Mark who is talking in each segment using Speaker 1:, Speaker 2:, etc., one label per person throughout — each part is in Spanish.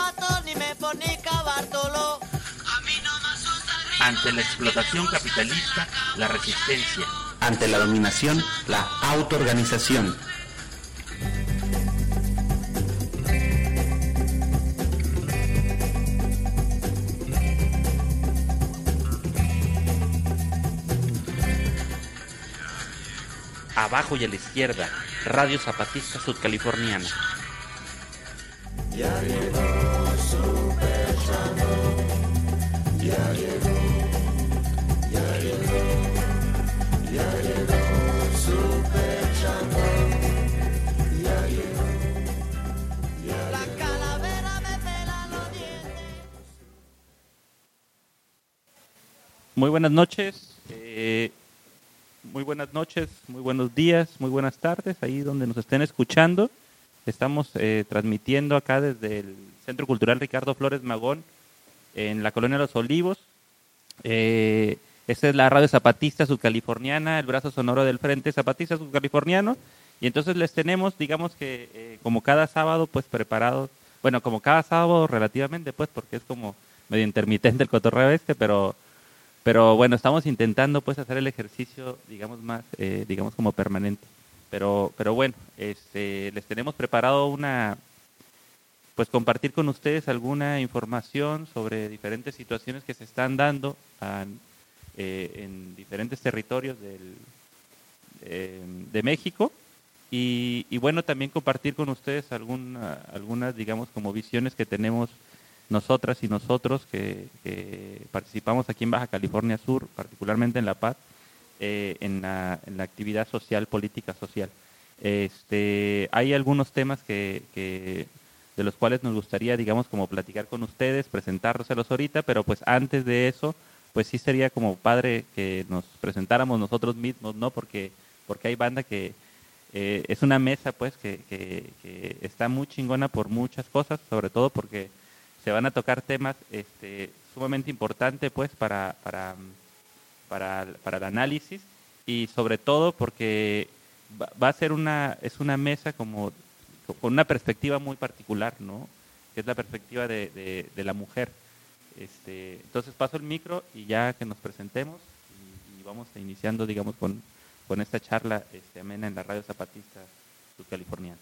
Speaker 1: Ante la explotación capitalista, la resistencia.
Speaker 2: Ante la dominación, la autoorganización.
Speaker 1: Abajo y a la izquierda, Radio Zapatista Sudcaliforniana.
Speaker 3: Ya llegó Super Chavo, ya llegó Super Chavo, ya llegó. La calavera me pela los dientes.
Speaker 4: Muy buenas noches. Muy buenas noches, muy buenos días, muy buenas tardes, ahí donde nos estén escuchando. Estamos transmitiendo acá desde el Centro Cultural Ricardo Flores Magón, en la Colonia Los Olivos. Esta es la Radio Zapatista Sudcaliforniana, el brazo sonoro del Frente Zapatista Sudcaliforniano. Y entonces les tenemos, digamos que como cada sábado, pues preparados, bueno, como cada sábado relativamente, pues, porque es como medio intermitente el cotorreo pero bueno, estamos intentando pues hacer el ejercicio, digamos, más, digamos, como permanente. Pero bueno, les tenemos preparado pues compartir con ustedes alguna información sobre diferentes situaciones que se están dando en diferentes territorios de México. Y bueno, también compartir con ustedes algunas, digamos, como visiones que tenemos nosotras y nosotros que participamos aquí en Baja California Sur, particularmente en La Paz, en la actividad social, política social. Hay algunos temas de los cuales nos gustaría, digamos, como platicar con ustedes, presentárselos ahorita, pero pues antes de eso, pues sí sería como padre que nos presentáramos nosotros mismos, ¿no? Porque hay banda que es una mesa, pues, que está muy chingona por muchas cosas, sobre todo porque se van a tocar temas sumamente importantes, pues, para el análisis, y sobre todo porque va a ser es una mesa como con una perspectiva muy particular, ¿no? Que es la perspectiva de la mujer. Entonces paso el micro y ya que nos presentemos y vamos iniciando, digamos, con esta charla amena en la Radio Zapatista Sudcaliforniana.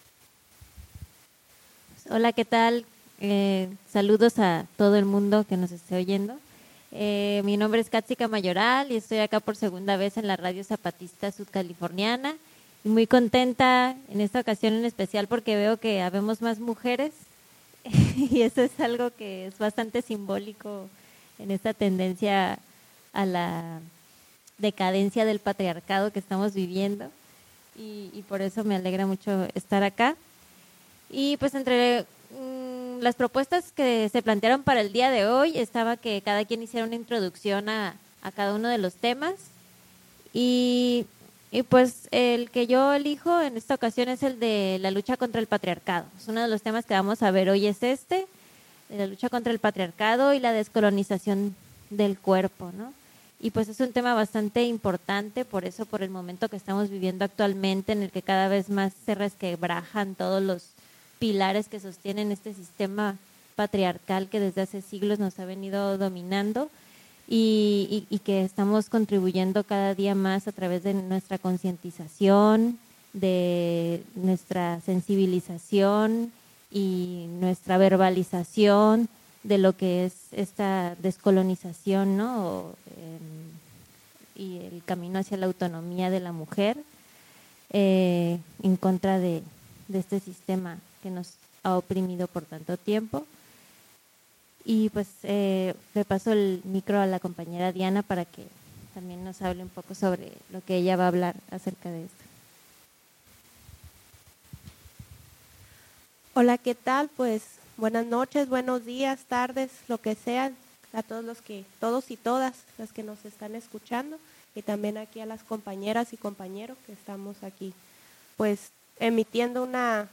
Speaker 5: Hola, ¿qué tal? Saludos a todo el mundo que nos esté oyendo. Mi nombre es Katsika Mayoral y estoy acá por segunda vez en la Radio Zapatista Sudcaliforniana. Y muy contenta en esta ocasión en especial porque veo que habemos más mujeres y eso es algo que es bastante simbólico en esta tendencia a la decadencia del patriarcado que estamos viviendo y por eso me alegra mucho estar acá. Y pues entre las propuestas que se plantearon para el día de hoy estaba que cada quien hiciera una introducción a cada uno de los temas y pues el que yo elijo en esta ocasión es el de la lucha contra el patriarcado. Es uno de los temas que vamos a ver hoy, es de la lucha contra el patriarcado y la descolonización del cuerpo, ¿no? Y pues es un tema bastante importante, por eso, por el momento que estamos viviendo actualmente, en el que cada vez más se resquebrajan todos los pilares que sostienen este sistema patriarcal que desde hace siglos nos ha venido dominando y que estamos contribuyendo cada día más a través de nuestra concientización, de nuestra sensibilización y nuestra verbalización de lo que es esta descolonización, ¿no? Y el camino hacia la autonomía de la mujer en contra de este sistema que nos ha oprimido por tanto tiempo. Y pues le paso el micro a la compañera Diana para que también nos hable un poco sobre lo que ella va a hablar acerca de esto.
Speaker 6: Hola, ¿qué tal? Pues buenas noches, buenos días, tardes, lo que sea, a todos y todas las que nos están escuchando y también aquí a las compañeras y compañeros que estamos aquí, pues emitiendo una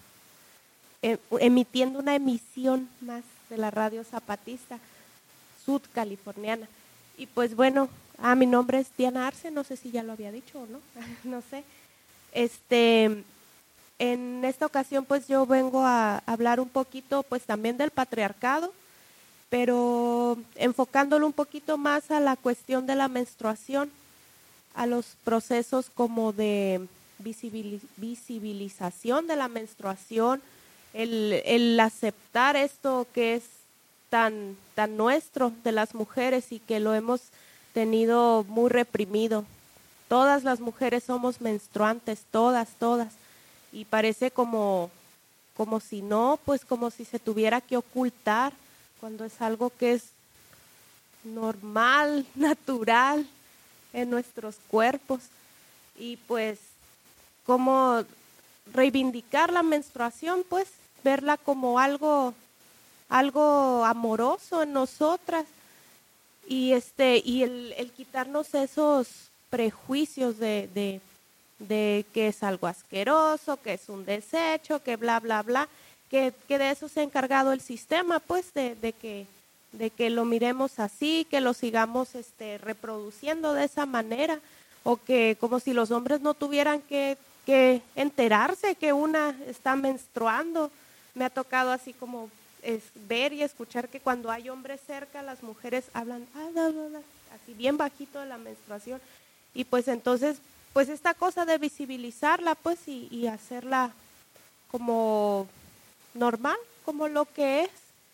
Speaker 6: emisión más de la Radio Zapatista Sudcaliforniana. Y pues bueno, mi nombre es Diana Arce, no sé si ya lo había dicho o no, no sé. en esta ocasión pues yo vengo a hablar un poquito pues también del patriarcado, pero enfocándolo un poquito más a la cuestión de la menstruación, a los procesos como de visibilización de la menstruación, el aceptar esto que es tan nuestro de las mujeres y que lo hemos tenido muy reprimido. Todas las mujeres somos menstruantes, todas, y parece como si no, pues como si se tuviera que ocultar, cuando es algo que es normal, natural en nuestros cuerpos. Y pues como reivindicar la menstruación, pues verla como algo amoroso en nosotras, y el quitarnos esos prejuicios de que es algo asqueroso, que es un desecho, que bla bla bla, que de eso se ha encargado el sistema, pues de que lo miremos así, que lo sigamos reproduciendo de esa manera, o que como si los hombres no tuvieran que enterarse que una está menstruando. Me ha tocado así como ver y escuchar que cuando hay hombres cerca, las mujeres hablan así bien bajito de la menstruación, y pues entonces pues esta cosa de visibilizarla pues y hacerla como normal, como lo que es,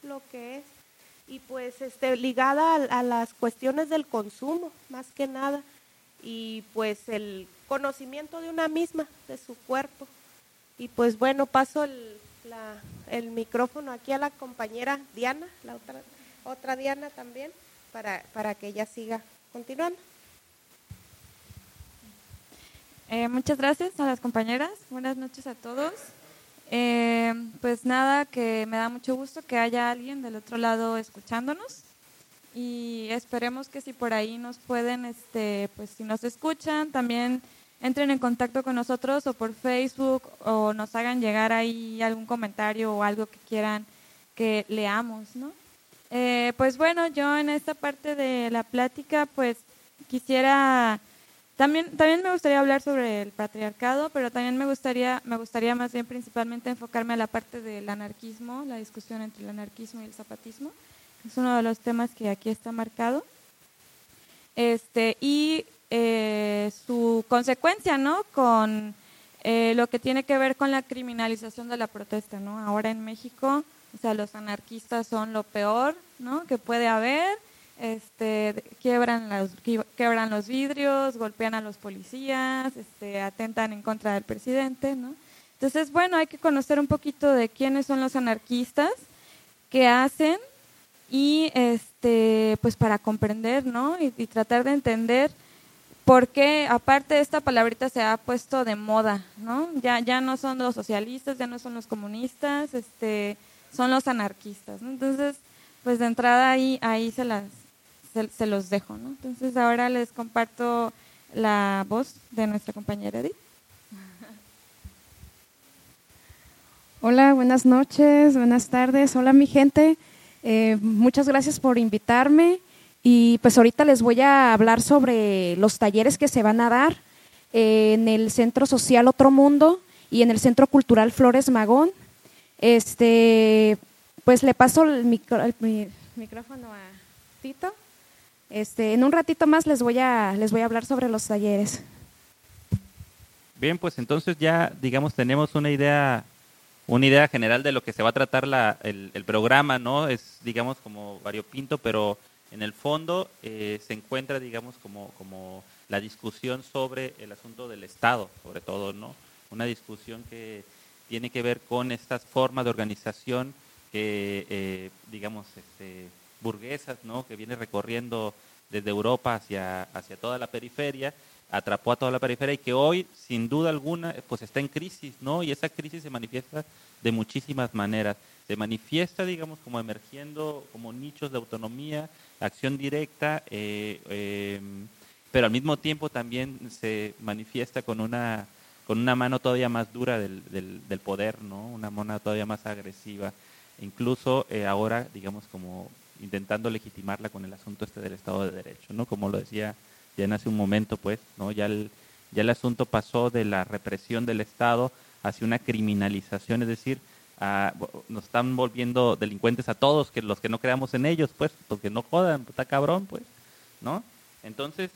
Speaker 6: y pues ligada a las cuestiones del consumo más que nada, y pues el conocimiento de una misma, de su cuerpo. Y pues bueno, paso el micrófono aquí a la compañera Diana, la otra Diana también, para que ella siga continuando.
Speaker 7: Muchas gracias a las compañeras, buenas noches a todos. Pues nada, que me da mucho gusto que haya alguien del otro lado escuchándonos, y esperemos que si por ahí nos pueden, pues si nos escuchan, también entren en contacto con nosotros o por Facebook, o nos hagan llegar ahí algún comentario o algo que quieran que leamos, ¿no? Pues bueno, yo en esta parte de la plática pues quisiera, también me gustaría hablar sobre el patriarcado, pero también me gustaría más bien principalmente enfocarme a la parte del anarquismo, la discusión entre el anarquismo y el zapatismo, que es uno de los temas que aquí está marcado. Y su consecuencia, ¿no? Con lo que tiene que ver con la criminalización de la protesta, ¿no? Ahora en México, o sea, los anarquistas son lo peor, ¿no? Que puede haber. Quiebran los vidrios, golpean a los policías, atentan en contra del presidente, ¿no? Entonces, bueno, hay que conocer un poquito de quiénes son los anarquistas, qué hacen, y pues para comprender, ¿no? Y tratar de entender por qué, aparte de esta palabrita, se ha puesto de moda, ¿no? Ya no son los socialistas, ya no son los comunistas, son los anarquistas, ¿no? Entonces, pues de entrada ahí se los dejo, ¿no? Entonces ahora les comparto la voz de nuestra compañera Edith.
Speaker 8: Hola, buenas noches, buenas tardes. Hola mi gente, muchas gracias por invitarme, y pues ahorita les voy a hablar sobre los talleres que se van a dar en el Centro Social Otro Mundo y en el Centro Cultural Flores Magón. Pues le paso el micrófono a Tito. En un ratito más les voy a hablar sobre los talleres.
Speaker 4: Bien, pues entonces ya, digamos, tenemos una idea general de lo que se va a tratar el programa, ¿no? Es, digamos, como variopinto, pero en el fondo se encuentra, digamos, como la discusión sobre el asunto del Estado, sobre todo, ¿no? Una discusión que tiene que ver con estas formas de organización que, digamos, burguesas, ¿no? Que viene recorriendo desde Europa hacia toda la periferia, atrapó a toda la periferia, y que hoy, sin duda alguna, pues está en crisis, ¿no? Y esa crisis se manifiesta de muchísimas maneras. Se manifiesta, digamos, como emergiendo como nichos de autonomía, acción directa, pero al mismo tiempo también se manifiesta con una mano todavía más dura del poder, ¿no? Una mano todavía más agresiva. Incluso ahora, digamos, como intentando legitimarla con el asunto del Estado de Derecho, ¿no? Como lo decía ya hace un momento, pues, ¿no? Ya el asunto pasó de la represión del Estado hacia una criminalización, es decir, nos están volviendo delincuentes a todos, que los que no creamos en ellos, pues, porque no jodan, está cabrón, pues, ¿no? Entonces,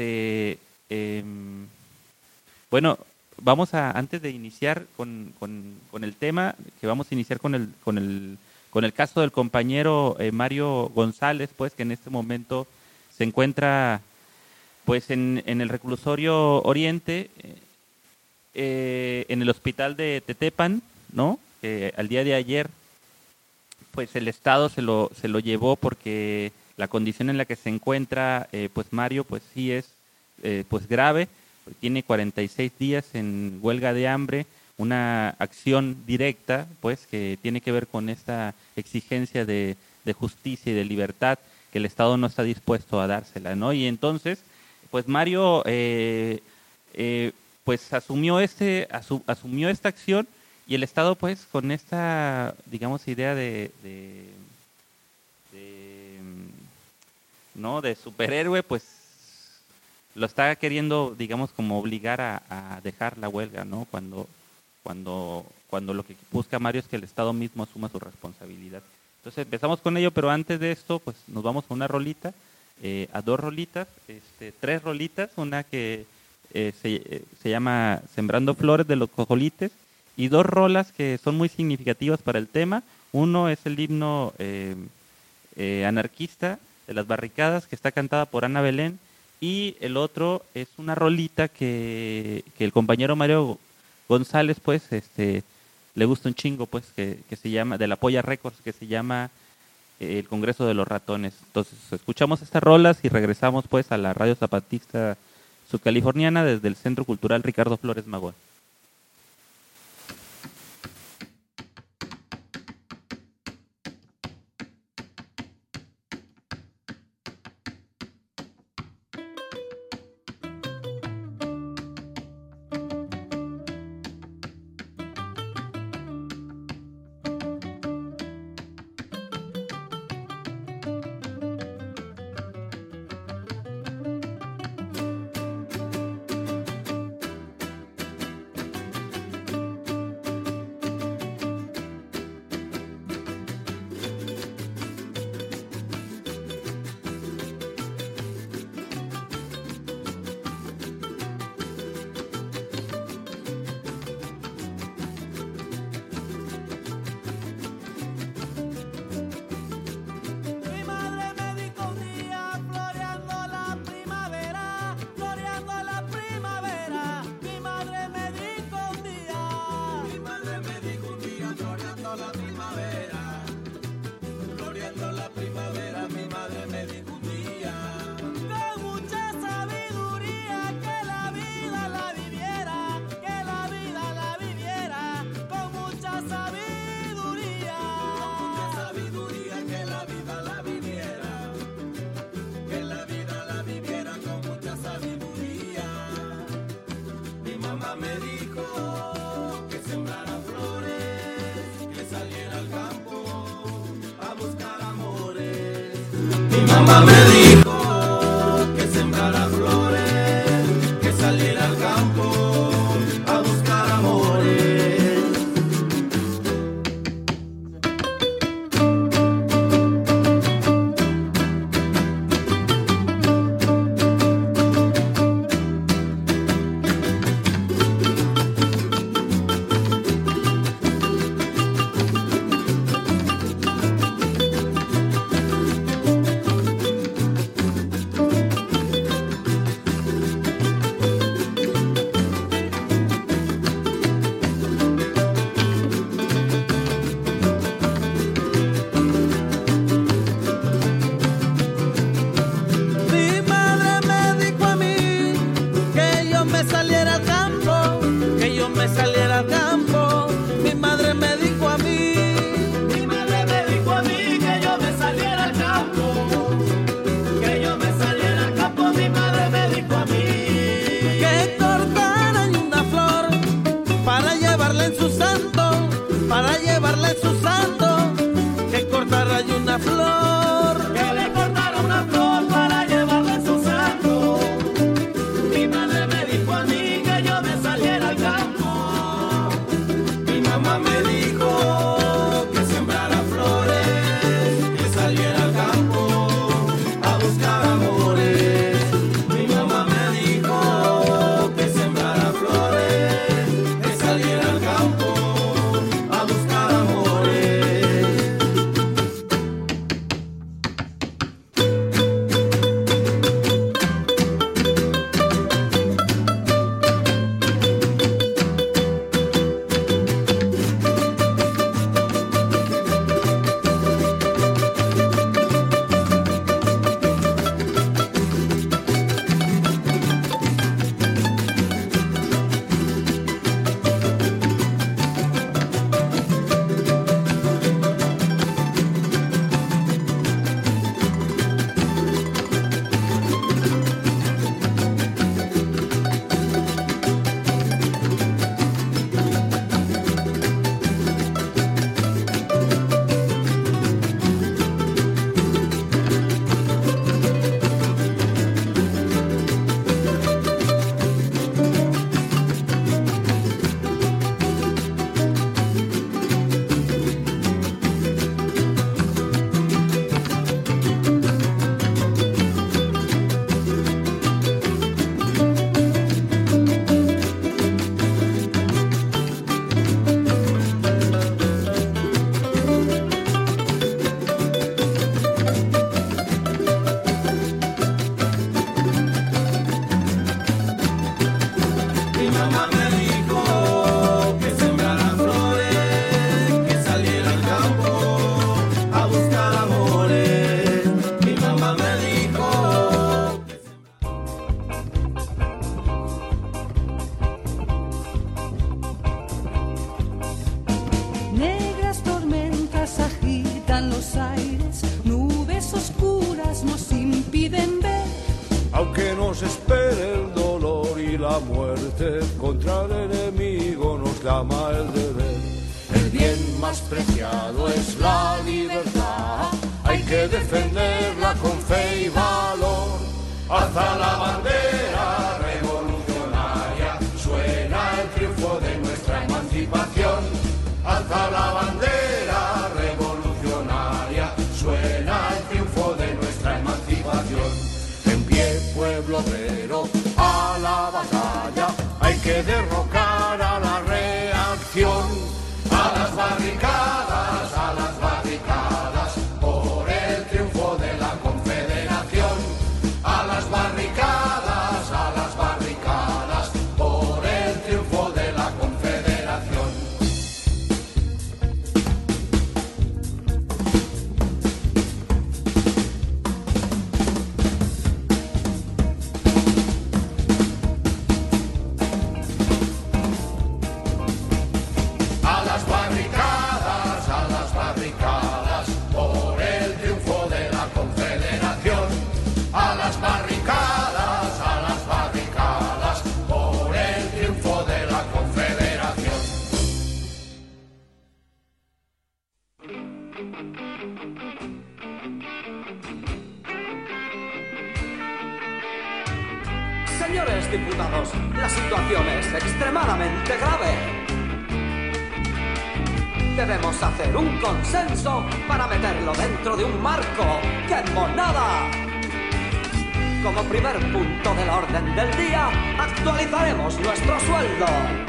Speaker 4: bueno, vamos antes de iniciar con el tema, que vamos a iniciar con el caso del compañero Mario González, pues, que en este momento se encuentra, pues, en el reclusorio Oriente, en el hospital de Tetepan, ¿no? Que al día de ayer, pues, el Estado se lo llevó porque la condición en la que se encuentra, pues, Mario, pues, sí es, pues, grave. Tiene 46 días en huelga de hambre, una acción directa, pues, que tiene que ver con esta exigencia de justicia y de libertad que el Estado no está dispuesto a dársela, ¿no? Y entonces, pues, Mario, pues, asumió esta acción, y el Estado, pues, con esta, digamos, idea ¿no? de superhéroe, pues, lo está queriendo, digamos, como obligar a dejar la huelga, ¿no? Cuando lo que busca Mario es que el Estado mismo asuma su responsabilidad. Entonces empezamos con ello, pero antes de esto, pues, nos vamos a una rolita, a dos rolitas, tres rolitas, una que se llama Sembrando Flores de los Cojolites, y dos rolas que son muy significativas para el tema. Uno es el himno anarquista de las barricadas, que está cantada por Ana Belén, y el otro es una rolita que el compañero Mario González, pues, le gusta un chingo, pues, que se llama, de la Polla Records, que se llama El Congreso de los Ratones. Entonces, escuchamos estas rolas y regresamos, pues, a la Radio Zapatista Subcaliforniana desde el Centro Cultural Ricardo Flores Magón.
Speaker 3: Mamá me dijo que sembrara flores, que saliera al campo a buscar amores. la muerte, contra el enemigo nos llama el deber. El bien más preciado es la libertad, hay que defenderla con fe y valor. Alza la bandera revolucionaria, suena el triunfo de nuestra emancipación. Alza la bandera revolucionaria, suena el triunfo de nuestra emancipación. En pie, pueblo obrero, a la batalla, hay que derrocar a la reacción. A las barricadas, por el triunfo de la Confederación. A las barricadas, por el triunfo de la Confederación. A las barricadas, por el triunfo de la Confederación. A las barricadas, por el triunfo de la Confederación.
Speaker 9: Señores diputados, la situación es extremadamente grave. Debemos hacer un consenso para meterlo dentro de un marco. ¡Qué monada! Como primer punto del orden del día, actualizaremos nuestro sueldo.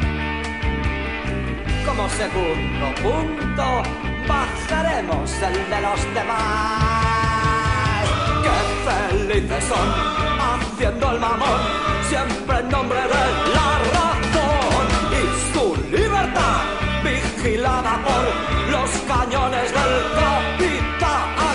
Speaker 9: Como segundo punto, bajaremos el de los demás. ¡Qué felices son haciendo el mamón, siempre en nombre de la razón y su libertad, vigilada por los cañones del capital.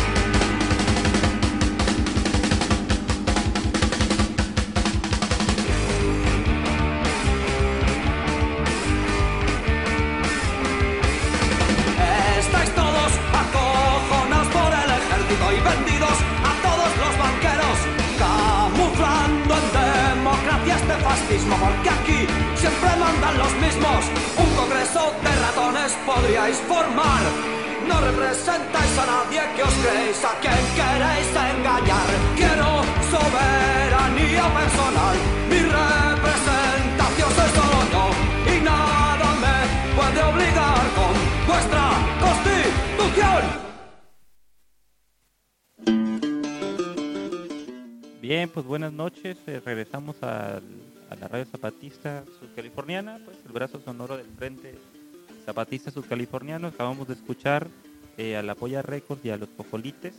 Speaker 9: Estáis todos acojonados por el ejército y vendidos a todos los banqueros, camuflando en democracia este fascismo, porque aquí siempre mandan los mismos. Un congreso de ratones podríais formar. No representáis a nadie que os creéis, a quien queréis engañar. Quiero soberanía personal, mi representación soy solo yo, y nada me puede obligar con vuestra constitución.
Speaker 4: Bien, pues buenas noches. Regresamos a la Radio Zapatista Sudcaliforniana, pues el brazo sonoro del Frente Zapatista Sudcaliforniano. Acabamos de escuchar a la Polla Records y a los Cojolites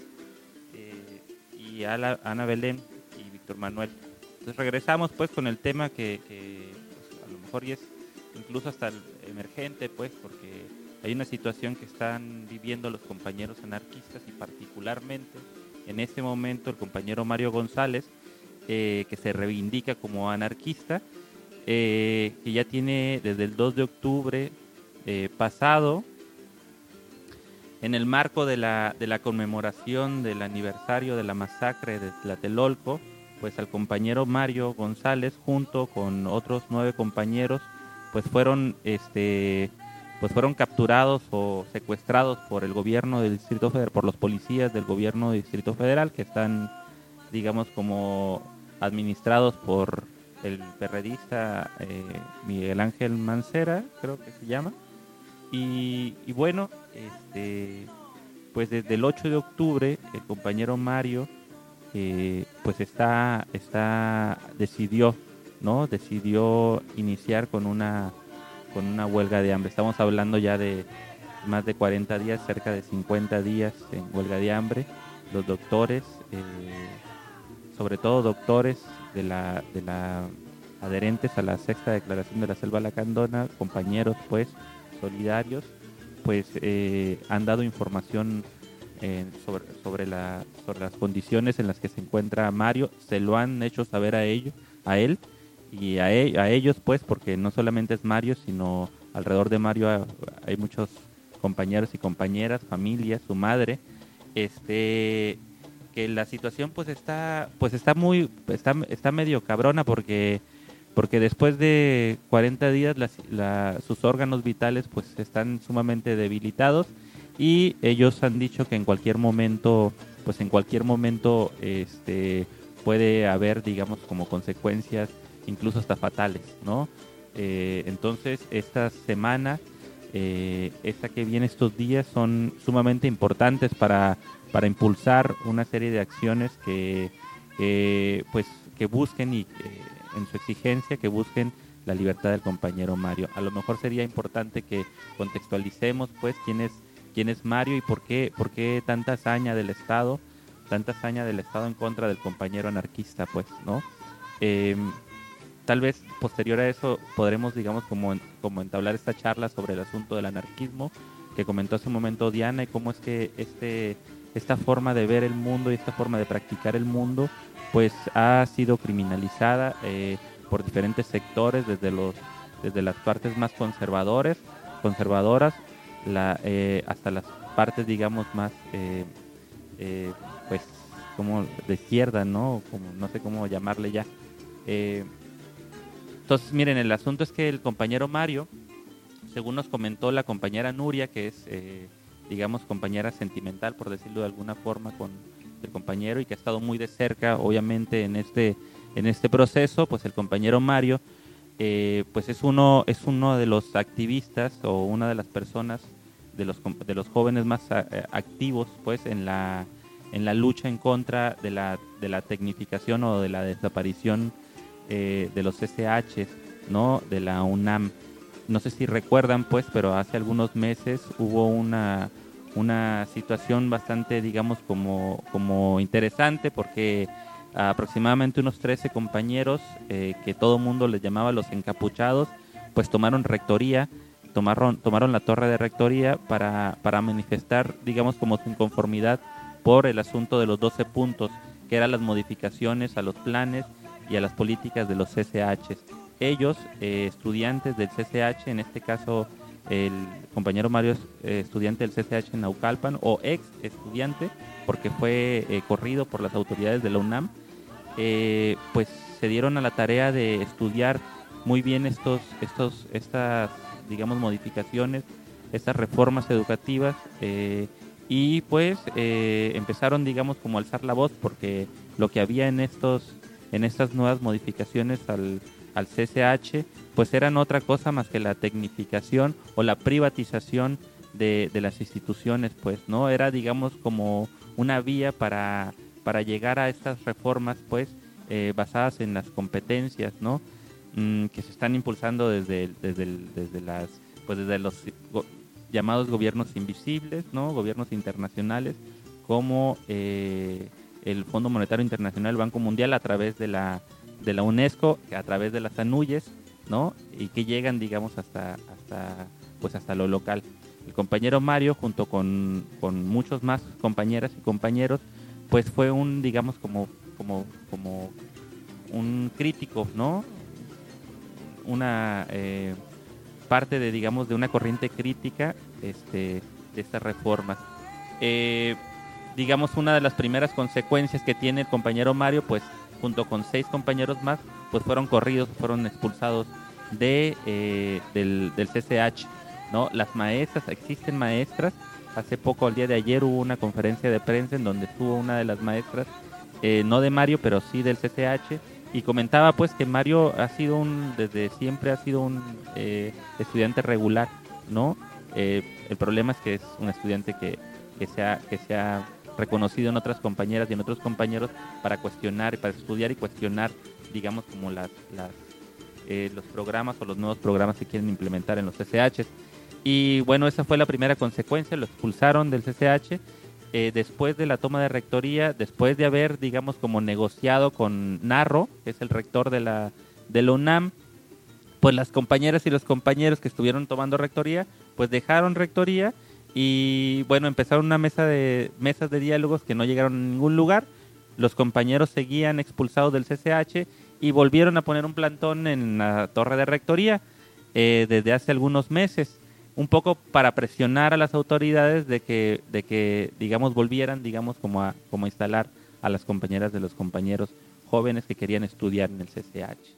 Speaker 4: y a Ana Belén y Víctor Manuel. Entonces regresamos pues con el tema que pues, a lo mejor y es incluso hasta emergente, pues porque hay una situación que están viviendo los compañeros anarquistas y particularmente en este momento el compañero Mario González, que se reivindica como anarquista, que ya tiene desde el 2 de octubre pasado, en el marco de la conmemoración del aniversario de la masacre de Tlatelolco, pues al compañero Mario González junto con otros 9 compañeros pues fueron capturados o secuestrados por el gobierno del Distrito Federal, por los policías del gobierno del Distrito Federal, que están, digamos, como administrados por el perredista Miguel Ángel Mancera, creo que se llama. Y bueno, pues desde el 8 de octubre el compañero Mario pues decidió iniciar con una huelga de hambre. Estamos hablando ya de más de 40 días, cerca de 50 días en huelga de hambre. Los doctores, sobre todo doctores de la adherentes a la sexta declaración de la Selva Lacandona, compañeros pues solidarios, pues han dado información sobre las condiciones en las que se encuentra Mario. Se lo han hecho saber a él y a ellos pues, porque no solamente es Mario, sino alrededor de Mario hay muchos compañeros y compañeras, familias, su madre, que la situación pues está medio cabrona, porque porque después de 40 días sus órganos vitales pues están sumamente debilitados y ellos han dicho que en cualquier momento puede haber, digamos, como consecuencias incluso hasta fatales, ¿no? Entonces esta semana, esta que viene, estos días son sumamente importantes para impulsar una serie de acciones que busquen y en su exigencia que busquen la libertad del compañero Mario. A lo mejor sería importante que contextualicemos pues quién es Mario y por qué tanta hazaña del Estado en contra del compañero anarquista, pues, ¿no? Tal vez posterior a eso podremos, digamos, como entablar esta charla sobre el asunto del anarquismo que comentó hace un momento Diana, y cómo es que esta forma de ver el mundo y esta forma de practicar el mundo pues ha sido criminalizada por diferentes sectores, desde las partes más conservadoras hasta las partes, digamos, más pues como de izquierda, ¿no? Como, no sé cómo llamarle ya. Entonces, miren, el asunto es que el compañero Mario, según nos comentó la compañera Nuria, que es, digamos, compañera sentimental, por decirlo de alguna forma, con el compañero y que ha estado muy de cerca, obviamente, en este proceso, pues el compañero Mario, pues es uno de los activistas o una de las personas, de los jóvenes más activos, pues, en la lucha en contra de la tecnificación o de la desaparición de los SH, ¿no? De la UNAM. No sé si recuerdan, pues, pero hace algunos meses hubo una situación bastante, digamos, como interesante, porque aproximadamente unos 13 compañeros, que todo mundo les llamaba los encapuchados, pues tomaron rectoría, tomaron la torre de rectoría para manifestar, digamos, como su inconformidad por el asunto de los 12 puntos, que eran las modificaciones a los planes y a las políticas de los CCH. Ellos, estudiantes del CCH, en este caso el compañero Mario es estudiante del CCH en Naucalpan, o ex estudiante, porque fue corrido por las autoridades de la UNAM, pues se dieron a la tarea de estudiar muy bien estas, digamos, modificaciones, estas reformas educativas, y pues empezaron, digamos, como a alzar la voz, porque lo que había en estas nuevas modificaciones al CCH, pues eran otra cosa más que la tecnificación o la privatización de las instituciones, pues, ¿no? Era, digamos, como una vía para llegar a estas reformas, pues, basadas en las competencias, ¿no? Que se están impulsando desde los llamados gobiernos invisibles, ¿no? Gobiernos internacionales, como el Fondo Monetario Internacional, el Banco Mundial, a través de la UNESCO, a través de las ANUYES, ¿no? Y que llegan, digamos, hasta lo local. El compañero Mario, junto con muchos más compañeras y compañeros, pues fue un, digamos, como un crítico, ¿no? Una parte de, digamos, de una corriente crítica de estas reformas. Digamos, una de las primeras consecuencias que tiene el compañero Mario, pues, junto con 6 compañeros más, pues fueron corridos, fueron expulsados del CCH, ¿no? Las maestras, existen maestras. Hace poco, el día de ayer, hubo una conferencia de prensa en donde estuvo una de las maestras, no de Mario, pero sí del CCH, y comentaba, pues, que Mario desde siempre ha sido un estudiante regular, ¿no? El problema es que es un estudiante que se ha reconocido en otras compañeras y en otros compañeros para cuestionar, para estudiar y cuestionar, digamos, como los programas o los nuevos programas que quieren implementar en los CCH. Y bueno, esa fue la primera consecuencia, lo expulsaron del CCH. Después de la toma de rectoría, después de haber, digamos, como negociado con Narro, que es el rector de la UNAM, pues las compañeras y los compañeros que estuvieron tomando rectoría, pues dejaron rectoría y bueno, empezaron una mesas de diálogos que no llegaron a ningún lugar. Los compañeros seguían expulsados del CCH y volvieron a poner un plantón en la torre de rectoría desde hace algunos meses, un poco para presionar a las autoridades de que digamos, volvieran, digamos, como a instalar a las compañeras de los compañeros jóvenes que querían estudiar en el CCH.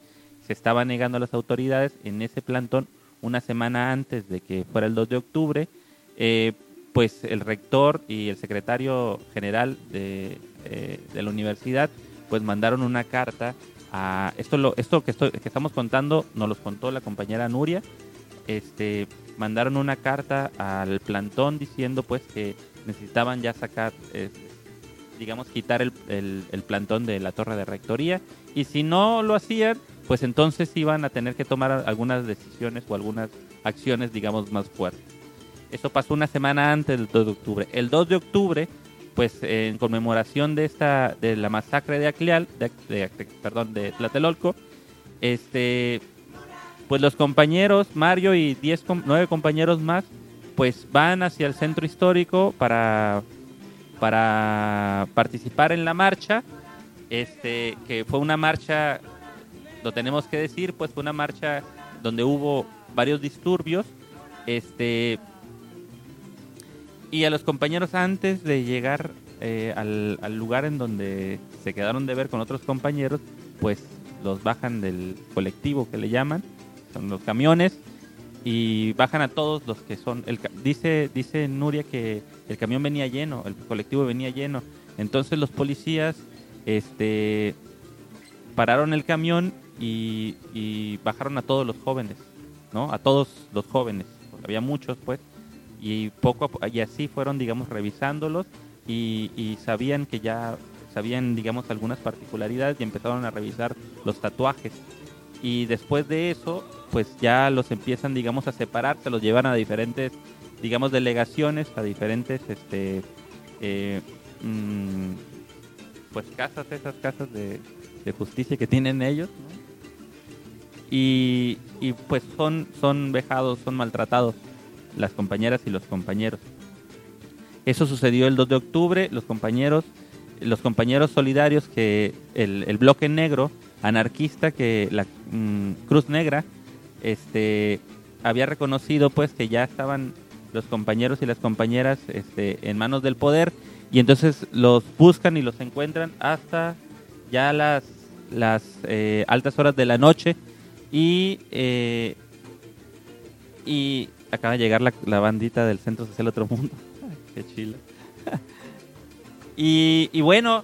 Speaker 4: se estaba negando a las autoridades en ese plantón una semana antes de que fuera el 2 de octubre, pues el rector y el secretario general de la universidad pues mandaron una carta a esto que estamos contando nos los contó la compañera Nuria. Mandaron una carta al plantón diciendo pues que necesitaban ya sacar quitar el plantón de la torre de rectoría, y si no lo hacían pues entonces iban a tener que tomar algunas decisiones o algunas acciones digamos más fuertes. Eso pasó una semana antes del 2 de octubre. El 2 de octubre, pues en conmemoración de la masacre de Acleal, de Tlatelolco, pues los compañeros, Mario y 9 compañeros más, pues van hacia el centro histórico para participar en la marcha, que fue una marcha, lo tenemos que decir, pues fue una marcha donde hubo varios disturbios, y a los compañeros antes de llegar al lugar en donde se quedaron de ver con otros compañeros, pues los bajan del colectivo que le llaman, son los camiones, y bajan a todos los que son, dice Nuria que el camión venía lleno, el colectivo venía lleno, entonces los policías pararon el camión y bajaron a todos los jóvenes, ¿no? A todos los jóvenes, porque había muchos pues, y así fueron digamos revisándolos y sabían digamos algunas particularidades y empezaron a revisar los tatuajes, y después de eso pues ya los empiezan digamos a separar, se los llevan a diferentes digamos delegaciones, a diferentes pues esas casas de justicia que tienen ellos, ¿no? Y pues son vejados, son maltratados las compañeras y los compañeros. Eso sucedió el 2 de octubre. Los compañeros solidarios, que el bloque negro anarquista, que la Cruz Negra había reconocido pues que ya estaban los compañeros y las compañeras en manos del poder, y entonces los buscan y los encuentran hasta ya las altas horas de la noche, y acaba de llegar la bandita del Centro Social Otro Mundo. Qué chila. y bueno,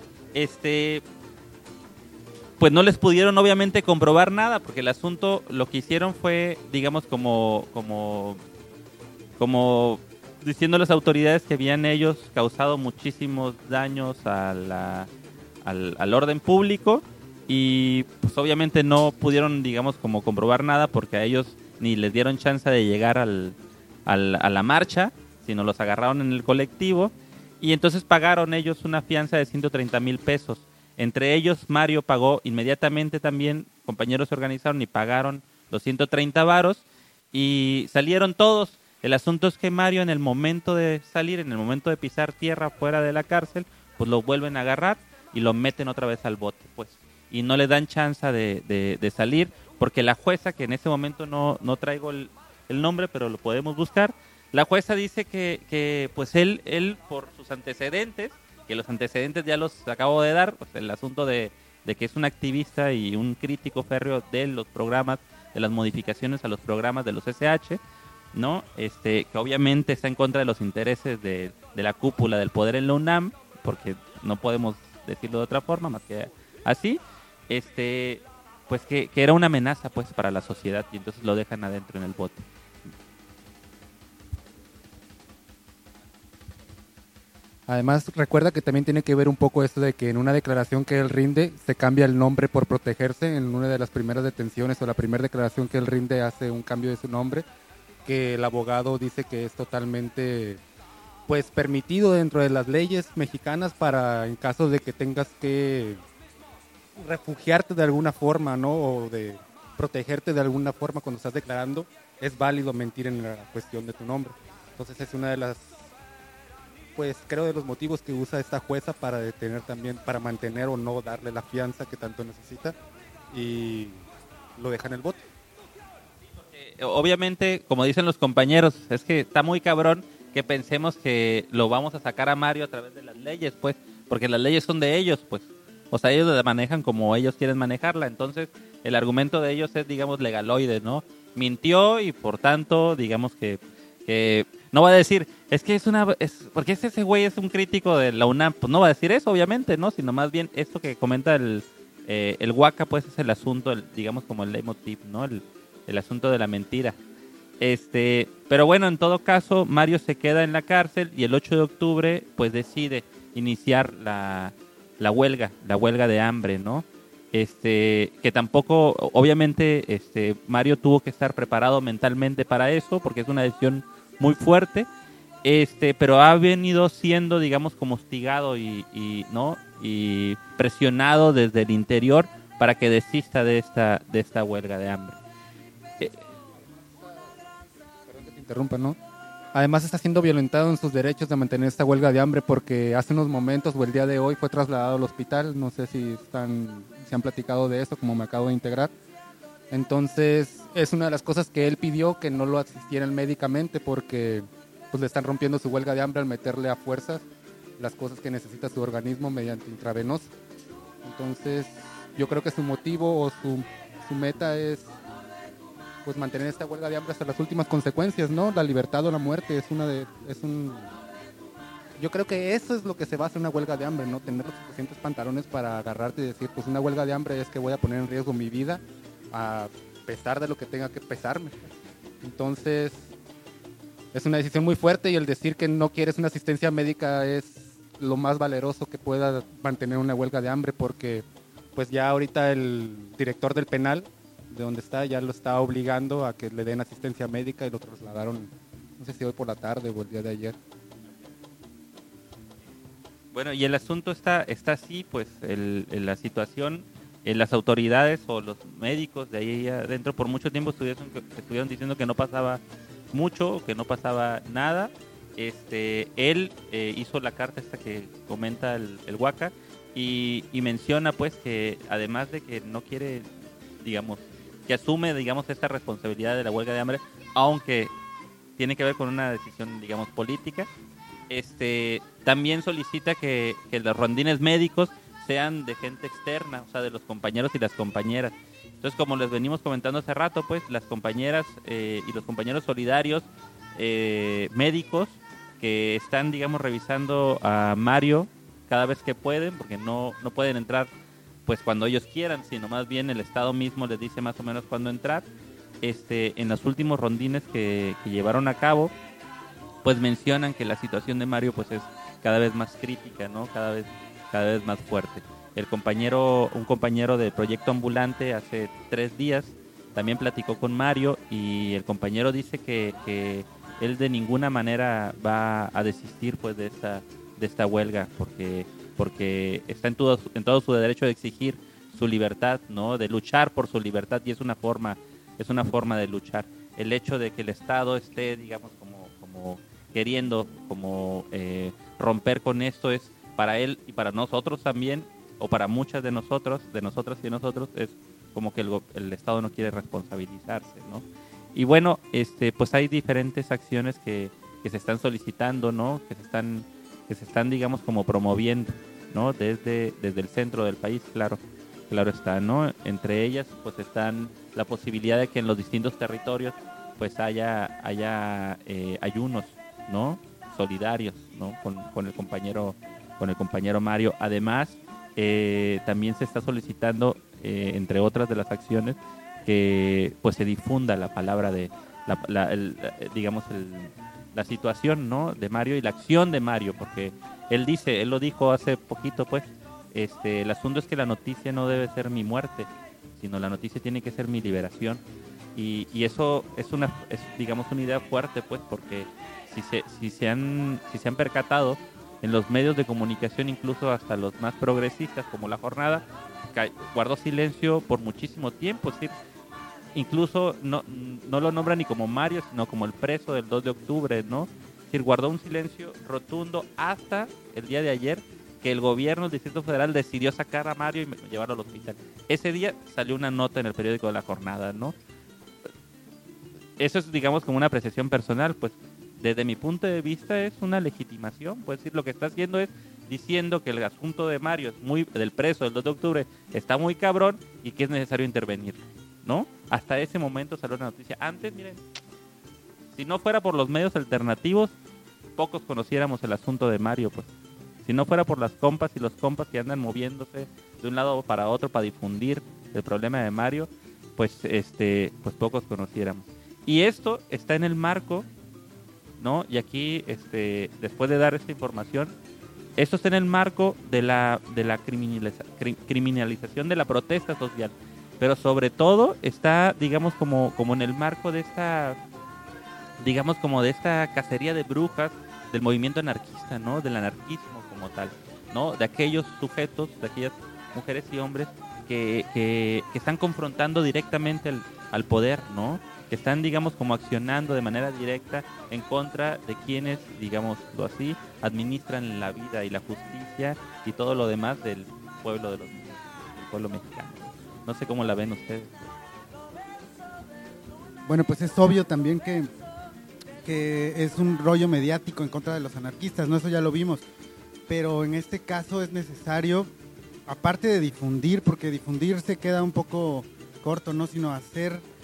Speaker 4: pues no les pudieron obviamente comprobar nada, porque el asunto, lo que hicieron fue, digamos, como diciendo a las autoridades que habían ellos causado muchísimos daños al orden público, y pues obviamente no pudieron, digamos, como comprobar nada, porque a ellos ni les dieron chance de llegar a la marcha, sino los agarraron en el colectivo, y entonces pagaron ellos una fianza de 130,000 pesos. Entre ellos Mario pagó inmediatamente también, compañeros se organizaron y pagaron los 130 varos, y salieron todos. El asunto es que Mario, en el momento de salir, en el momento de pisar tierra fuera de la cárcel, pues lo vuelven a agarrar y lo meten otra vez al bote, pues, y no le dan chance de salir, porque la jueza, que en ese momento no traigo el nombre, pero lo podemos buscar, la jueza dice que pues él por sus antecedentes, que los antecedentes ya los acabo de dar, pues el asunto de que es un activista y un crítico férreo de los programas, de las modificaciones a los programas de los SH, ¿no? Que obviamente está en contra de los intereses de la cúpula del poder en la UNAM, porque no podemos decirlo de otra forma más que así, pues que era una amenaza pues para la sociedad, y entonces lo dejan adentro en el bote.
Speaker 10: Además, recuerda que también tiene que ver un poco esto de que en una declaración que él rinde se cambia el nombre por protegerse. En una de las primeras detenciones o la primera declaración que él rinde hace un cambio de su nombre, que el abogado dice que es totalmente pues permitido dentro de las leyes mexicanas para en caso de que tengas que refugiarte de alguna forma, ¿no? O de protegerte de alguna forma cuando estás declarando, es válido mentir en la cuestión de tu nombre. Entonces es una de las, pues creo, de los motivos que usa esta jueza para detener también, para mantener o no darle la fianza que tanto necesita, y lo deja en el bote.
Speaker 4: Obviamente, como dicen los compañeros, es que está muy cabrón que pensemos que lo vamos a sacar a Mario a través de las leyes, pues, porque las leyes son de ellos, pues, O sea, ellos la manejan como ellos quieren manejarla. Entonces, el argumento de ellos es, digamos, legaloide, ¿no? Mintió y, por tanto, digamos que no va a decir, es que porque ese güey es un crítico de la UNAM. Pues no va a decir eso, obviamente, ¿no? Sino más bien esto que comenta el Waka, pues es el asunto, digamos, como el leitmotiv, ¿no? El asunto de la mentira. Pero bueno, en todo caso, Mario se queda en la cárcel y el 8 de octubre, pues decide iniciar la huelga de hambre, ¿no? Que tampoco, obviamente, Mario tuvo que estar preparado mentalmente para eso, porque es una decisión muy fuerte, pero ha venido siendo, digamos, como hostigado ¿no? Y presionado desde el interior para que desista de esta huelga de hambre.
Speaker 10: Perdón que te interrumpa, ¿no? Además está siendo violentado en sus derechos de mantener esta huelga de hambre porque hace unos momentos o el día de hoy fue trasladado al hospital. No sé si han platicado de eso, como me acabo de integrar. Entonces es una de las cosas que él pidió, que no lo asistieran médicamente porque pues le están rompiendo su huelga de hambre al meterle a fuerzas las cosas que necesita su organismo mediante intravenosa. Entonces yo creo que su motivo o su meta es pues mantener esta huelga de hambre hasta las últimas consecuencias, ¿no? La libertad o la muerte yo creo que eso es lo que se basa en una huelga de hambre, ¿no? Tener los suficientes pantalones para agarrarte y decir, pues una huelga de hambre es que voy a poner en riesgo mi vida a pesar de lo que tenga que pesarme. Entonces, es una decisión muy fuerte y el decir que no quieres una asistencia médica es lo más valeroso que pueda mantener una huelga de hambre porque pues ya ahorita el director del penal de donde está, ya lo está obligando a que le den asistencia médica y lo trasladaron, no sé si hoy por la tarde o el día de ayer.
Speaker 4: Bueno, y el asunto está así, pues la situación, las autoridades o los médicos de ahí adentro por mucho tiempo estuvieron diciendo que no pasaba mucho, que no pasaba nada. Él hizo la carta esta que comenta el Waka y menciona pues que además de que no quiere, digamos, que asume, digamos, esta responsabilidad de la huelga de hambre, aunque tiene que ver con una decisión, digamos, política, también solicita que los rondines médicos sean de gente externa, o sea, de los compañeros y las compañeras. Entonces, como les venimos comentando hace rato, pues, las compañeras y los compañeros solidarios médicos que están, digamos, revisando a Mario cada vez que pueden, porque no pueden entrar pues cuando ellos quieran, sino más bien el Estado mismo les dice más o menos cuándo entrar. En los últimos rondines que llevaron a cabo, pues mencionan que la situación de Mario pues es cada vez más crítica, ¿no? Cada vez más fuerte. Un compañero de Proyecto Ambulante hace 3 días también platicó con Mario y el compañero dice que él de ninguna manera va a desistir pues de esta huelga porque está en todo su derecho de exigir su libertad, ¿no? De luchar por su libertad y es una forma de luchar. El hecho de que el Estado esté, digamos, como queriendo romper con esto es para él y para nosotros también, o para muchas de nosotras y de nosotros, es como que el Estado no quiere responsabilizarse, ¿no? Y bueno, pues hay diferentes acciones que se están solicitando, ¿no? Que se están, digamos, como promoviendo, ¿no? Desde el centro del país, claro está, ¿no? Entre ellas, pues están la posibilidad de que en los distintos territorios, pues haya ayunos, ¿no? Solidarios, ¿no? Con el compañero Mario. Además, también se está solicitando, entre otras de las acciones, que pues se difunda la palabra de la situación, ¿no? De Mario y la acción de Mario, porque él lo dijo hace poquito, pues, el asunto es que la noticia no debe ser mi muerte, sino la noticia tiene que ser mi liberación. Y eso es digamos una idea fuerte, pues, porque si se han percatado en los medios de comunicación, incluso hasta los más progresistas como La Jornada, guardó silencio por muchísimo tiempo, es decir, incluso no lo nombra ni como Mario, sino como el preso del 2 de octubre, ¿no? Es decir, guardó un silencio rotundo hasta el día de ayer que el gobierno del Distrito Federal decidió sacar a Mario y llevarlo al hospital. Ese día salió una nota en el periódico de La Jornada, ¿no? Eso es, digamos, como una apreciación personal, pues desde mi punto de vista es una legitimación, pues decir, lo que está haciendo es diciendo que el asunto de Mario del preso del 2 de octubre está muy cabrón y que es necesario intervenir, ¿no? Hasta ese momento salió la noticia. Antes, miren, si no fuera por los medios alternativos, pocos conociéramos el asunto de Mario, pues. Si no fuera por las compas y los compas que andan moviéndose de un lado para otro para difundir el problema de Mario, pues pues pocos conociéramos. Y esto está en el marco, ¿no? Y aquí, después de dar esta información, esto está en el marco de la criminalización de la protesta social. Pero sobre todo está, digamos, como en el marco de esta, digamos, como de esta cacería de brujas del movimiento anarquista, ¿no? Del anarquismo como tal, ¿no? De aquellos sujetos, de aquellas mujeres y hombres que están confrontando directamente al poder, ¿no? Que están, digamos, como accionando de manera directa en contra de quienes, digámoslo así, administran la vida y la justicia y todo lo demás del pueblo del pueblo mexicano. No sé cómo la ven ustedes.
Speaker 11: Bueno, pues es obvio también que es un rollo mediático en contra de los anarquistas, ¿no? Eso ya lo vimos. Pero en este caso es necesario, aparte de difundir, porque difundir se queda un poco corto, ¿no? Sino a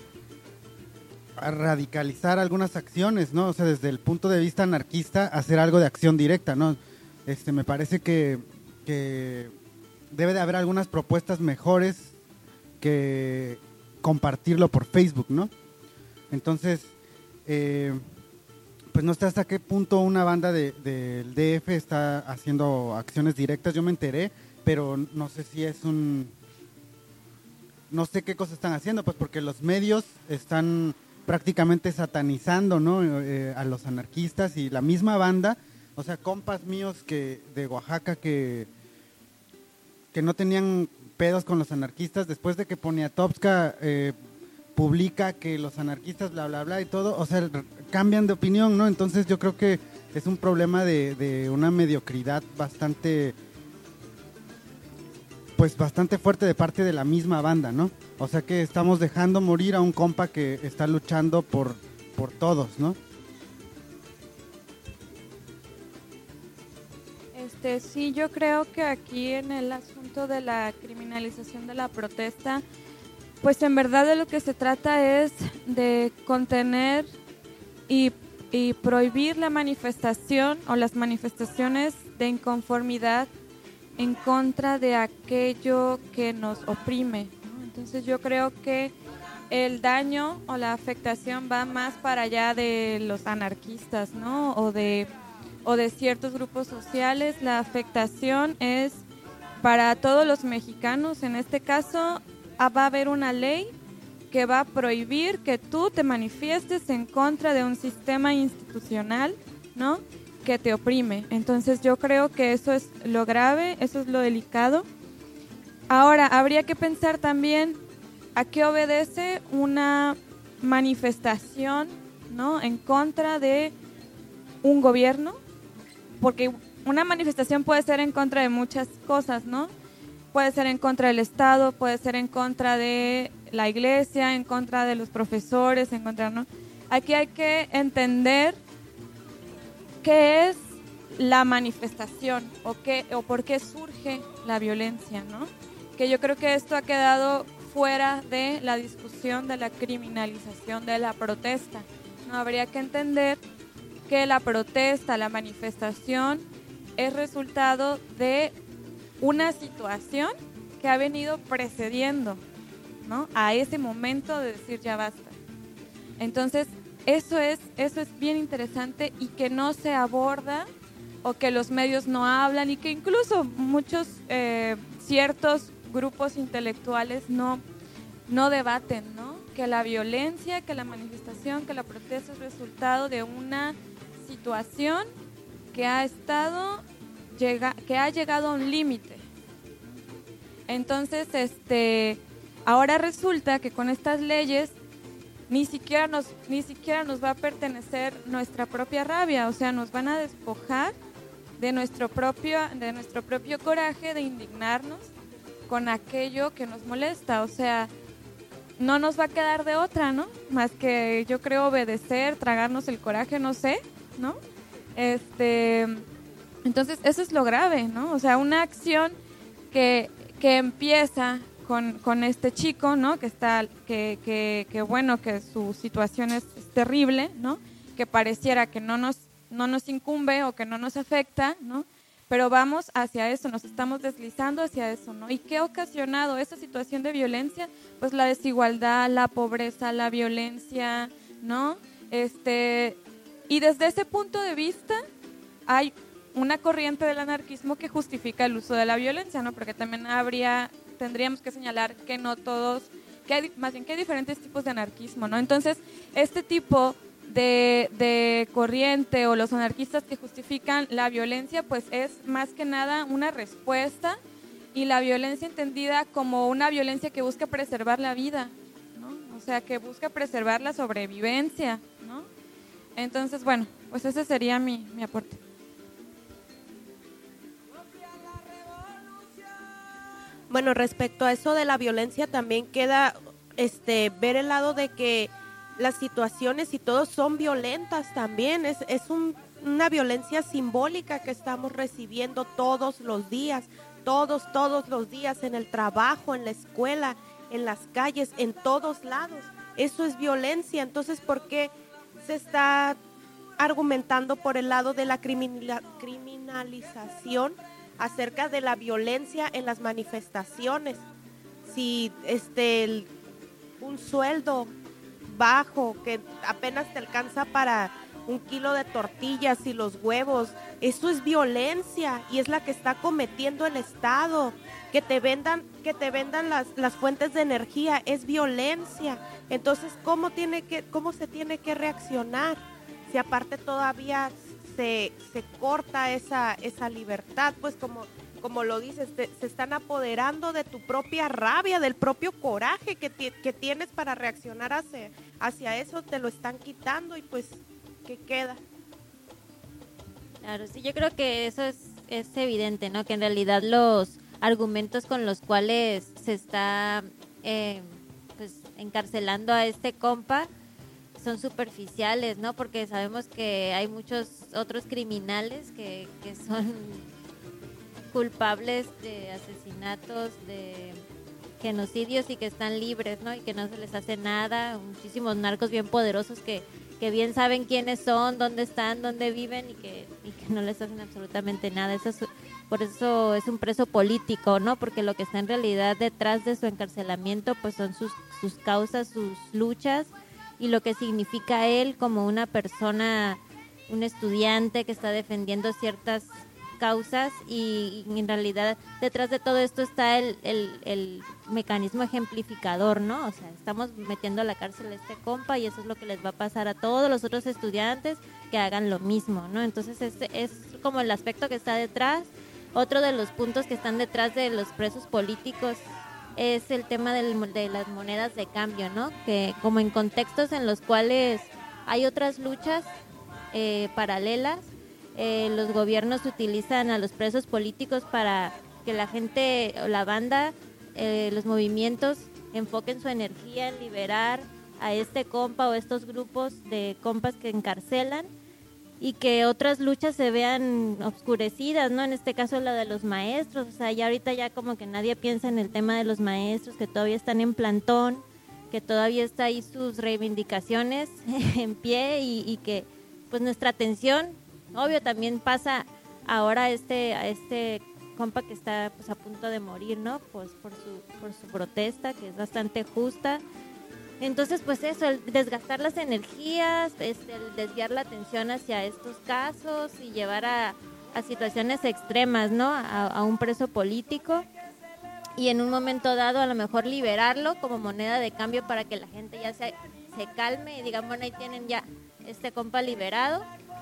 Speaker 11: radicalizar algunas acciones, ¿no? O sea, desde el punto de vista anarquista, hacer algo de acción directa, ¿no? Me parece que debe de haber algunas propuestas mejores que compartirlo por Facebook, ¿no? Entonces, pues no sé hasta qué punto una banda del DF está haciendo acciones directas. Yo me enteré, pero no sé si es no sé qué cosas están haciendo, pues porque los medios están prácticamente satanizando, ¿no? A los anarquistas y la misma banda, o sea, compas míos de Oaxaca que no tenían pedos con los anarquistas, después de que Poniatowska publica que los anarquistas bla bla bla y todo, o sea, cambian de opinión, ¿no? Entonces yo creo que es un problema de una mediocridad bastante fuerte de parte de la misma banda, ¿no? O sea que estamos dejando morir a un compa que está luchando por todos, ¿no?
Speaker 7: Sí, yo creo que aquí en el asunto de la criminalización de la protesta, pues en verdad de lo que se trata es de contener y prohibir la manifestación o las manifestaciones de inconformidad en contra de aquello que nos oprime, ¿no? Entonces yo creo que el daño o la afectación va más para allá de los anarquistas, ¿no? O de ciertos grupos sociales. La afectación es para todos los mexicanos. En este caso va a haber una ley que va a prohibir que tú te manifiestes en contra de un sistema institucional, ¿no?, que te oprime. Entonces yo creo que eso es lo grave, eso es lo delicado. Ahora, habría que pensar también a qué obedece una manifestación, ¿no?, en contra de un gobierno, porque una manifestación puede ser en contra de muchas cosas, ¿no? Puede ser en contra del Estado, puede ser en contra de la iglesia, en contra de los profesores, en contra, ¿no? Aquí hay que entender qué es la manifestación o por qué surge la violencia, ¿no? Que yo creo que esto ha quedado fuera de la discusión de la criminalización de la protesta. No, habría que entender que la protesta, la manifestación es resultado de una situación que ha venido precediendo, ¿no?, a ese momento de decir ya basta. Entonces, eso es bien interesante y que no se aborda o que los medios no hablan y que incluso muchos ciertos grupos intelectuales no debaten, ¿no? Que la violencia, que la manifestación, que la protesta es resultado de una situación que ha llegado a un límite. Entonces, ahora resulta que con estas leyes ni siquiera nos va a pertenecer nuestra propia rabia, o sea, nos van a despojar de nuestro propio coraje de indignarnos con aquello que nos molesta, o sea, no nos va a quedar de otra, ¿no? Más que, yo creo, obedecer, tragarnos el coraje, no sé, ¿no? Entonces, eso es lo grave, ¿no? O sea, una acción que empieza con este chico, ¿no? Que bueno, que su situación es terrible, ¿no? Que pareciera que no nos incumbe o que no nos afecta, ¿no? Pero vamos hacia eso, nos estamos deslizando hacia eso, ¿no? ¿Y qué ha ocasionado esa situación de violencia? Pues la desigualdad, la pobreza, la violencia, ¿no? Y desde ese punto de vista hay una corriente del anarquismo que justifica el uso de la violencia, ¿no? Porque también tendríamos que señalar que no todos, más bien que hay diferentes tipos de anarquismo, ¿no? Entonces, este tipo de corriente o los anarquistas que justifican la violencia, pues es más que nada una respuesta, y la violencia entendida como una violencia que busca preservar la vida, ¿no? O sea, que busca preservar la sobrevivencia, ¿no? Entonces, bueno, pues ese sería mi aporte.
Speaker 6: Bueno, respecto a eso de la violencia también queda ver el lado de que las situaciones y todo son violentas también, es una violencia simbólica que estamos recibiendo todos los días, todos los días, en el trabajo, en la escuela, en las calles, en todos lados. Eso es violencia. Entonces, ¿por qué se está argumentando por el lado de la criminalización acerca de la violencia en las manifestaciones? Si un sueldo bajo que apenas te alcanza para un kilo de tortillas y los huevos, eso es violencia y es la que está cometiendo el Estado. Que te vendan las fuentes de energía es violencia. Entonces, ¿cómo se tiene que reaccionar? Si aparte todavía se corta esa libertad, pues como lo dices, se están apoderando de tu propia rabia, del propio coraje que tienes para reaccionar hacia eso, te lo están quitando y pues, ¿qué queda?
Speaker 5: Claro, sí, yo creo que eso es evidente, ¿no? Que en realidad los argumentos con los cuales se está pues encarcelando a este compa son superficiales, ¿no? Porque sabemos que hay muchos otros criminales que son culpables de asesinatos, de genocidios y que están libres, ¿no? Y que no se les hace nada. Muchísimos narcos bien poderosos que bien saben quiénes son, dónde están, dónde viven y que no les hacen absolutamente nada. Por eso es un preso político, ¿no? Porque lo que está en realidad detrás de su encarcelamiento pues son sus causas, sus luchas y lo que significa él como una persona, un estudiante que está defendiendo ciertas causas y en realidad detrás de todo esto está el mecanismo ejemplificador, ¿no? O sea, estamos metiendo a la cárcel a este compa y eso es lo que les va a pasar a todos los otros estudiantes que hagan lo mismo, ¿no? Entonces es como el aspecto que está detrás. Otro de los puntos que están detrás de los presos políticos es el tema de las monedas de cambio, ¿no? Que como en contextos en los cuales hay otras luchas paralelas, los gobiernos utilizan a los presos políticos para que la gente, la banda, los movimientos enfoquen su energía en liberar a este compa o estos grupos de compas que encarcelan y que otras luchas se vean obscurecidas, ¿no? En este caso la de los maestros, o sea, ya ahorita ya como que nadie piensa en el tema de los maestros que todavía están en plantón, que todavía está ahí sus reivindicaciones en pie y que pues nuestra atención, obvio, también pasa ahora a este compa que está pues a punto de morir, ¿no? Pues por su protesta, que es bastante justa. Entonces, pues eso, el desgastar las energías, el desviar la atención hacia estos casos y llevar a situaciones extremas, ¿no? A un preso político y en un momento dado a lo mejor liberarlo como moneda de cambio para que la gente ya se calme y digan, bueno, ahí tienen ya este compa liberado,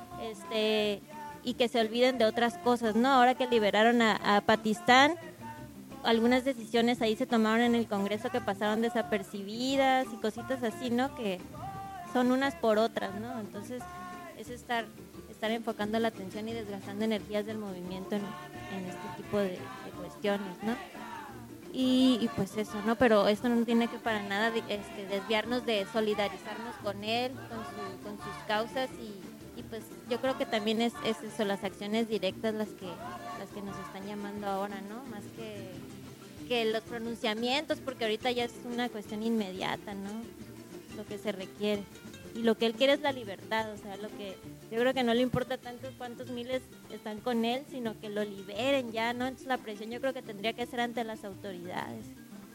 Speaker 5: y que se olviden de otras cosas, ¿no? Ahora que liberaron a Patistán, algunas decisiones ahí se tomaron en el Congreso que pasaron desapercibidas y cositas así, ¿no? Que son unas por otras, ¿no? Entonces es estar enfocando la atención y desgastando energías del movimiento en este tipo de cuestiones, ¿no? Y pues eso, ¿no? Pero esto no tiene que para nada desviarnos de solidarizarnos con él, con sus causas y pues yo creo que también es eso, las acciones directas las que nos están llamando ahora, ¿no? Más que los pronunciamientos, porque ahorita ya es una cuestión inmediata, ¿no? Lo que se requiere. Y lo que él quiere es la libertad, o sea, lo que yo creo que no le importa tanto cuántos miles están con él, sino que lo liberen ya, ¿no? Entonces la presión yo creo que tendría que ser ante las autoridades.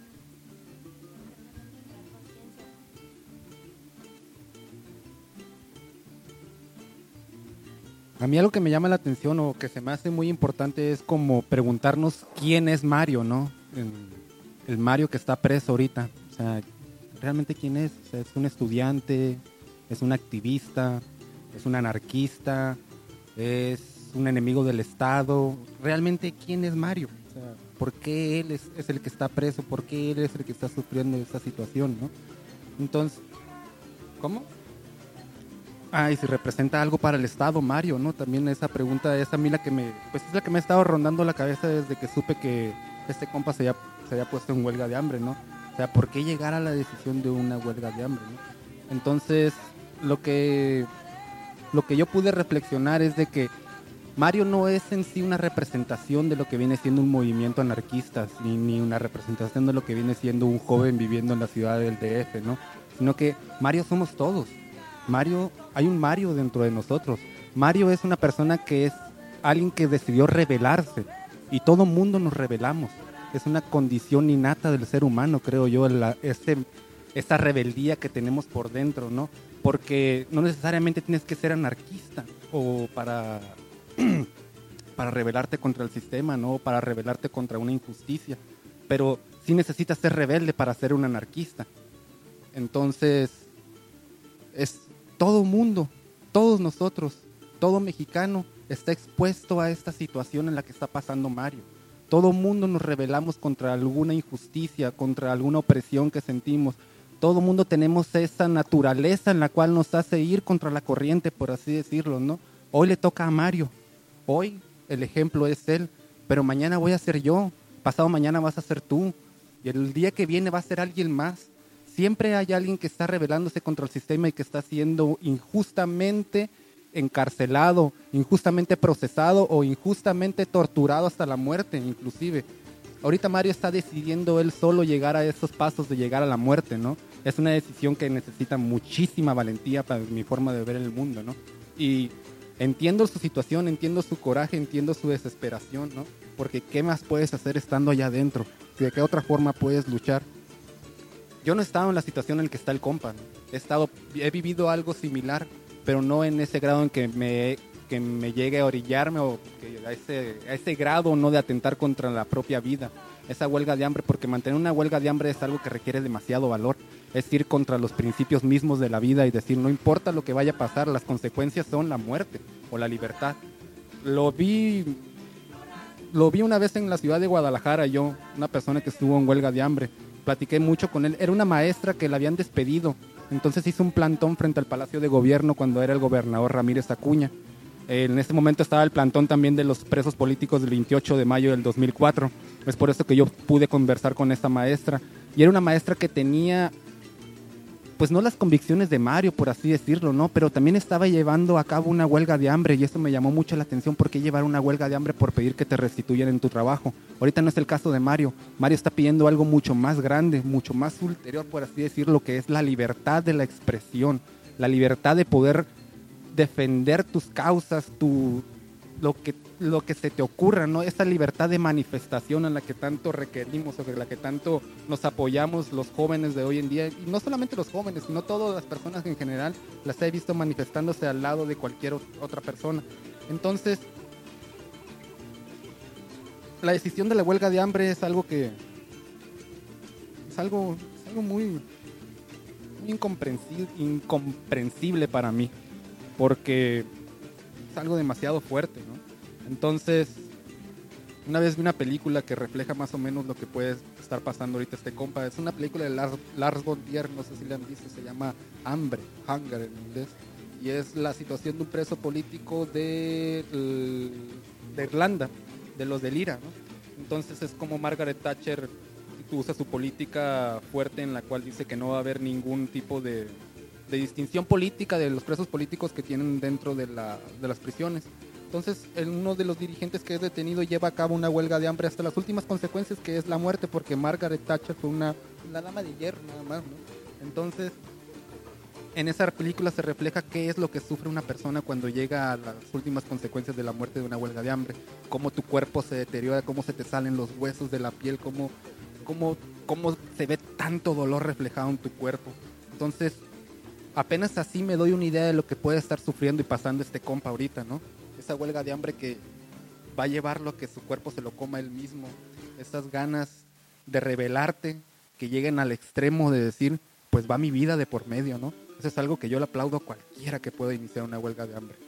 Speaker 10: A mí algo que me llama la atención o que se me hace muy importante es como preguntarnos quién es Mario, ¿no? El Mario que está preso ahorita. O sea, ¿realmente quién es? O sea, ¿es un estudiante? ¿Es un activista? ¿Es un anarquista? ¿Es un enemigo del Estado? ¿Realmente quién es Mario? O sea, ¿por qué él es el que está preso? ¿Por qué él es el que está sufriendo esta situación, no? Entonces, ¿cómo? Y si representa algo para el Estado, Mario, ¿no? También esa pregunta es a mí la que es la que me ha estado rondando la cabeza desde que supe que este compa se había puesto en huelga de hambre, ¿no? O sea, ¿por qué llegar a la decisión de una huelga de hambre, ¿no? Entonces, lo que yo pude reflexionar es de que Mario no es en sí una representación de lo que viene siendo un movimiento anarquista, ni una representación de lo que viene siendo un joven viviendo en la ciudad del DF, ¿no? Sino que Mario somos todos. Hay un Mario dentro de nosotros. Mario es una persona que es alguien que decidió rebelarse y todo mundo nos rebelamos. Es una condición innata del ser humano, creo yo, esta rebeldía que tenemos por dentro, ¿no? Porque no necesariamente tienes que ser anarquista o para rebelarte contra el sistema, ¿no? Para rebelarte contra una injusticia, pero sí necesitas ser rebelde para ser un anarquista. Entonces, es todo mundo, todos nosotros, todo mexicano está expuesto a esta situación en la que está pasando Mario. Todo mundo nos rebelamos contra alguna injusticia, contra alguna opresión que sentimos. Todo mundo tenemos esa naturaleza en la cual nos hace ir contra la corriente, por así decirlo, ¿no? Hoy le toca a Mario, hoy el ejemplo es él, pero mañana voy a ser yo, pasado mañana vas a ser tú, y el día que viene va a ser alguien más. Siempre hay alguien que está rebelándose contra el sistema y que está siendo injustamente encarcelado, injustamente procesado o injustamente torturado hasta la muerte, inclusive. Ahorita Mario está decidiendo él solo llegar a esos pasos de llegar a la muerte, ¿no? Es una decisión que necesita muchísima valentía para mi forma de ver el mundo, ¿no? Y entiendo su situación, entiendo su coraje, entiendo su desesperación, ¿no? Porque ¿qué más puedes hacer estando allá adentro? ¿De qué otra forma puedes luchar? Yo no he estado en la situación en la que está el compa, ¿no? He vivido algo similar, pero no en ese grado en que me llegue a orillarme o que a ese grado, no, de atentar contra la propia vida. Esa huelga de hambre, porque mantener una huelga de hambre es algo que requiere demasiado valor. Es ir contra los principios mismos de la vida y decir, no importa lo que vaya a pasar, las consecuencias son la muerte o la libertad. Lo vi una vez en la ciudad de Guadalajara, una persona que estuvo en huelga de hambre. Platiqué mucho con él. Era una maestra que la habían despedido. Entonces hizo un plantón frente al Palacio de Gobierno cuando era el gobernador Ramírez Acuña. En ese momento estaba el plantón también de los presos políticos del 28 de mayo del 2004. Es por eso que yo pude conversar con esta maestra. Y era una maestra que tenía, pues no las convicciones de Mario, por así decirlo, ¿no? Pero también estaba llevando a cabo una huelga de hambre y eso me llamó mucho la atención. ¿Por qué llevar una huelga de hambre por pedir que te restituyan en tu trabajo? Ahorita no es el caso de Mario. Mario está pidiendo algo mucho más grande, mucho más ulterior, por así decirlo, que es la libertad de la expresión, la libertad de poder defender tus causas, lo que se te ocurra, ¿no? Esa libertad de manifestación en la que tanto requerimos, sobre la que tanto nos apoyamos los jóvenes de hoy en día, y no solamente los jóvenes, sino todas las personas en general, las he visto manifestándose al lado de cualquier otra persona. Entonces, la decisión de la huelga de hambre es algo que es algo muy incomprensible para mí, porque es algo demasiado fuerte, ¿no? Entonces, una vez vi una película que refleja más o menos lo que puede estar pasando ahorita este compa. Es una película de Lars von Trier, no sé si la han visto, se llama Hunger en inglés, y es la situación de un preso político de Irlanda, de los del IRA, ¿no? Entonces es como Margaret Thatcher usa su política fuerte en la cual dice que no va a haber ningún tipo de distinción política de los presos políticos que tienen dentro de las prisiones. Entonces, uno de los dirigentes que es detenido lleva a cabo una huelga de hambre hasta las últimas consecuencias, que es la muerte, porque Margaret Thatcher fue la dama de hierro nada más, ¿no? Entonces, en esa película se refleja qué es lo que sufre una persona cuando llega a las últimas consecuencias de la muerte de una huelga de hambre, cómo tu cuerpo se deteriora, cómo se te salen los huesos de la piel, cómo se ve tanto dolor reflejado en tu cuerpo. Entonces, apenas así me doy una idea de lo que puede estar sufriendo y pasando este compa ahorita, ¿no? Esa huelga de hambre que va a llevarlo a que su cuerpo se lo coma él mismo, esas ganas de rebelarte que lleguen al extremo de decir, pues va mi vida de por medio, ¿no? Eso es algo que yo le aplaudo a cualquiera que pueda iniciar una huelga de hambre.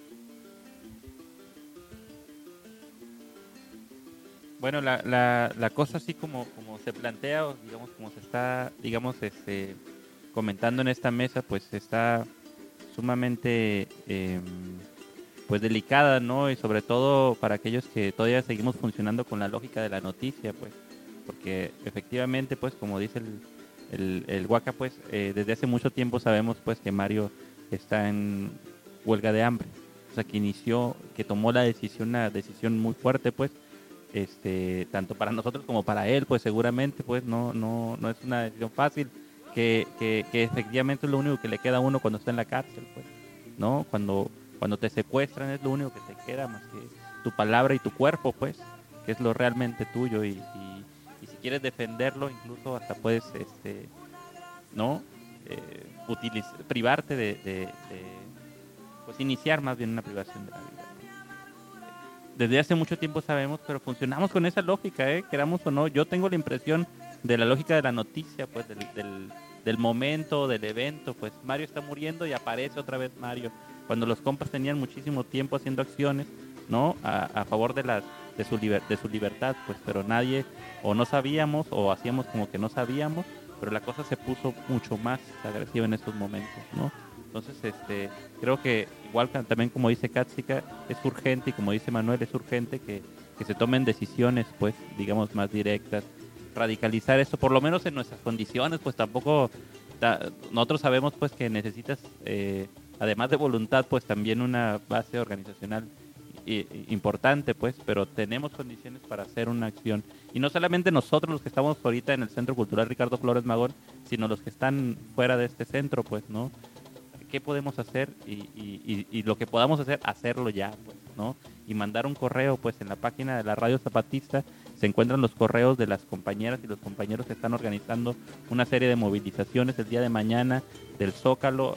Speaker 4: Bueno, la cosa así como se plantea, o digamos como se está, comentando en esta mesa, pues está sumamente pues delicada, ¿no? Y sobre todo para aquellos que todavía seguimos funcionando con la lógica de la noticia, pues, porque efectivamente, pues, como dice el Waka, pues, desde hace mucho tiempo sabemos, pues, que Mario está en huelga de hambre, o sea, que tomó una decisión muy fuerte, pues, tanto para nosotros como para él, pues, seguramente, pues, no es una decisión fácil, que efectivamente es lo único que le queda a uno cuando está en la cárcel, pues, ¿no? Cuando te secuestran es lo único que te queda más que tu palabra y tu cuerpo, pues, que es lo realmente tuyo y si quieres defenderlo, incluso hasta puedes, ¿no? Privarte pues iniciar más bien una privación de la vida. Desde hace mucho tiempo sabemos, pero funcionamos con esa lógica, queramos o no. Yo tengo la impresión de la lógica de la noticia, pues, del momento, del evento, pues Mario está muriendo y aparece otra vez Mario. Cuando los compas tenían muchísimo tiempo haciendo acciones, ¿no? A favor de su libertad, pues, pero nadie, o no sabíamos, o hacíamos como que no sabíamos, pero la cosa se puso mucho más agresiva en estos momentos, ¿no? Entonces, creo que igual también como dice Katsika, es urgente, y como dice Manuel, es urgente que se tomen decisiones, pues, digamos, más directas, radicalizar esto, por lo menos en nuestras condiciones, pues tampoco, nosotros sabemos, pues, que necesitas, además de voluntad, pues también una base organizacional importante, pues, pero tenemos condiciones para hacer una acción. Y no solamente nosotros los que estamos ahorita en el Centro Cultural Ricardo Flores Magón, sino los que están fuera de este centro, pues, ¿no? ¿Qué podemos hacer? Y lo que podamos hacer, hacerlo ya, pues, ¿no? Y mandar un correo, pues, en la página de la Radio Zapatista se encuentran los correos de las compañeras y los compañeros que están organizando una serie de movilizaciones el día de mañana del Zócalo,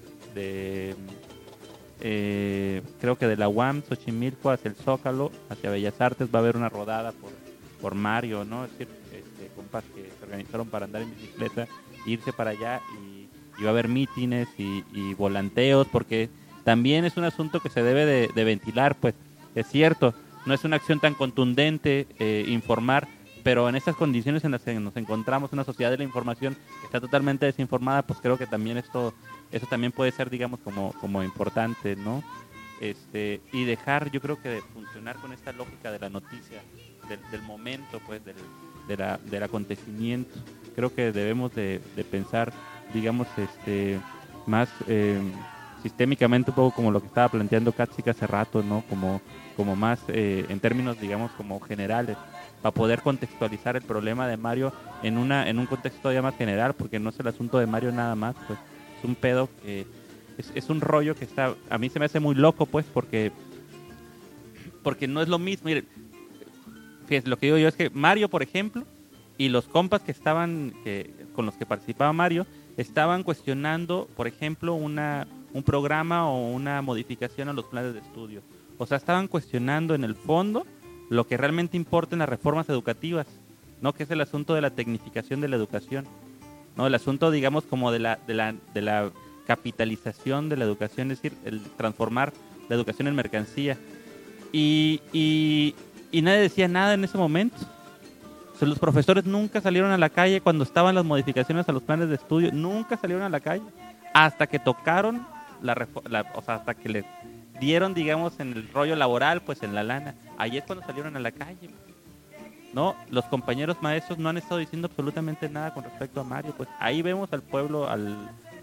Speaker 4: creo que de la UAM, Xochimilco, hacia el Zócalo, hacia Bellas Artes. Va a haber una rodada por Mario, ¿no? Es decir, compas que se organizaron para andar en bicicleta, irse para allá, y va a haber mítines y volanteos, porque también es un asunto que se debe de ventilar, pues. Es cierto, no es una acción tan contundente informar, pero en estas condiciones en las que nos encontramos, una sociedad de la información que está totalmente desinformada, pues creo que también eso también puede ser, digamos, como importante, ¿no? Y dejar, yo creo que de funcionar con esta lógica de la noticia, del momento, pues, del acontecimiento. Creo que debemos de pensar, digamos, más sistémicamente, un poco como lo que estaba planteando Katsika hace rato, ¿no? Como más en términos, digamos, como generales, para poder contextualizar el problema de Mario en un contexto todavía más general, porque no es el asunto de Mario nada más, pues es un pedo que es un rollo que está, a mí se me hace muy loco, pues, porque no es lo mismo. Miren, fíjense, lo que digo yo es que Mario, por ejemplo, y los compas que estaban, con los que participaba Mario, estaban cuestionando, por ejemplo, un programa o una modificación a los planes de estudio. O sea, estaban cuestionando en el fondo lo que realmente importa en las reformas educativas, ¿no? Que es el asunto de la tecnificación de la educación, ¿no? El asunto, digamos, como de la capitalización de la educación, es decir, el transformar la educación en mercancía. Y nadie decía nada en ese momento. O sea, los profesores nunca salieron a la calle cuando estaban las modificaciones a los planes de estudio, nunca salieron a la calle, hasta que tocaron o sea, hasta que les dieron, digamos, en el rollo laboral, pues en la lana. Ahí es cuando salieron a la calle, ¿no? Los compañeros maestros no han estado diciendo absolutamente nada con respecto a Mario, pues ahí vemos al pueblo, al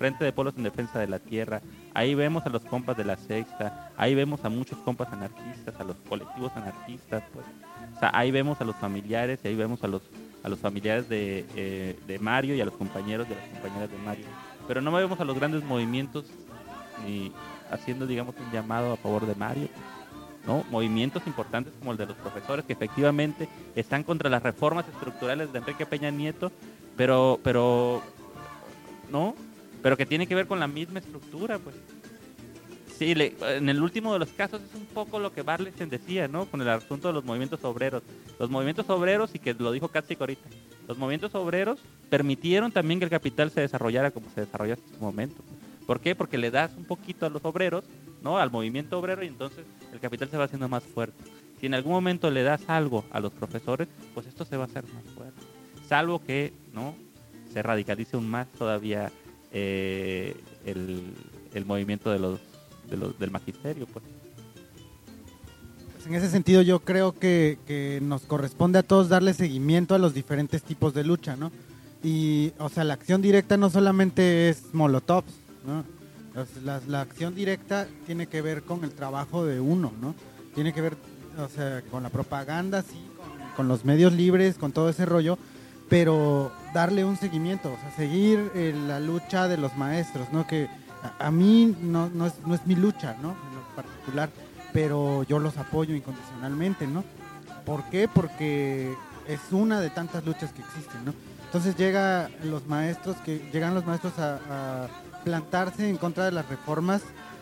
Speaker 4: Frente de Pueblos en Defensa de la Tierra, ahí vemos a los compas de la Sexta, ahí vemos a muchos compas anarquistas, a los colectivos anarquistas, pues. O sea, ahí vemos a los familiares y ahí vemos a los familiares de Mario y a los compañeros y a las compañeras de Mario. Pero no vemos a los grandes movimientos ni haciendo, digamos, un llamado a favor de Mario, ¿no? Movimientos importantes como el de los profesores, que efectivamente están contra las reformas estructurales de Enrique Peña Nieto, pero que tiene que ver con la misma estructura, pues. Sí, en el último de los casos es un poco lo que Barlesen decía, ¿no? Con el asunto de los movimientos obreros. Los movimientos obreros, y que lo dijo Katsik ahorita, los movimientos obreros permitieron también que el capital se desarrollara como se desarrolló hasta este momento. ¿Por qué? Porque le das un poquito a los obreros, ¿no? Al movimiento obrero, y entonces el capital se va haciendo más fuerte. Si en algún momento le das algo a los profesores, pues esto se va a hacer más fuerte. Salvo que, ¿no?, se radicalice aún más todavía el movimiento del magisterio, pues.
Speaker 11: Pues en ese sentido yo creo que nos corresponde a todos darle seguimiento a los diferentes tipos de lucha, ¿no? Y, o sea, la acción directa no solamente es molotovs, ¿no? La acción directa tiene que ver con el trabajo de uno, ¿no? Tiene que ver, o sea, con la propaganda, sí, con los medios libres, con todo ese rollo, pero darle un seguimiento, o sea, seguir la lucha de los maestros, ¿no? Que a mí no es mi lucha, ¿no? En lo particular, pero yo los apoyo incondicionalmente, ¿no? ¿Por qué? Porque es una de tantas luchas que existen, ¿no? Entonces llegan los maestros a plantarse en contra de las reformas,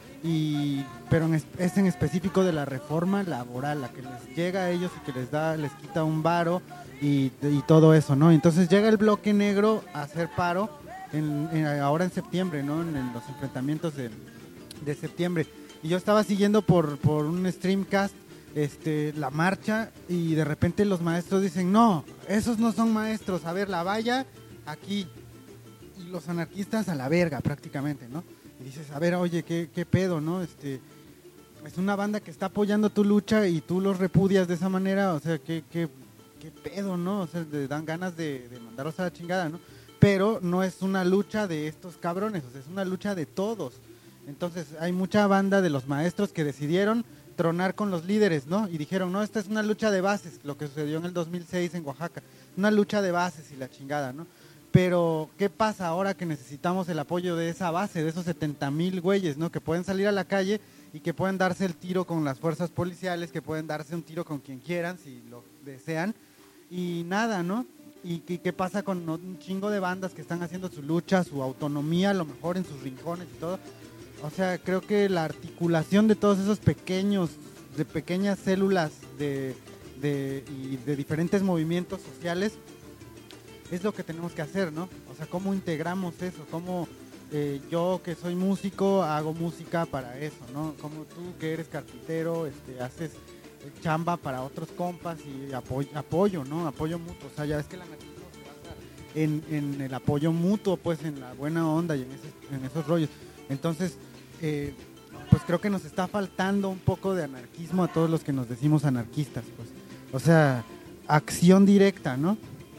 Speaker 11: pero es en específico de la reforma laboral, la que les llega a ellos y que les quita un varo y todo eso, ¿no? Entonces llega el bloque negro a hacer paro ahora en septiembre, ¿no? En los enfrentamientos de septiembre. Y yo estaba siguiendo por un streamcast la marcha, y de repente los maestros dicen, no, esos no son maestros, a ver, la valla aquí, y los anarquistas a la verga prácticamente, ¿no? Y dices, a ver, oye, ¿qué pedo, no? Es una banda que está apoyando tu lucha y tú los repudias de esa manera, o sea, ¿qué pedo, no? O sea, te dan ganas de mandarlos a la chingada, ¿no? Pero no es una lucha de estos cabrones, o sea, es una lucha de todos. Entonces hay mucha banda de los maestros que decidieron tronar con los líderes, ¿no? Y dijeron, no, esta es una lucha de bases, lo que sucedió en el 2006 en Oaxaca, una lucha de bases y la chingada, ¿no? Pero, ¿qué pasa ahora que necesitamos el apoyo de esa base, de esos 70,000 güeyes, ¿no? Que pueden salir a la calle y que pueden darse el tiro con las fuerzas policiales, que pueden darse un tiro con quien quieran, si lo desean, y nada, ¿no? ¿Y qué pasa con un chingo de bandas que están haciendo su lucha, su autonomía, a lo mejor en sus rincones y todo? O sea, creo que la articulación de todos esos pequeñas células de diferentes movimientos sociales es lo que tenemos que hacer, ¿no? O sea, ¿cómo integramos eso? ¿Cómo yo, que soy músico, hago música para eso, ¿no? Como tú, que eres carpintero, haces chamba para otros compas y apoyo, ¿no? Apoyo mutuo. O sea, ya ves que el anarquismo se basa en el apoyo mutuo, pues, en la buena onda y en esos rollos. Entonces, pues creo que nos está faltando un poco de anarquismo a todos los que nos decimos anarquistas, pues. O sea, acción directa, ¿no?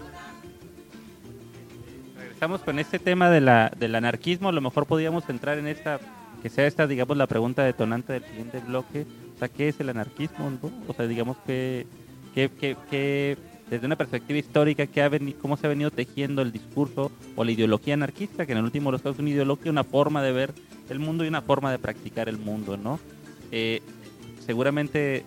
Speaker 4: Regresamos con este tema del anarquismo. A lo mejor podríamos entrar en que sea esta, digamos, la pregunta detonante del siguiente bloque. O sea, ¿qué es el anarquismo, no? O sea, digamos que desde una perspectiva histórica, cómo se ha venido tejiendo el discurso o la ideología anarquista, que en el último de los casos es una ideología, una forma de ver el mundo y una forma de practicar el mundo, ¿no? Seguramente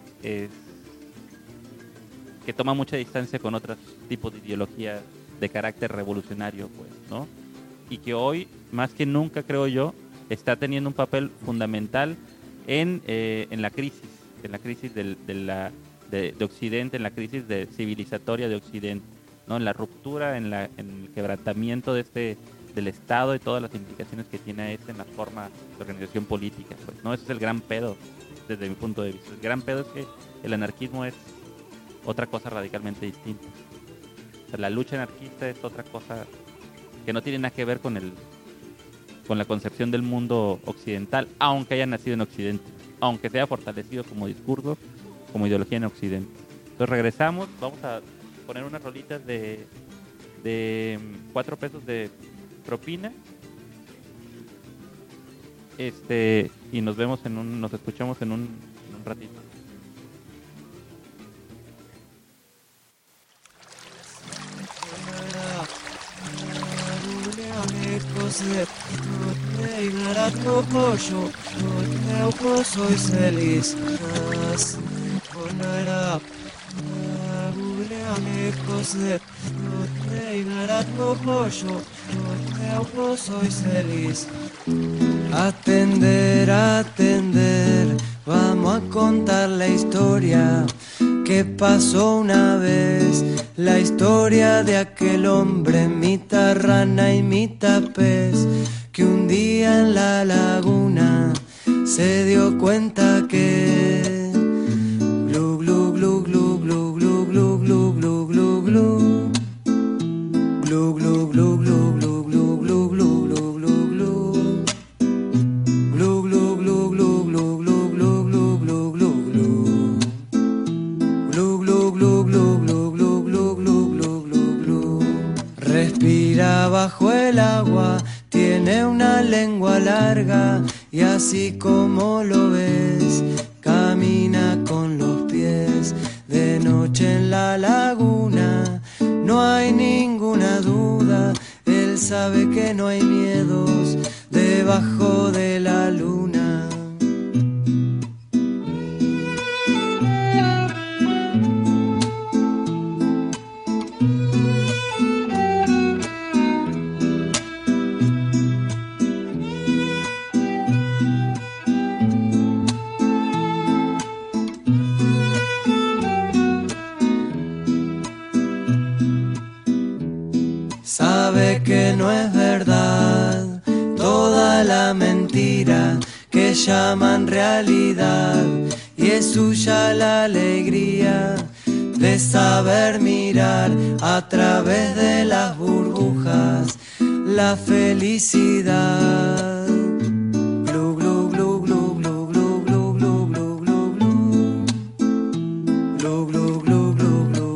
Speaker 4: que toma mucha distancia con otros tipos de ideología de carácter revolucionario, pues, ¿no? Y que hoy, más que nunca, creo yo, está teniendo un papel fundamental en la crisis de Occidente, en la crisis civilizatoria de Occidente, ¿no? En la ruptura, en el quebrantamiento del Estado y todas las implicaciones que tiene en la forma de organización política, pues, ¿no? Ese es el gran pedo, desde mi punto de vista. El gran pedo es que el anarquismo es otra cosa radicalmente distinta. O sea, la lucha anarquista es otra cosa que no tiene nada que ver con la concepción del mundo occidental, aunque haya nacido en Occidente, aunque sea fortalecido como discurso, como ideología en Occidente. Entonces regresamos, vamos a poner unas rolitas de 4 pesos de propina y nos escuchamos en un ratito.
Speaker 12: Atender, atender, vamos a contar la historia que pasó una vez, la historia de aquel hombre mitad rana y mitad pez, que un día en la laguna se dio cuenta que glu glu glu glu glu glu glu glu glu glu glu glu glu glu glu glu glu glu glu respira bajo el agua, tiene una lengua larga y así como lo ves, camina con los pies. De noche en la laguna no hay ninguna duda, él sabe que no hay miedos debajo de la luna. Sabe que no es verdad toda la mentira que llaman realidad, y es suya la alegría de saber mirar a través de las burbujas la felicidad. Glu glu glu glu glu glu glu glu glu glu glu glu glu glu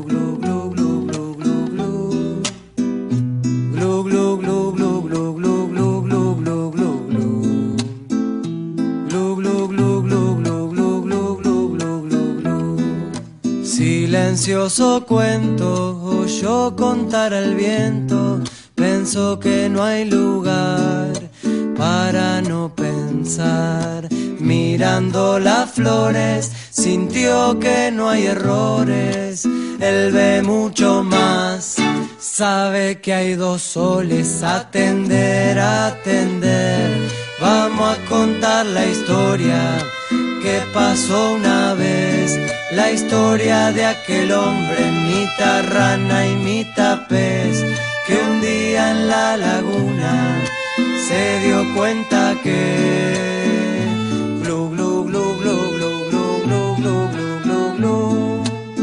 Speaker 12: silencioso cuento oyó contar al viento, pensó que no hay lugar para no pensar. Mirando las flores sintió que no hay errores, él ve mucho más, sabe que hay dos soles. Atender, atender, vamos a contar la historia que pasó una vez, la historia de aquel hombre mitad rana y mitad pez, que un día en la laguna se dio cuenta que glu glu glu glu glu glu glu glu glu glu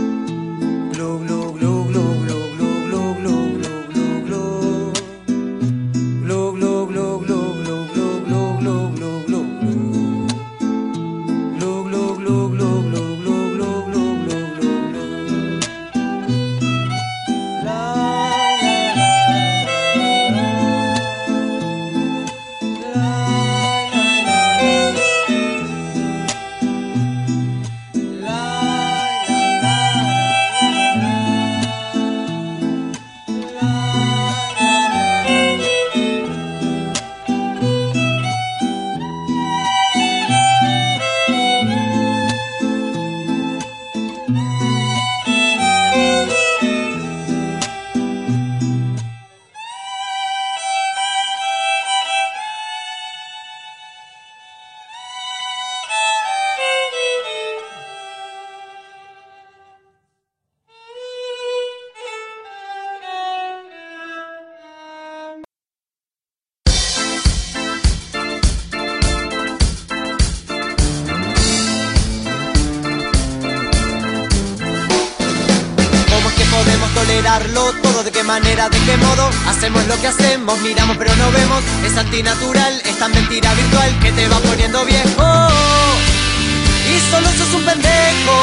Speaker 12: todo, de qué manera, de qué modo hacemos lo que hacemos, miramos pero no vemos, es antinatural, esta mentira virtual que te va poniendo viejo y solo sos un pendejo.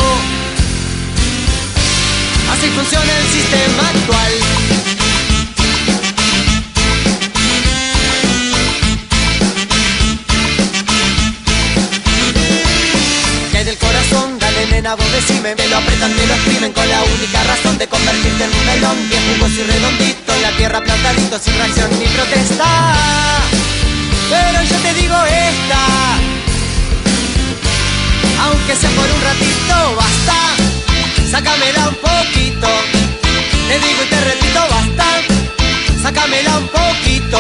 Speaker 12: Así funciona el sistema actual. exprimen con la única razón de convertirte en un melón bien jugoso y redondito, en la tierra plantadito, sin reacción ni protesta. Pero yo te digo esta, aunque sea por un ratito, basta, sácamela un poquito. Te digo y te repito, basta, sácamela un poquito.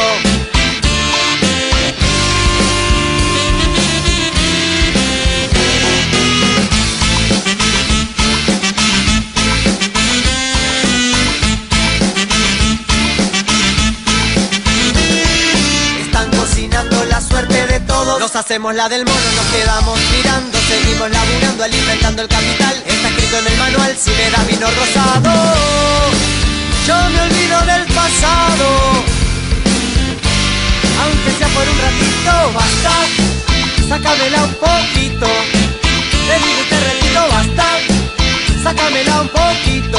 Speaker 12: La suerte de todos, nos hacemos la del mono, nos quedamos mirando, seguimos laburando, alimentando el capital. Está escrito en el manual, si me da vino rosado, yo me olvido del pasado. Aunque sea por un ratito, basta, sácamela un poquito. Te digo y te repito, basta, sácamela un poquito.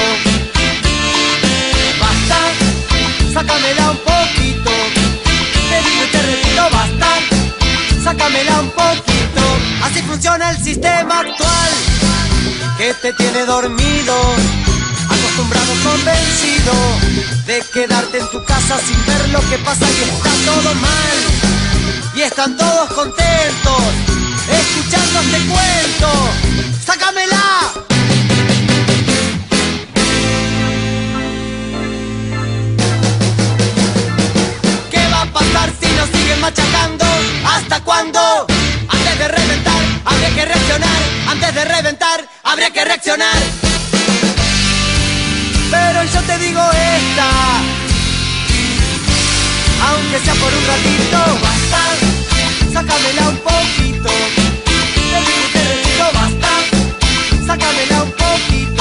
Speaker 12: Basta, sácamela un poquito. Te digo y te repito, basta, sácamela un poquito. Así funciona el sistema actual, que te tiene dormido, acostumbrado, convencido de quedarte en tu casa sin ver lo que pasa y está todo mal. Y están todos contentos, escuchando este cuento. ¡Sácamela! Si nos siguen machacando, ¿hasta cuándo? Antes de reventar, habría que reaccionar. Antes de reventar, habría que reaccionar. Pero yo te digo esta, aunque sea por un ratito, basta, sácamela un poquito. Te digo y te repito, basta, sácamela un poquito.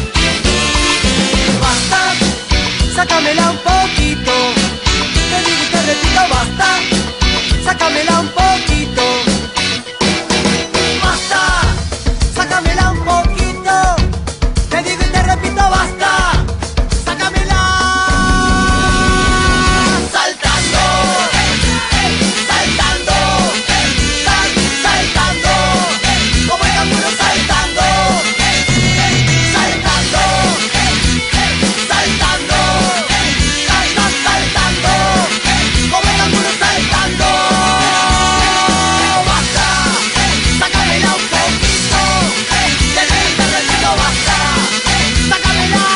Speaker 12: Basta, sácamela un poquito. Te digo y te repito, basta, sácamela un poquito. Basta, sácamela un poquito. Te digo y te repito, basta, sácamela. Saltando, saltando, saltando, como el canguro saltando. Saltando, saltando, saltando, como el canguro saltando. Basta, sácamela un poquito. Te digo y te repito, basta, sácamela.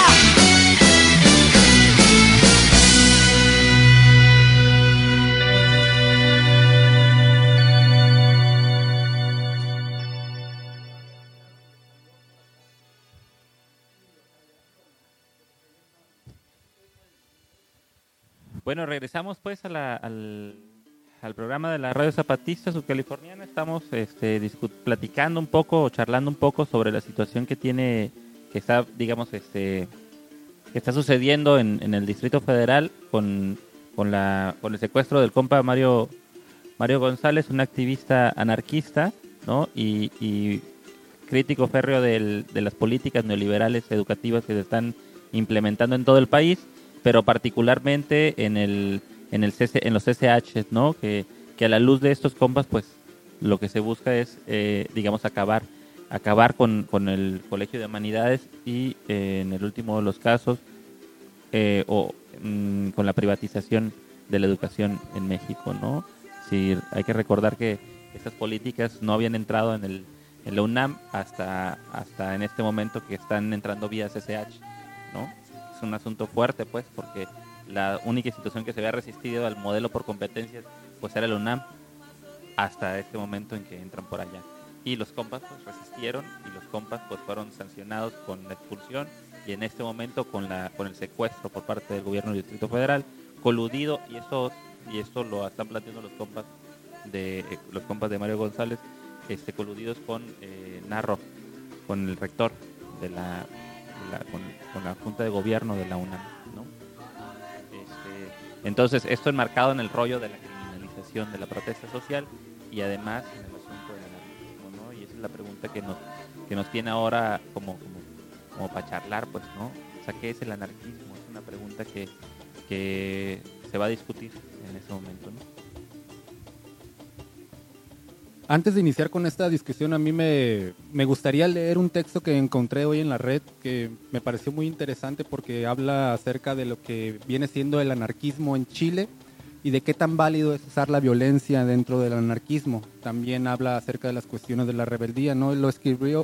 Speaker 4: Bueno, regresamos pues al programa de la Radio Zapatista Subcaliforniana. Estamos platicando un poco, o charlando un poco sobre la situación que está, digamos, que está sucediendo en el Distrito Federal con el secuestro del compa Mario González, un activista anarquista, ¿no? Y crítico férreo de las políticas neoliberales educativas que se están implementando en todo el país, pero particularmente en los CCH, ¿no? Que a la luz de estos compas, pues lo que se busca es, digamos, acabar con el Colegio de Humanidades y en el último de los casos con la privatización de la educación en México, ¿no? Sí, hay que recordar que estas políticas no habían entrado en la UNAM hasta en este momento que están entrando vía CCH, ¿no? Es un asunto fuerte, pues, porque la única institución que se había resistido al modelo por competencias, pues era la UNAM, hasta este momento en que entran por allá. Y los compas pues resistieron y los compas pues fueron sancionados con la expulsión y en este momento con el secuestro por parte del gobierno del Distrito Federal, coludido, y esto lo están planteando los compas de Mario González, coludidos con Narro, con el rector de con la Junta de Gobierno de la UNAM, ¿no? Entonces, esto enmarcado en el rollo de la criminalización de la protesta social y además en el asunto del anarquismo, ¿no? Y esa es la pregunta que nos tiene ahora como para charlar, pues, ¿no? O sea, ¿qué es el anarquismo? Es una pregunta que se va a discutir en ese momento, ¿no?
Speaker 10: Antes de iniciar con esta discusión, a mí me gustaría leer un texto que encontré hoy en la red que me pareció muy interesante porque habla acerca de lo que viene siendo el anarquismo en Chile y de qué tan válido es usar la violencia dentro del anarquismo. También habla acerca de las cuestiones de la rebeldía, ¿no? Lo escribió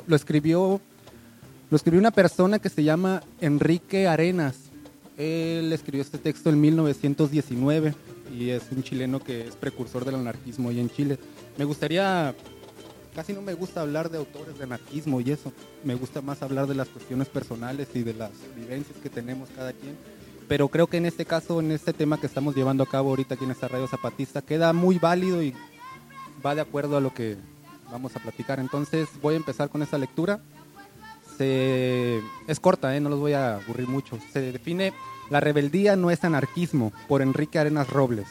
Speaker 10: una persona que se llama Enrique Arenas. Él escribió este texto en 1919 y es un chileno que es precursor del anarquismo hoy en Chile. Casi no me gusta hablar de autores de anarquismo y eso, me gusta más hablar de las cuestiones personales y de las vivencias que tenemos cada quien, pero creo que en este caso, en este tema que estamos llevando a cabo ahorita aquí en esta Radio Zapatista, queda muy válido y va de acuerdo a lo que vamos a platicar. Entonces voy a empezar con esta lectura. Es corta, no los voy a aburrir mucho. Se define: la rebeldía no es anarquismo, por Enrique Arenas Robles.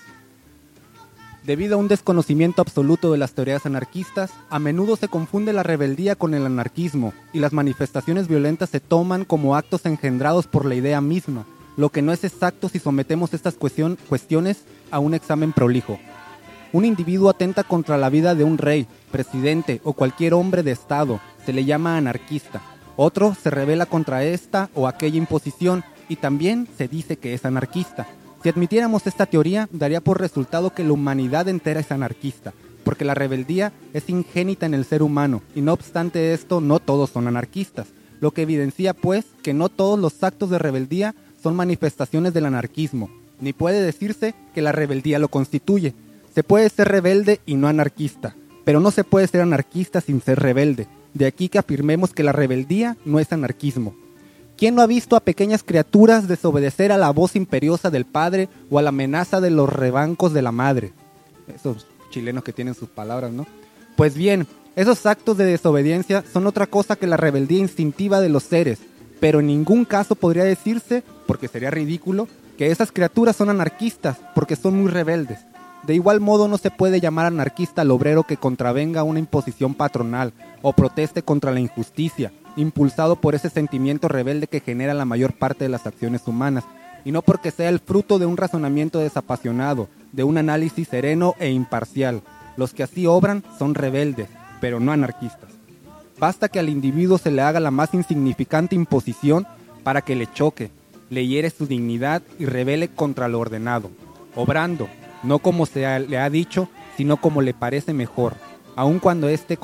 Speaker 10: Debido a un desconocimiento absoluto de las teorías anarquistas, a menudo se confunde la rebeldía con el anarquismo y las manifestaciones violentas se toman como actos engendrados por la idea misma, lo que no es exacto si sometemos estas cuestiones a un examen prolijo. Un individuo atenta contra la vida de un rey, presidente o cualquier hombre de Estado, se le llama anarquista. Otro se rebela contra esta o aquella imposición y también se dice que es anarquista. Si admitiéramos esta teoría, daría por resultado que la humanidad entera es anarquista, porque la rebeldía es ingénita en el ser humano, y no obstante esto, no todos son anarquistas, lo que evidencia, pues, que no todos los actos de rebeldía son manifestaciones del anarquismo, ni puede decirse que la rebeldía lo constituye. Se puede ser rebelde y no anarquista, pero no se puede ser anarquista sin ser rebelde, de aquí que afirmemos que la rebeldía no es anarquismo. ¿Quién no ha visto a pequeñas criaturas desobedecer a la voz imperiosa del padre o a la amenaza de los rebancos de la madre? Esos chilenos que tienen sus palabras, ¿no? Pues bien, esos actos de desobediencia son otra cosa que la rebeldía instintiva de los seres, pero en ningún caso podría decirse, porque sería ridículo, que esas criaturas son anarquistas, porque son muy rebeldes. De igual modo no se puede llamar anarquista al obrero que contravenga una imposición patronal o proteste contra la injusticia, impulsado por ese sentimiento rebelde que genera la mayor parte de las acciones humanas, y no porque sea el fruto de un razonamiento desapasionado, de un análisis sereno e imparcial. Los que así obran son rebeldes, pero no anarquistas. Basta que al individuo se le haga la más insignificante imposición para que le choque, le hiere su dignidad y rebele contra lo ordenado, obrando, no como le ha dicho, sino como le parece mejor, aun cuando esté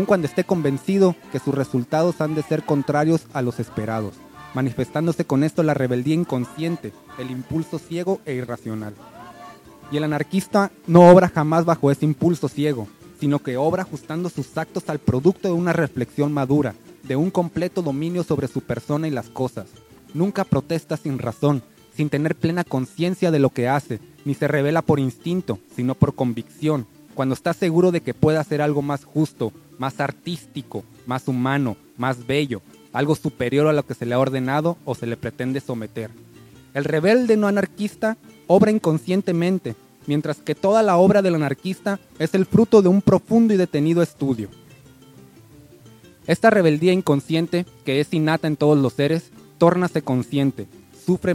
Speaker 10: convencido que sus resultados han de ser contrarios a los esperados, manifestándose con esto la rebeldía inconsciente, el impulso ciego e irracional. Y el anarquista no obra jamás bajo ese impulso ciego, sino que obra ajustando sus actos al producto de una reflexión madura, de un completo dominio sobre su persona y las cosas. Nunca protesta sin razón, sin tener plena conciencia de lo que hace, ni se rebela por instinto, sino por convicción, cuando está seguro de que puede hacer algo más justo, más artístico, más humano, más bello, algo superior a lo que se le ha ordenado o se le pretende someter. El rebelde no anarquista obra inconscientemente, mientras que toda la obra del anarquista es el fruto de un profundo y detenido estudio. Esta rebeldía inconsciente, que es innata en todos los seres, tórnase consciente, sufre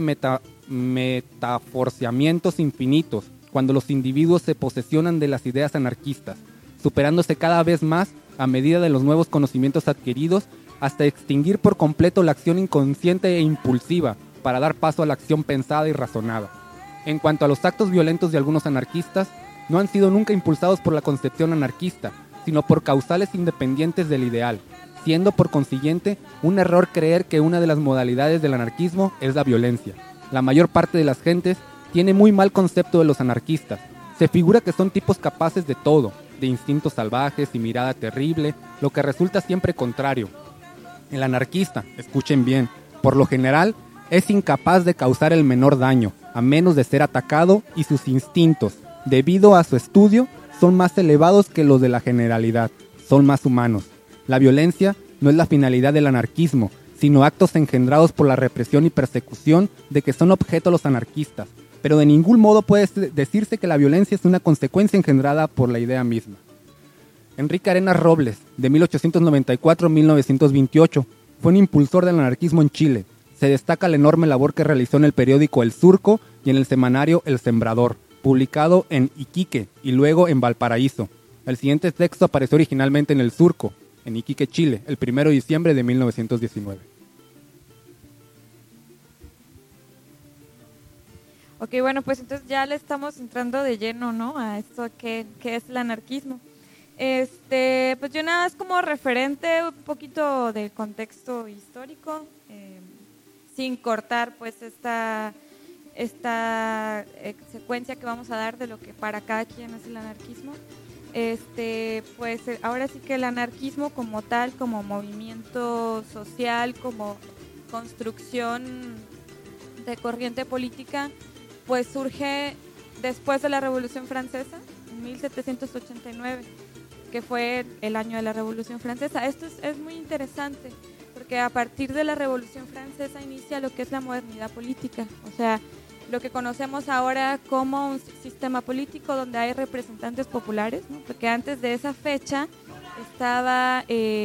Speaker 10: metaforciamientos infinitos, cuando los individuos se posesionan de las ideas anarquistas, superándose cada vez más a medida de los nuevos conocimientos adquiridos, hasta extinguir por completo la acción inconsciente e impulsiva, para dar paso a la acción pensada y razonada. En cuanto a los actos violentos de algunos anarquistas, no han sido nunca impulsados por la concepción anarquista, sino por causales independientes del ideal, siendo por consiguiente un error creer que una de las modalidades del anarquismo es la violencia. La mayor parte de las gentes tiene muy mal concepto de los anarquistas. Se figura que son tipos capaces de todo, de instintos salvajes y mirada terrible, lo que resulta siempre contrario. El anarquista, escuchen bien, por lo general es incapaz de causar el menor daño, a menos de ser atacado, y sus instintos, debido a su estudio, son más elevados que los de la generalidad, son más humanos. La violencia no es la finalidad del anarquismo, sino actos engendrados por la represión y persecución de que son objeto los anarquistas, pero de ningún modo puede decirse que la violencia es una consecuencia engendrada por la idea misma. Enrique Arenas Robles, de 1894 a 1928, fue un impulsor del anarquismo en Chile. Se destaca la enorme labor que realizó en el periódico El Surco y en el semanario El Sembrador, publicado en Iquique y luego en Valparaíso. El siguiente texto apareció originalmente en El Surco, en Iquique, Chile, el 1 de diciembre de 1919.
Speaker 7: Ok, bueno, pues entonces ya le estamos entrando de lleno, ¿no? A esto que es el anarquismo. Pues yo nada más como referente un poquito del contexto histórico, sin cortar pues esta secuencia que vamos a dar de lo que para cada quien es el anarquismo. Pues ahora sí que el anarquismo como tal, como movimiento social, como construcción de corriente política, pues surge después de la Revolución Francesa, en 1789, que fue el año de la Revolución Francesa. Esto es muy interesante, porque a partir de la Revolución Francesa inicia lo que es la modernidad política, o sea, lo que conocemos ahora como un sistema político donde hay representantes populares, ¿no? Porque antes de esa fecha estaba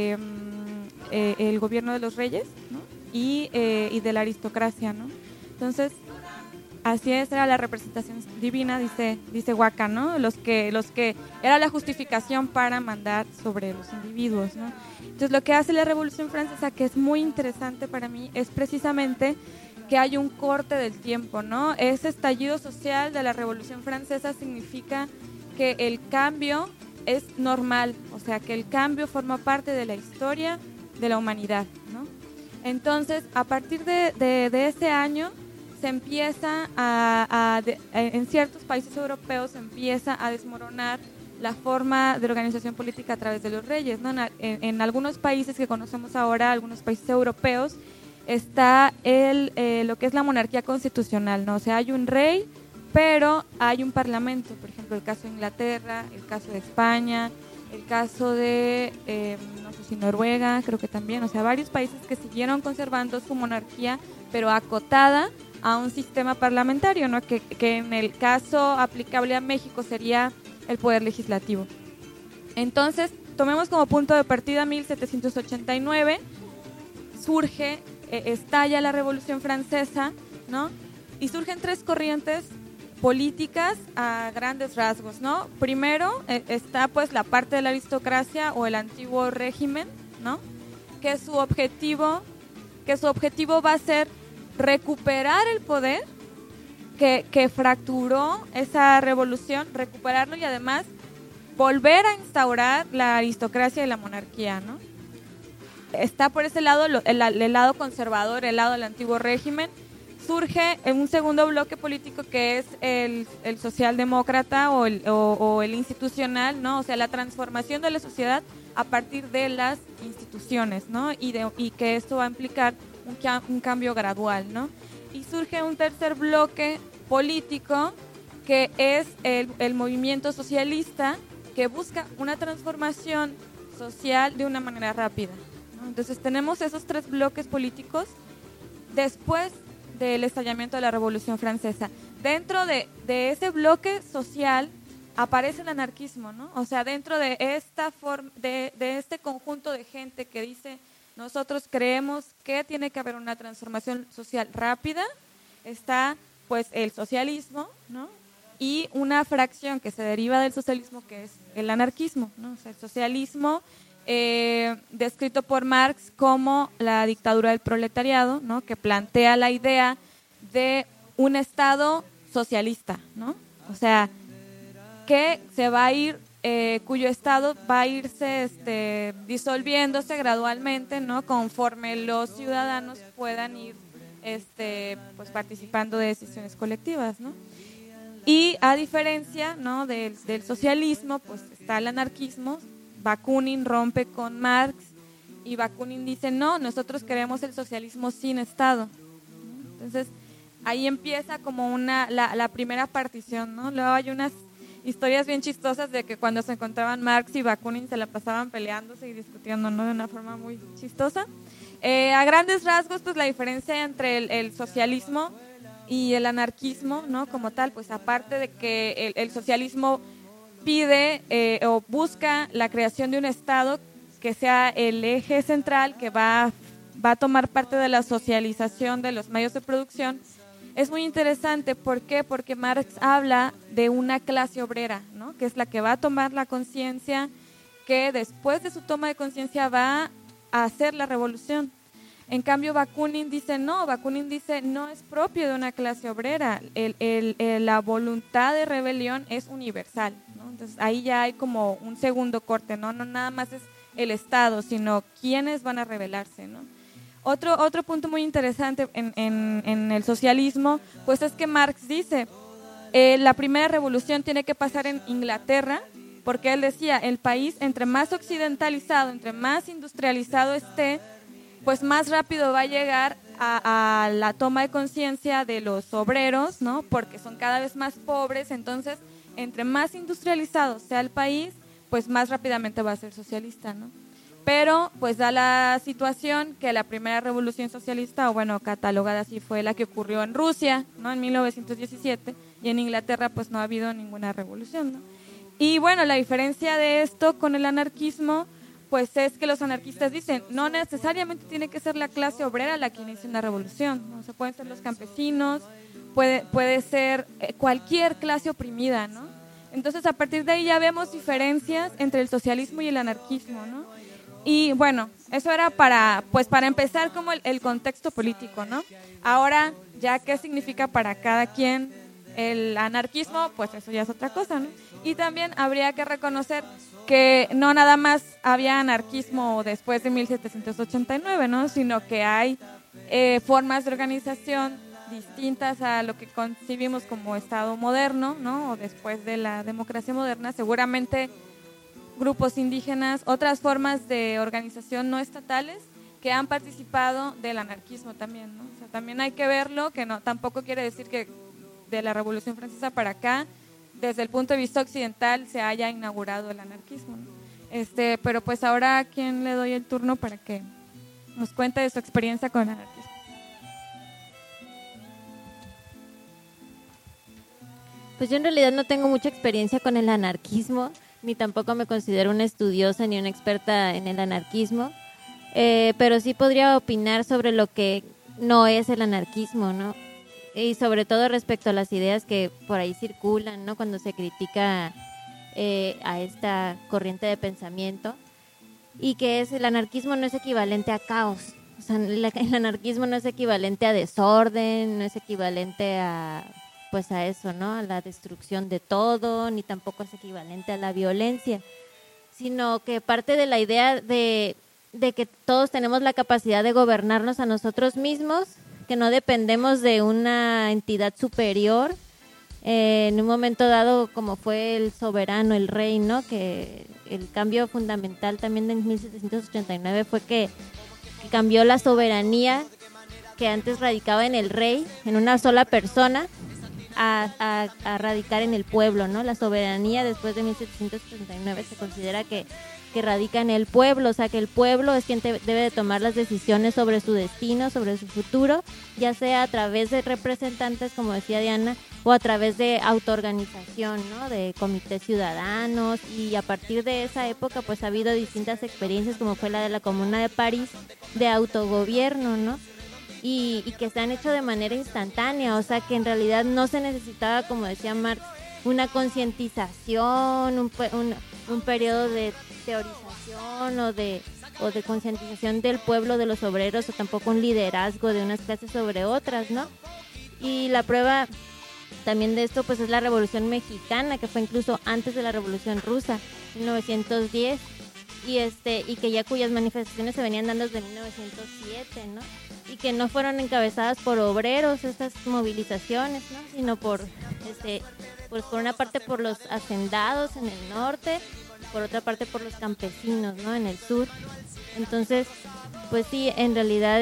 Speaker 7: el gobierno de los reyes, ¿no? y de la aristocracia, ¿no? Entonces, así es, era la representación divina, dice Waka, ¿no? Los que era la justificación para mandar sobre los individuos, ¿no? Entonces, lo que hace la Revolución Francesa, que es muy interesante para mí, es precisamente que hay un corte del tiempo, ¿no? Ese estallido social de la Revolución Francesa significa que el cambio es normal, o sea, que el cambio forma parte de la historia de la humanidad, ¿no? Entonces, a partir de ese año, se empieza en ciertos países europeos se empieza a desmoronar la forma de organización política a través de los reyes, ¿no? En algunos países que conocemos ahora, algunos países europeos, está lo que es la monarquía constitucional, ¿no? O sea, hay un rey, pero hay un parlamento, por ejemplo, el caso de Inglaterra, el caso de España, el caso de, no sé si Noruega, creo que también, o sea, varios países que siguieron conservando su monarquía, pero acotada a un sistema parlamentario, ¿no? Que en el caso aplicable a México sería el poder legislativo. Entonces, tomemos como punto de partida 1789, estalla la Revolución Francesa, ¿no? Y surgen tres corrientes políticas a grandes rasgos, ¿no? Primero está pues la parte de la aristocracia o el antiguo régimen, ¿no? Que su objetivo va a ser recuperar el poder que fracturó esa revolución, recuperarlo y además volver a instaurar la aristocracia y la monarquía, ¿no? Está por ese lado el lado conservador, el lado del antiguo régimen. Surge en un segundo bloque político que es el socialdemócrata o el institucional, ¿no? O sea, la transformación de la sociedad a partir de las instituciones, ¿no? Y que esto va a implicar un cambio gradual, ¿no? Y surge un tercer bloque político que es el movimiento socialista, que busca una transformación social de una manera rápida, ¿no? Entonces tenemos esos tres bloques políticos después del estallamiento de la Revolución Francesa. Dentro de ese bloque social aparece el anarquismo, ¿no? O sea, dentro de esta de este conjunto de gente que dice: nosotros creemos que tiene que haber una transformación social rápida, está pues el socialismo, ¿no? Y una fracción que se deriva del socialismo, que es el anarquismo, ¿no? O sea, el socialismo descrito por Marx como la dictadura del proletariado, ¿no? Que plantea la idea de un Estado socialista, ¿no? O sea, que se va a ir, cuyo Estado va a irse disolviéndose gradualmente, ¿no? Conforme los ciudadanos puedan ir pues participando de decisiones colectivas, ¿no? Y a diferencia, ¿no? del socialismo, pues está el anarquismo. Bakunin rompe con Marx y Bakunin dice: no, nosotros queremos el socialismo sin Estado. Entonces ahí empieza como la primera partición, ¿no? Luego hay unas historias bien chistosas de que cuando se encontraban Marx y Bakunin se la pasaban peleándose y discutiendo, ¿no? De una forma muy chistosa. A grandes rasgos, pues la diferencia entre el socialismo y el anarquismo, ¿no? Como tal, pues aparte de que el socialismo pide o busca la creación de un Estado que sea el eje central, que va a tomar parte de la socialización de los medios de producción. es muy interesante. ¿Por qué? Porque Marx habla de una clase obrera, ¿no? Que es la que va a tomar la conciencia, que después de su toma de conciencia va a hacer la revolución. En cambio, Bakunin dice no es propio de una clase obrera, la voluntad de rebelión es universal, ¿no? Entonces ahí ya hay como un segundo corte, no nada más es el Estado, sino quiénes van a rebelarse, ¿no? Otro punto muy interesante en el socialismo, pues es que Marx dice, la primera revolución tiene que pasar en Inglaterra, porque él decía, el país entre más occidentalizado, entre más industrializado esté, pues más rápido va a llegar a la toma de conciencia de los obreros, ¿no? Porque son cada vez más pobres, entonces entre más industrializado sea el país, pues más rápidamente va a ser socialista, ¿no? Pero pues da la situación que la primera revolución socialista, o bueno, catalogada así, fue la que ocurrió en Rusia, ¿no? En 1917, y en Inglaterra pues no ha habido ninguna revolución, ¿no? Y bueno, la diferencia de esto con el anarquismo, pues es que los anarquistas dicen, no necesariamente tiene que ser la clase obrera la que inicie una revolución, ¿no? O sea, pueden ser los campesinos, puede ser cualquier clase oprimida, ¿no? Entonces, a partir de ahí ya vemos diferencias entre el socialismo y el anarquismo, ¿no? Y bueno, eso era para empezar como el contexto político, ¿no? Ahora, ya qué significa para cada quien el anarquismo, pues eso ya es otra cosa, ¿no? Y también habría que reconocer que no nada más había anarquismo después de 1789, ¿no? Sino que hay formas de organización distintas a lo que concibimos como Estado moderno, ¿no? O después de la democracia moderna, seguramente grupos indígenas, otras formas de organización no estatales que han participado del anarquismo también, ¿no? O sea, también hay que verlo, que no tampoco quiere decir que de la Revolución Francesa para acá, desde el punto de vista occidental, se haya inaugurado el anarquismo, ¿no? Pero pues ahora, ¿a quién le doy el turno para que nos cuente de su experiencia con el anarquismo?
Speaker 5: Pues yo en realidad no tengo mucha experiencia con el anarquismo, ni tampoco me considero una estudiosa ni una experta en el anarquismo, pero sí podría opinar sobre lo que no es el anarquismo, ¿no? Y sobre todo respecto a las ideas que por ahí circulan, ¿no? Cuando se critica a esta corriente de pensamiento, y que el anarquismo no es equivalente a caos. O sea, el anarquismo no es equivalente a desorden, no es equivalente a eso, ¿no? A la destrucción de todo, ni tampoco es equivalente a la violencia, sino que parte de la idea de que todos tenemos la capacidad de gobernarnos a nosotros mismos, que no dependemos de una entidad superior, en un momento dado como fue el soberano, el rey, ¿no? Que el cambio fundamental también en 1789 fue que cambió la soberanía que antes radicaba en el rey, en una sola persona, a radicar en el pueblo, ¿no? La soberanía después de 1789 se considera que radica en el pueblo, o sea que el pueblo es quien debe de tomar las decisiones sobre su destino, sobre su futuro, ya sea a través de representantes, como decía Diana, o a través de autoorganización, ¿no? De comités ciudadanos, y a partir de esa época pues ha habido distintas experiencias, como fue la de la Comuna de París, de autogobierno, ¿no? Y que se han hecho de manera instantánea, o sea que en realidad no se necesitaba, como decía Marx, una concientización, un periodo de teorización o de concientización del pueblo, de los obreros, o tampoco un liderazgo de unas clases sobre otras, ¿no? Y la prueba también de esto pues es la Revolución Mexicana, que fue incluso antes de la Revolución Rusa, 1910, y que ya cuyas manifestaciones se venían dando desde 1907, ¿no? Y que no fueron encabezadas por obreros estas movilizaciones, ¿no? Sino por una parte por los hacendados en el norte, por otra parte por los campesinos, ¿no? En el sur. Entonces, pues sí, en realidad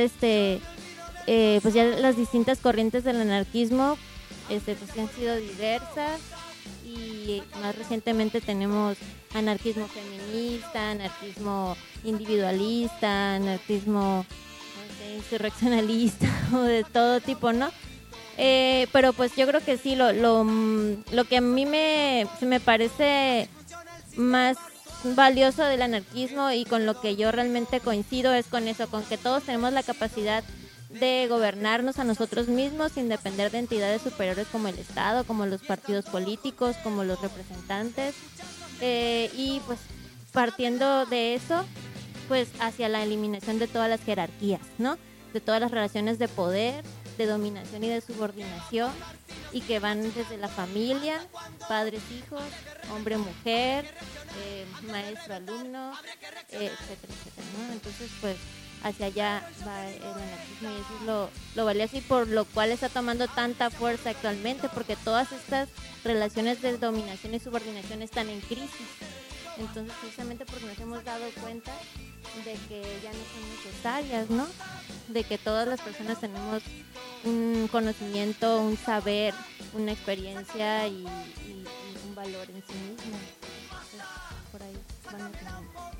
Speaker 5: pues ya las distintas corrientes del anarquismo pues han sido diversas, y más recientemente tenemos anarquismo feminista, anarquismo individualista, anarquismo insurreccionalista o de todo tipo, ¿no? Pero pues yo creo que sí, lo que a mí me parece más valioso del anarquismo, y con lo que yo realmente coincido, es con eso, con que todos tenemos la capacidad de gobernarnos a nosotros mismos sin depender de entidades superiores como el Estado, como los partidos políticos, como los representantes, y pues partiendo de eso, pues hacia la eliminación de todas las jerarquías, ¿no? De todas las relaciones de poder, de dominación y de subordinación, y que van desde la familia, padres, hijos, hombre-mujer, maestro-alumno, etcétera, etcétera, ¿no? Entonces, pues, hacia allá va el anarquismo, y eso es lo valioso y por lo cual está tomando tanta fuerza actualmente, porque todas estas relaciones de dominación y subordinación están en crisis. Entonces, precisamente porque nos hemos dado cuenta de que ya no son necesarias, ¿no? De que todas las personas tenemos un conocimiento, un saber, una experiencia y un valor en sí mismo. Entonces, por ahí van a tener.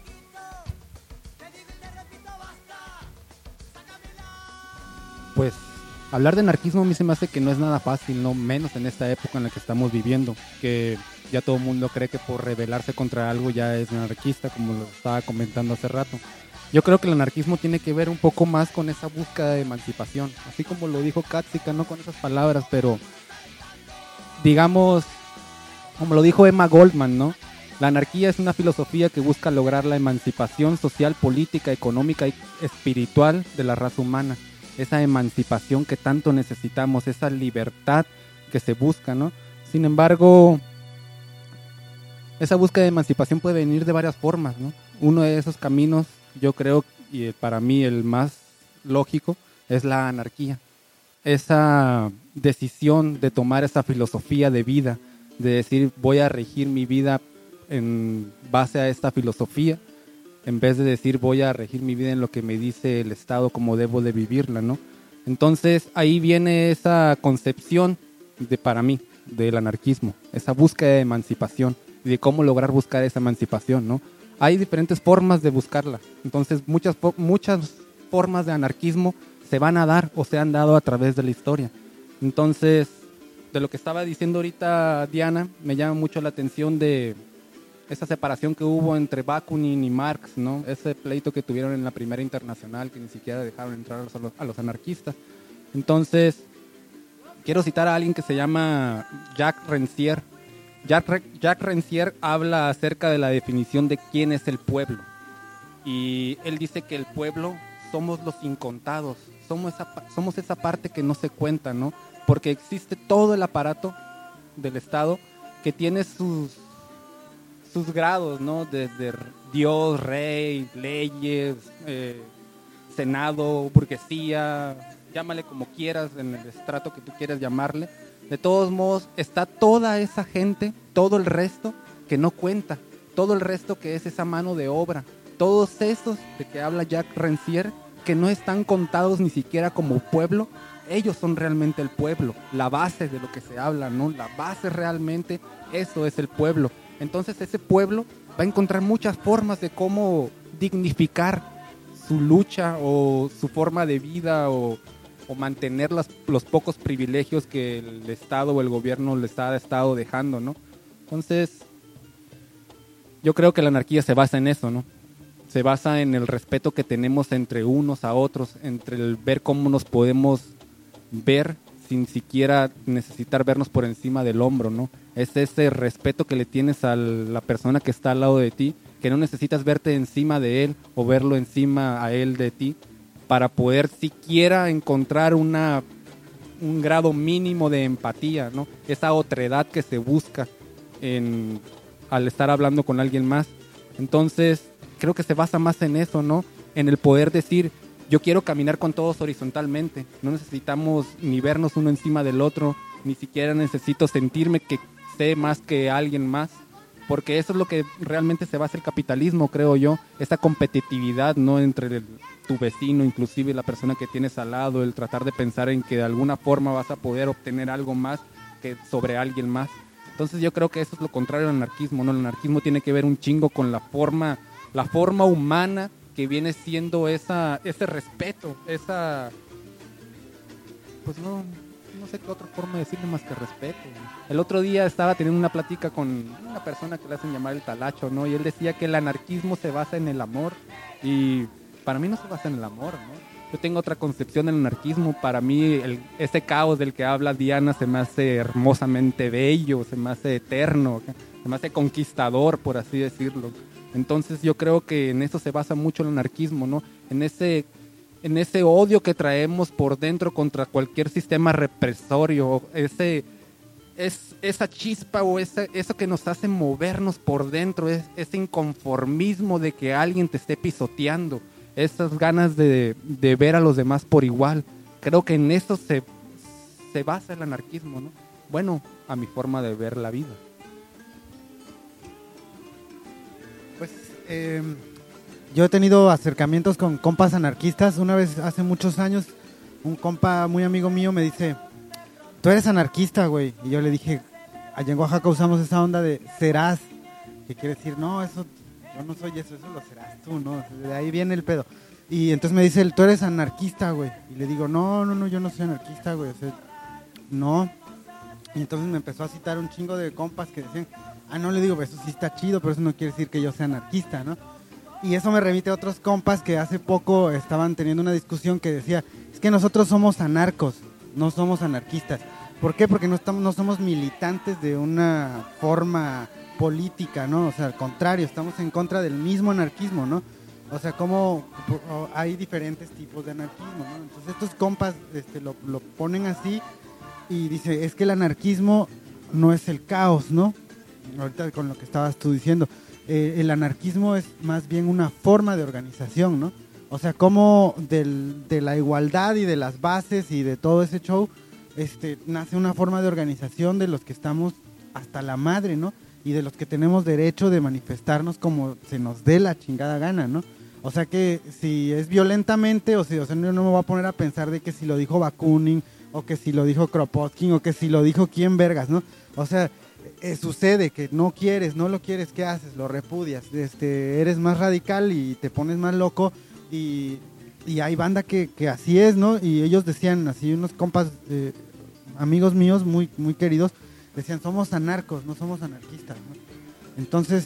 Speaker 10: Pues hablar de anarquismo a mí se me hace que no es nada fácil, no menos en esta época en la que estamos viviendo, que ya todo el mundo cree que por rebelarse contra algo ya es anarquista, como lo estaba comentando hace rato. Yo creo que el anarquismo tiene que ver un poco más con esa búsqueda de emancipación, así como lo dijo Katsika, no con esas palabras, pero digamos, como lo dijo Emma Goldman, ¿no? La anarquía es una filosofía que busca lograr la emancipación social, política, económica y espiritual de la raza humana. Esa emancipación que tanto necesitamos, esa libertad que se busca, ¿no? Sin embargo, esa búsqueda de emancipación puede venir de varias formas, ¿no? Uno de esos caminos, yo creo, y para mí el más lógico, es la anarquía. Esa decisión de tomar esa filosofía de vida, de decir voy a regir mi vida en base a esta filosofía, en vez de decir voy a regir mi vida en lo que me dice el Estado como debo de vivirla, ¿no? Entonces ahí viene esa concepción para mí del anarquismo, esa búsqueda de emancipación y de cómo lograr buscar esa emancipación, ¿no? Hay diferentes formas de buscarla, entonces muchas formas de anarquismo se van a dar o se han dado a través de la historia. Entonces, de lo que estaba diciendo ahorita Diana, me llama mucho la atención de esa separación que hubo entre Bakunin y Marx, ¿no? Ese pleito que tuvieron en la Primera Internacional, que ni siquiera dejaron entrar a los anarquistas. Entonces, quiero citar a alguien que se llama Jacques Rancière. Jacques Rancière habla acerca de la definición de quién es el pueblo. Y él dice que el pueblo somos los incontados, somos esa parte que no se cuenta, ¿no? Porque existe todo el aparato del Estado que tiene sus grados, ¿no? Desde Dios, rey, leyes, senado, burguesía, llámale como quieras, en el estrato que tú quieras llamarle. De todos modos, está toda esa gente, todo el resto que no cuenta, todo el resto que es esa mano de obra, todos esos de que habla Jacques Rancière, que no están contados ni siquiera como pueblo, ellos son realmente el pueblo, la base de lo que se habla, ¿no? La base realmente, eso es el pueblo. Entonces ese pueblo va a encontrar muchas formas de cómo dignificar su lucha o su forma de vida o mantener los pocos privilegios que el Estado o el gobierno les ha estado dejando, ¿no? Entonces, yo creo que la anarquía se basa en eso, ¿no? Se basa en el respeto que tenemos entre unos a otros, entre el ver cómo nos podemos ver sin siquiera necesitar vernos por encima del hombro, ¿no? Es ese respeto que le tienes a la persona que está al lado de ti, que no necesitas verte encima de él o verlo encima a él de ti para poder siquiera encontrar un grado mínimo de empatía, ¿no? Esa otredad que se busca al estar hablando con alguien más. Entonces, creo que se basa más en eso, ¿no? En el poder decir, yo quiero caminar con todos horizontalmente. No necesitamos ni vernos uno encima del otro, ni siquiera necesito sentirme que sé más que alguien más, porque eso es lo que realmente se basa el capitalismo, creo yo, esa competitividad, ¿no? Entre tu vecino, inclusive la persona que tienes al lado, el tratar de pensar en que de alguna forma vas a poder obtener algo más que sobre alguien más. Entonces yo creo que eso es lo contrario al anarquismo, ¿no? El anarquismo tiene que ver un chingo con la forma humana que viene siendo ese respeto, pues no sé qué otra forma de decirle más que respeto. El otro día estaba teniendo una plática con una persona que le hacen llamar el talacho, ¿no? Y él decía que el anarquismo se basa en el amor, y para mí no se basa en el amor, ¿no? Yo tengo otra concepción del anarquismo. Para mí ese caos del que habla Diana se me hace hermosamente bello, se me hace eterno, se me hace conquistador, por así decirlo. Entonces yo creo que en eso se basa mucho el anarquismo, ¿no? En ese odio que traemos por dentro contra cualquier sistema represorio, esa chispa o eso que nos hace movernos por dentro, ese inconformismo de que alguien te esté pisoteando, esas ganas de ver a los demás por igual. Creo que en eso se basa el anarquismo, ¿no? Bueno, a mi forma de ver la vida.
Speaker 11: Pues yo he tenido acercamientos con compas anarquistas. Una vez, hace muchos años, un compa muy amigo mío me dice: tú eres anarquista, güey. Y yo le dije, allá en Oaxaca usamos esa onda de serás, que quiere decir, no, eso, yo no soy eso lo serás tú, ¿no? De ahí viene el pedo. Y entonces me dice, tú eres anarquista, güey. Y le digo, no, yo no soy anarquista, güey. O sea, no. Y entonces me empezó a citar un chingo de compas que decían, no, le digo, eso sí está chido, pero eso no quiere decir que yo sea anarquista, ¿no? Y eso me remite a otros compas que hace poco estaban teniendo una discusión que decía, es que nosotros somos anarcos, no somos anarquistas. ¿Por qué? Porque no somos militantes de una forma política, ¿no? O sea, al contrario, estamos en contra del mismo anarquismo, ¿no? O sea, como hay diferentes tipos de anarquismo, ¿no? Entonces estos compas lo ponen así y dice, es que el anarquismo no es el caos, ¿no? Ahorita con lo que estabas tú diciendo, el anarquismo es más bien una forma de organización, ¿no? O sea, como de la igualdad y de las bases y de todo ese show, nace una forma de organización de los que estamos hasta la madre, ¿no? Y de los que tenemos derecho de manifestarnos como se nos dé la chingada gana, ¿no? O sea que si es violentamente, o sea, yo no me voy a poner a pensar de que si lo dijo Bakunin, o que si lo dijo Kropotkin, o que si lo dijo quién vergas, ¿no? O sea, sucede que no lo quieres, ¿qué haces? Lo repudias, eres más radical y te pones más loco, y hay banda que así es, ¿no? Y ellos decían, así unos compas, amigos míos muy, muy queridos, decían, somos anarcos, no somos anarquistas, ¿no? Entonces,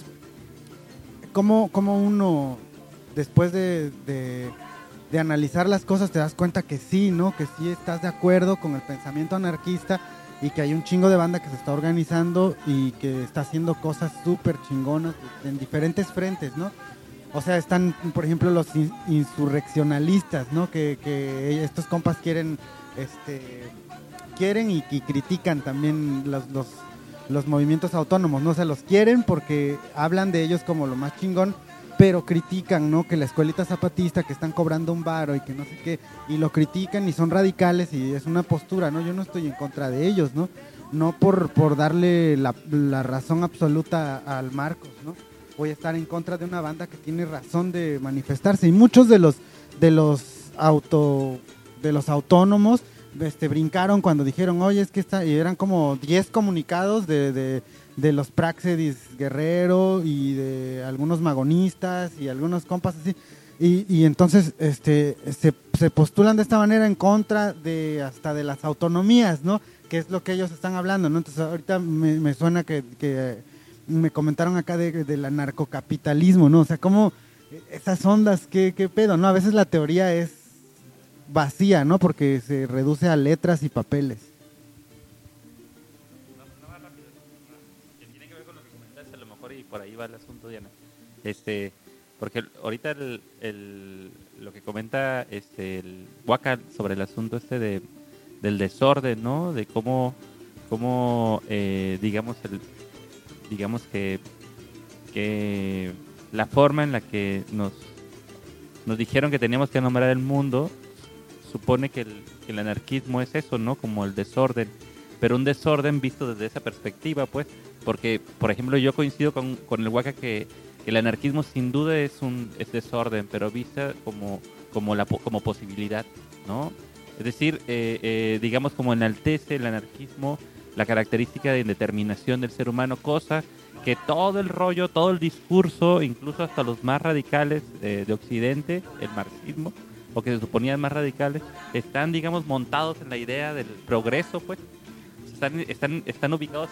Speaker 11: ¿cómo uno, después de analizar las cosas, te das cuenta que sí, ¿no? Que sí estás de acuerdo con el pensamiento anarquista y que hay un chingo de banda que se está organizando y que está haciendo cosas súper chingonas en diferentes frentes, ¿no? O sea, están, por ejemplo, los insurreccionalistas, ¿no? Que estos compas quieren y critican también los movimientos autónomos, ¿no? O sea, los quieren porque hablan de ellos como lo más chingón, pero critican, ¿no? Que la escuelita zapatista, que están cobrando un varo y que no sé qué, y lo critican y son radicales y es una postura, ¿no? Yo no estoy en contra de ellos, ¿no? No por darle la razón absoluta al Marcos, ¿no? Voy a estar en contra de una banda que tiene razón de manifestarse, y muchos de los autónomos brincaron cuando dijeron, oye, es que y eran como 10 comunicados de los Praxedis Guerrero y de algunos magonistas y algunos compas así, y entonces se postulan de esta manera en contra hasta de las autonomías, ¿no? Que es lo que ellos están hablando, ¿no? Entonces ahorita me suena que me comentaron acá del anarcocapitalismo, ¿no? O sea, como esas ondas, ¿qué pedo, no? A veces la teoría es vacía, ¿no? Porque se reduce a letras y papeles.
Speaker 4: No más rápido. Que tiene que ver con lo que comentaste, a lo mejor, y por ahí va el asunto, Diana. Porque ahorita lo que comenta el Waka sobre el asunto del desorden, ¿no? De cómo digamos que la forma en la que nos dijeron que teníamos que nombrar el mundo supone que el anarquismo es eso, ¿no? Como el desorden, pero un desorden visto desde esa perspectiva, pues, porque, por ejemplo, yo coincido con el Waka que el anarquismo sin duda es desorden, pero vista como posibilidad, ¿no? Es decir, digamos, como enaltece el anarquismo la característica de indeterminación del ser humano, cosa que todo el rollo, todo el discurso, incluso hasta los más radicales de Occidente, el marxismo, o que se suponían más radicales, están, digamos, montados en la idea del progreso, pues. Están ubicados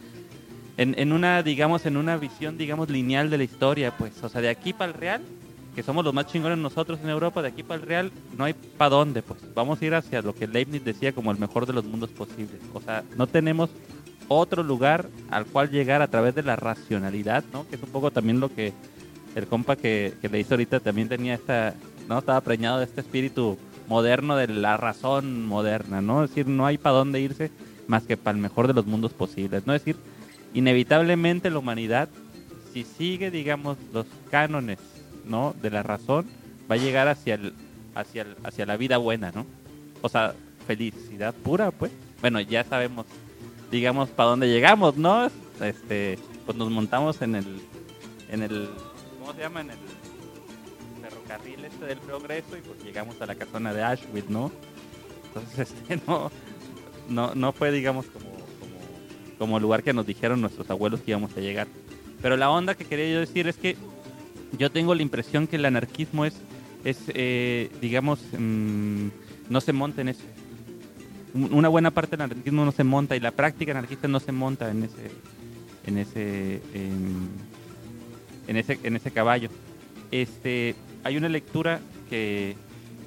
Speaker 4: en una visión, digamos, lineal de la historia, pues. O sea, de aquí para el real, que somos los más chingones nosotros en Europa, de aquí para el Real, no hay para dónde, pues. Vamos a ir hacia lo que Leibniz decía como el mejor de los mundos posibles. O sea, no tenemos otro lugar al cual llegar a través de la racionalidad, ¿no? Que es un poco también lo que el compa que le hizo ahorita también tenía ¿no? Estaba preñado de este espíritu moderno de la razón moderna, ¿no? Es decir, no hay para dónde irse más que para el mejor de los mundos posibles, ¿no? Es decir, inevitablemente la humanidad, si sigue, digamos, los cánones, ¿no? De la razón, va a llegar hacia la vida buena, ¿no? O sea, felicidad pura, pues. Bueno, ya sabemos, digamos, para dónde llegamos, ¿no? Pues nos montamos en el ¿cómo se llama? En el ferrocarril del progreso y pues llegamos a la casona de Auschwitz, ¿no? Entonces, no fue, digamos, como lugar que nos dijeron nuestros abuelos que íbamos a llegar. Pero la onda que quería yo decir es que yo tengo la impresión que el anarquismo es digamos, no se monta en eso. Una buena parte del anarquismo no se monta y la práctica anarquista no se monta en ese caballo. Hay una lectura que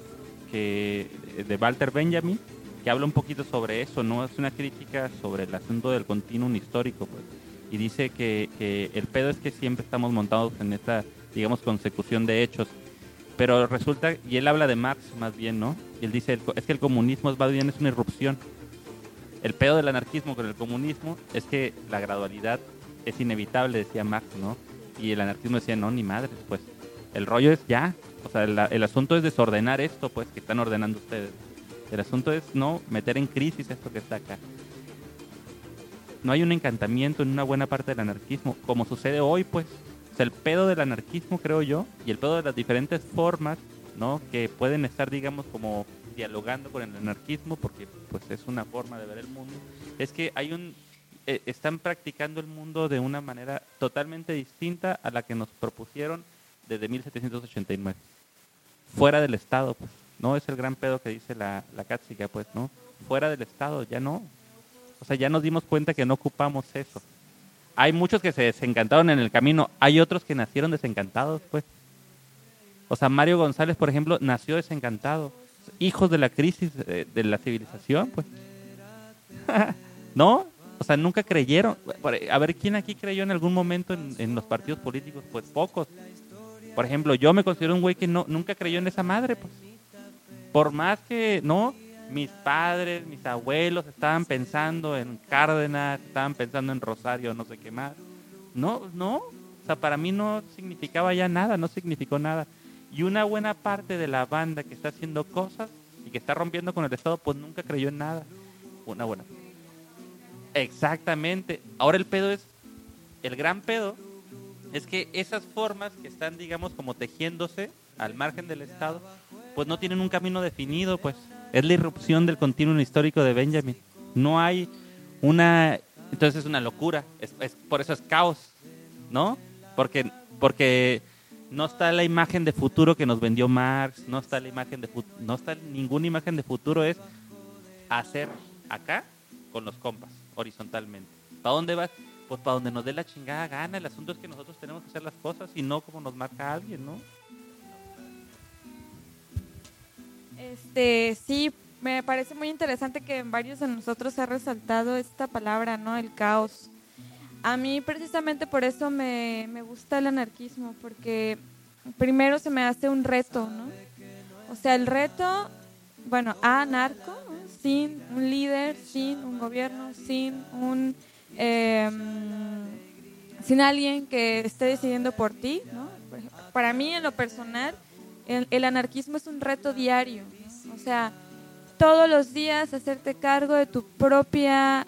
Speaker 4: de Walter Benjamin que habla un poquito sobre eso, ¿no? Es una crítica sobre el asunto del continuum histórico, pues. Y dice que el pedo es que siempre estamos montados en esta, digamos, consecución de hechos. Pero resulta, y él habla de Marx más bien, ¿no? Y él dice, es que el comunismo más bien es una irrupción. El pedo del anarquismo con el comunismo es que la gradualidad es inevitable, decía Marx, ¿no? Y el anarquismo decía, no, ni madres, pues. El rollo es ya. O sea, el asunto es desordenar esto, pues, que están ordenando ustedes. El asunto es no meter en crisis esto que está acá. No hay un encantamiento en una buena parte del anarquismo, como sucede hoy, pues. O sea, el pedo del anarquismo, creo yo, y el pedo de las diferentes formas, ¿no? Que pueden estar, digamos, como dialogando con el anarquismo, porque pues es una forma de ver el mundo, es que están practicando el mundo de una manera totalmente distinta a la que nos propusieron desde 1789. Fuera del Estado, pues, ¿no? Es el gran pedo que dice la Cátsica, pues, ¿no? Fuera del Estado, ya no. O sea, ya nos dimos cuenta que no ocupamos eso. Hay muchos que se desencantaron en el camino, hay otros que nacieron desencantados, pues. O sea, Mario González, por ejemplo, nació desencantado. Hijos de la crisis de la civilización, pues. ¿No? O sea, nunca creyeron. A ver, ¿quién aquí creyó en algún momento en los partidos políticos? Pues pocos. Por ejemplo, yo me considero un güey que nunca creyó en esa madre, pues. Por más que, ¿no? Mis padres, mis abuelos estaban pensando en Cárdenas, estaban pensando en Rosario, no sé qué más. No. O sea, para mí no significaba ya nada, no significó nada. Y una buena parte de la banda que está haciendo cosas y que está rompiendo con el Estado, pues nunca creyó en nada. Una buena. Exactamente. Ahora el gran pedo es que esas formas que están, digamos, como tejiéndose al margen del Estado, pues no tienen un camino definido, pues. Es la irrupción del continuum histórico de Benjamin. No hay entonces es una locura. Por eso es caos, ¿no? Porque no está la imagen de futuro que nos vendió Marx, no está ninguna imagen de futuro, es hacer acá con los compas, horizontalmente. ¿Para dónde vas? Pues para donde nos dé la chingada gana. El asunto es que nosotros tenemos que hacer las cosas y no como nos marca alguien, ¿no?
Speaker 7: Sí, me parece muy interesante que en varios de nosotros se ha resaltado esta palabra, ¿no? El caos. A mí precisamente por eso me gusta el anarquismo, porque primero se me hace un reto, ¿no? O sea, el reto, bueno, anarco, ¿no? Sin un líder, sin un gobierno, sin alguien que esté decidiendo por ti, ¿no? Para mí, en lo personal, el anarquismo es un reto diario. O sea, todos los días hacerte cargo de tu propia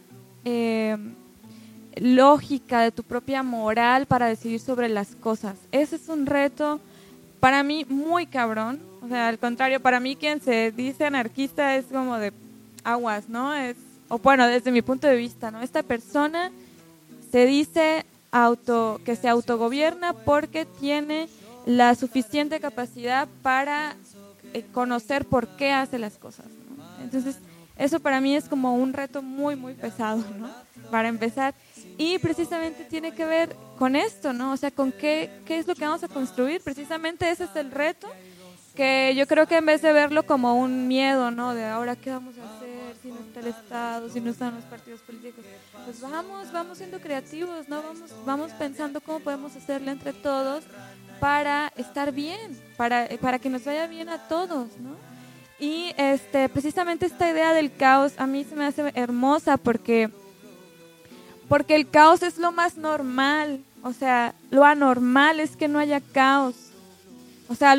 Speaker 7: lógica, de tu propia moral para decidir sobre las cosas. Ese es un reto para mí muy cabrón. O sea, al contrario, para mí quien se dice anarquista es como de aguas, ¿no? O bueno, desde mi punto de vista, ¿no? Esta persona se dice que se autogobierna porque tiene la suficiente capacidad para conocer por qué hace las cosas, ¿no? Entonces, Eso para mí es como un reto muy, muy pesado, ¿no? Para empezar. Y precisamente tiene que ver con esto, ¿no? O sea, con qué es lo que vamos a construir. Precisamente ese es el reto, que yo creo que en vez de verlo como un miedo, ¿no? De ahora qué vamos a hacer si no está el Estado, si no están los partidos políticos, pues vamos siendo creativos, ¿no? Vamos pensando cómo podemos hacerle entre todos para estar bien, para que nos vaya bien a todos, ¿no? Y precisamente esta idea del caos a mí se me hace hermosa porque el caos es lo más normal. O sea, lo anormal es que no haya caos. O sea,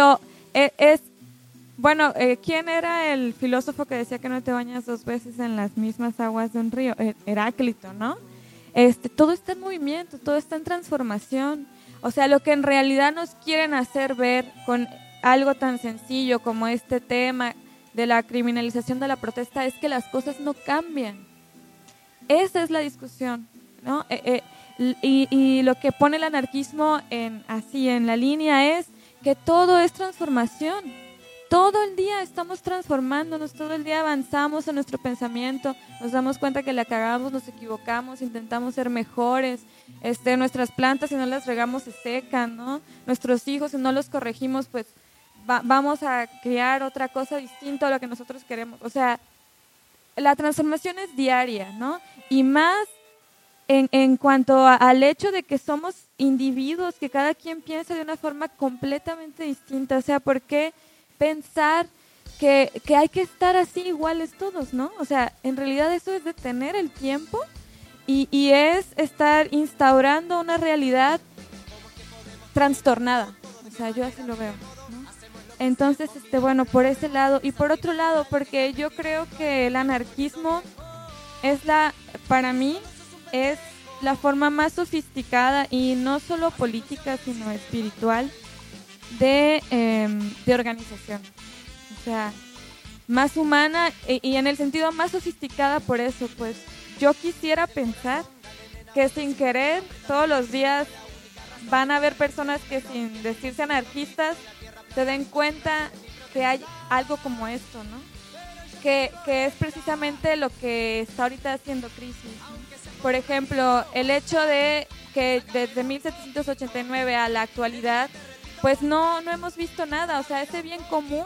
Speaker 7: bueno, ¿quién era el filósofo que decía que no te bañas 2 veces en las mismas aguas de un río? Heráclito, ¿no? Todo está en movimiento, todo está en transformación. O sea, lo que en realidad nos quieren hacer ver con algo tan sencillo como este tema de la criminalización de la protesta es que las cosas no cambian. Esa es la discusión, ¿no? Y lo que pone el anarquismo en la línea es que todo es transformación. Todo el día estamos transformándonos, todo el día avanzamos en nuestro pensamiento, nos damos cuenta que la cagamos, nos equivocamos, intentamos ser mejores. Nuestras plantas, si no las regamos, se secan, ¿no? Nuestros hijos, si no los corregimos, pues vamos a crear otra cosa distinta a lo que nosotros queremos. O sea, la transformación es diaria, ¿no? Y más en cuanto al hecho de que somos individuos, que cada quien piensa de una forma completamente distinta. O sea, ¿por qué pensar que hay que estar así iguales todos, ¿no? O sea, en realidad eso es detener el tiempo y es estar instaurando una realidad trastornada. O sea, yo así lo veo, ¿no? Entonces, bueno, por ese lado. Y por otro lado, porque yo creo que el anarquismo para mí, es la forma más sofisticada y no solo política, sino espiritual de organización. O sea, más humana y en el sentido más sofisticada por eso, pues yo quisiera pensar que sin querer todos los días van a haber personas que sin decirse anarquistas se den cuenta que hay algo como esto, ¿no? Que es precisamente lo que está ahorita haciendo crisis, ¿no? Por ejemplo, el hecho de que desde 1789 a la actualidad, pues no hemos visto nada. O sea, ese bien común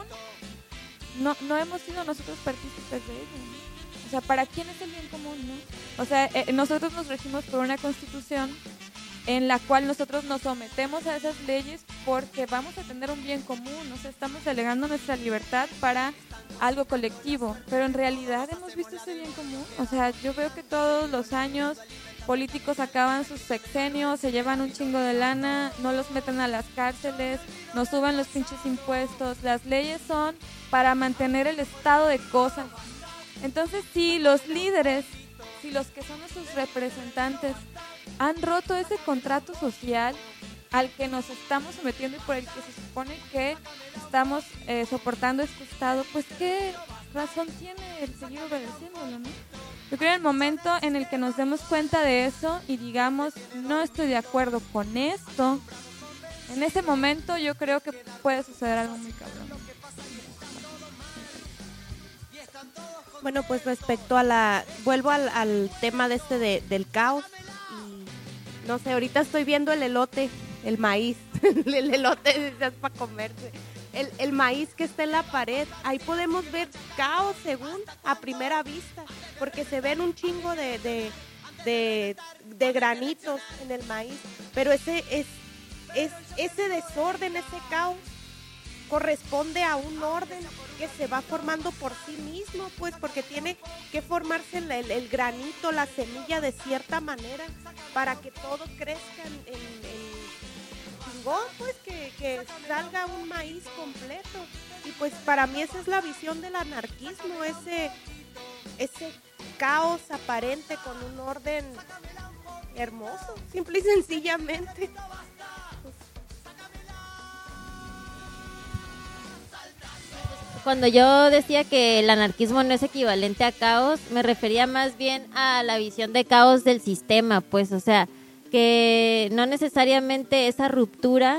Speaker 7: no hemos sido nosotros partícipes de ello, ¿no? O sea, ¿para quién es el bien común, no? O sea, nosotros nos regimos por una constitución en la cual nosotros nos sometemos a esas leyes porque vamos a tener un bien común. O sea, estamos delegando nuestra libertad para algo colectivo, pero en realidad hemos visto ese bien común. O sea, yo veo que todos los años políticos acaban sus sexenios, se llevan un chingo de lana, no los meten a las cárceles, nos suben los pinches impuestos. Las leyes son para mantener el estado de cosas. Entonces, si los líderes, si los que son nuestros representantes han roto ese contrato social al que nos estamos sometiendo y por el que se supone que estamos soportando este estado, pues qué razón tiene el seguir obedeciéndolo, ¿no? Yo creo que en el momento en el que nos demos cuenta de eso y digamos, no estoy de acuerdo con esto, en ese momento yo creo que puede suceder algo muy cabrón.
Speaker 6: Bueno, pues respecto vuelvo al tema del caos. Y no sé, ahorita estoy viendo el elote, el maíz, el elote es para comerse. El maíz que está en la pared, ahí podemos ver caos según a primera vista, porque se ven un chingo de granitos en el maíz, pero ese desorden, ese caos corresponde a un orden que se va formando por sí mismo, pues porque tiene que formarse el granito, la semilla de cierta manera para que todo crezca en chingón, pues que salga un maíz completo. Y pues para mí esa es la visión del anarquismo, ese caos aparente con un orden hermoso, simple y sencillamente.
Speaker 5: Cuando yo decía que el anarquismo no es equivalente a caos, me refería más bien a la visión de caos del sistema, pues, o sea, que no necesariamente esa ruptura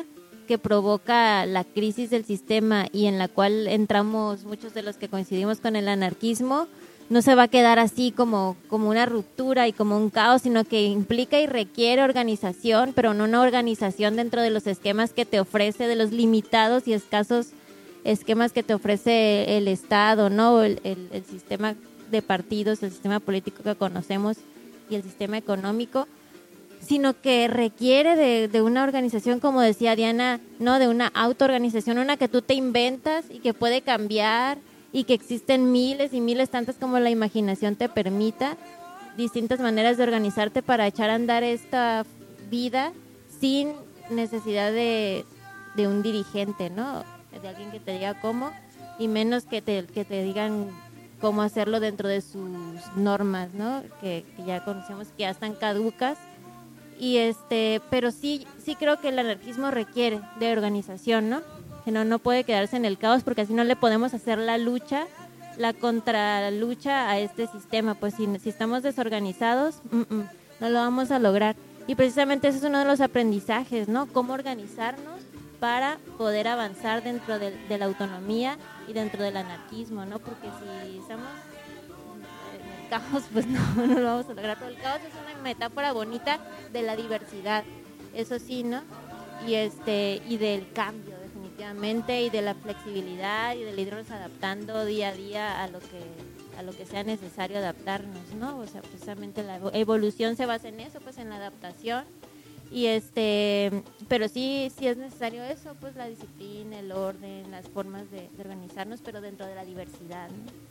Speaker 5: que provoca la crisis del sistema y en la cual entramos muchos de los que coincidimos con el anarquismo, no se va a quedar así como una ruptura y como un caos, sino que implica y requiere organización, pero no una organización dentro de los esquemas que te ofrece, de los limitados y escasos esquemas que te ofrece el Estado, ¿no? El sistema de partidos, el sistema político que conocemos y el sistema económico, sino que requiere de una organización, como decía Diana, no, de una autoorganización, una que tú te inventas y que puede cambiar y que existen miles y miles, tantas como la imaginación te permita, distintas maneras de organizarte para echar a andar esta vida sin necesidad de un dirigente, ¿no? De alguien que te diga cómo, y menos que te digan cómo hacerlo dentro de sus normas, ¿no? Que ya conocemos que ya están caducas. Y pero sí creo que el anarquismo requiere de organización, ¿no? Que no puede quedarse en el caos, porque así no le podemos hacer la contralucha a este sistema. Pues si estamos desorganizados, no lo vamos a lograr. Y precisamente ese es uno de los aprendizajes, ¿no? Cómo organizarnos para poder avanzar dentro de la autonomía y dentro del anarquismo, ¿no? Porque si estamos en el caos, pues no lo vamos a lograr. Pero el caos es una metáfora bonita de la diversidad, eso sí, ¿no? Y del cambio, definitivamente, y de la flexibilidad y del irnos adaptando día a día a lo que sea necesario adaptarnos, ¿no? O sea, precisamente la evolución se basa en eso, pues en la adaptación. Y pero sí es necesario eso, pues la disciplina, el orden, las formas de organizarnos, pero dentro de la diversidad, ¿no?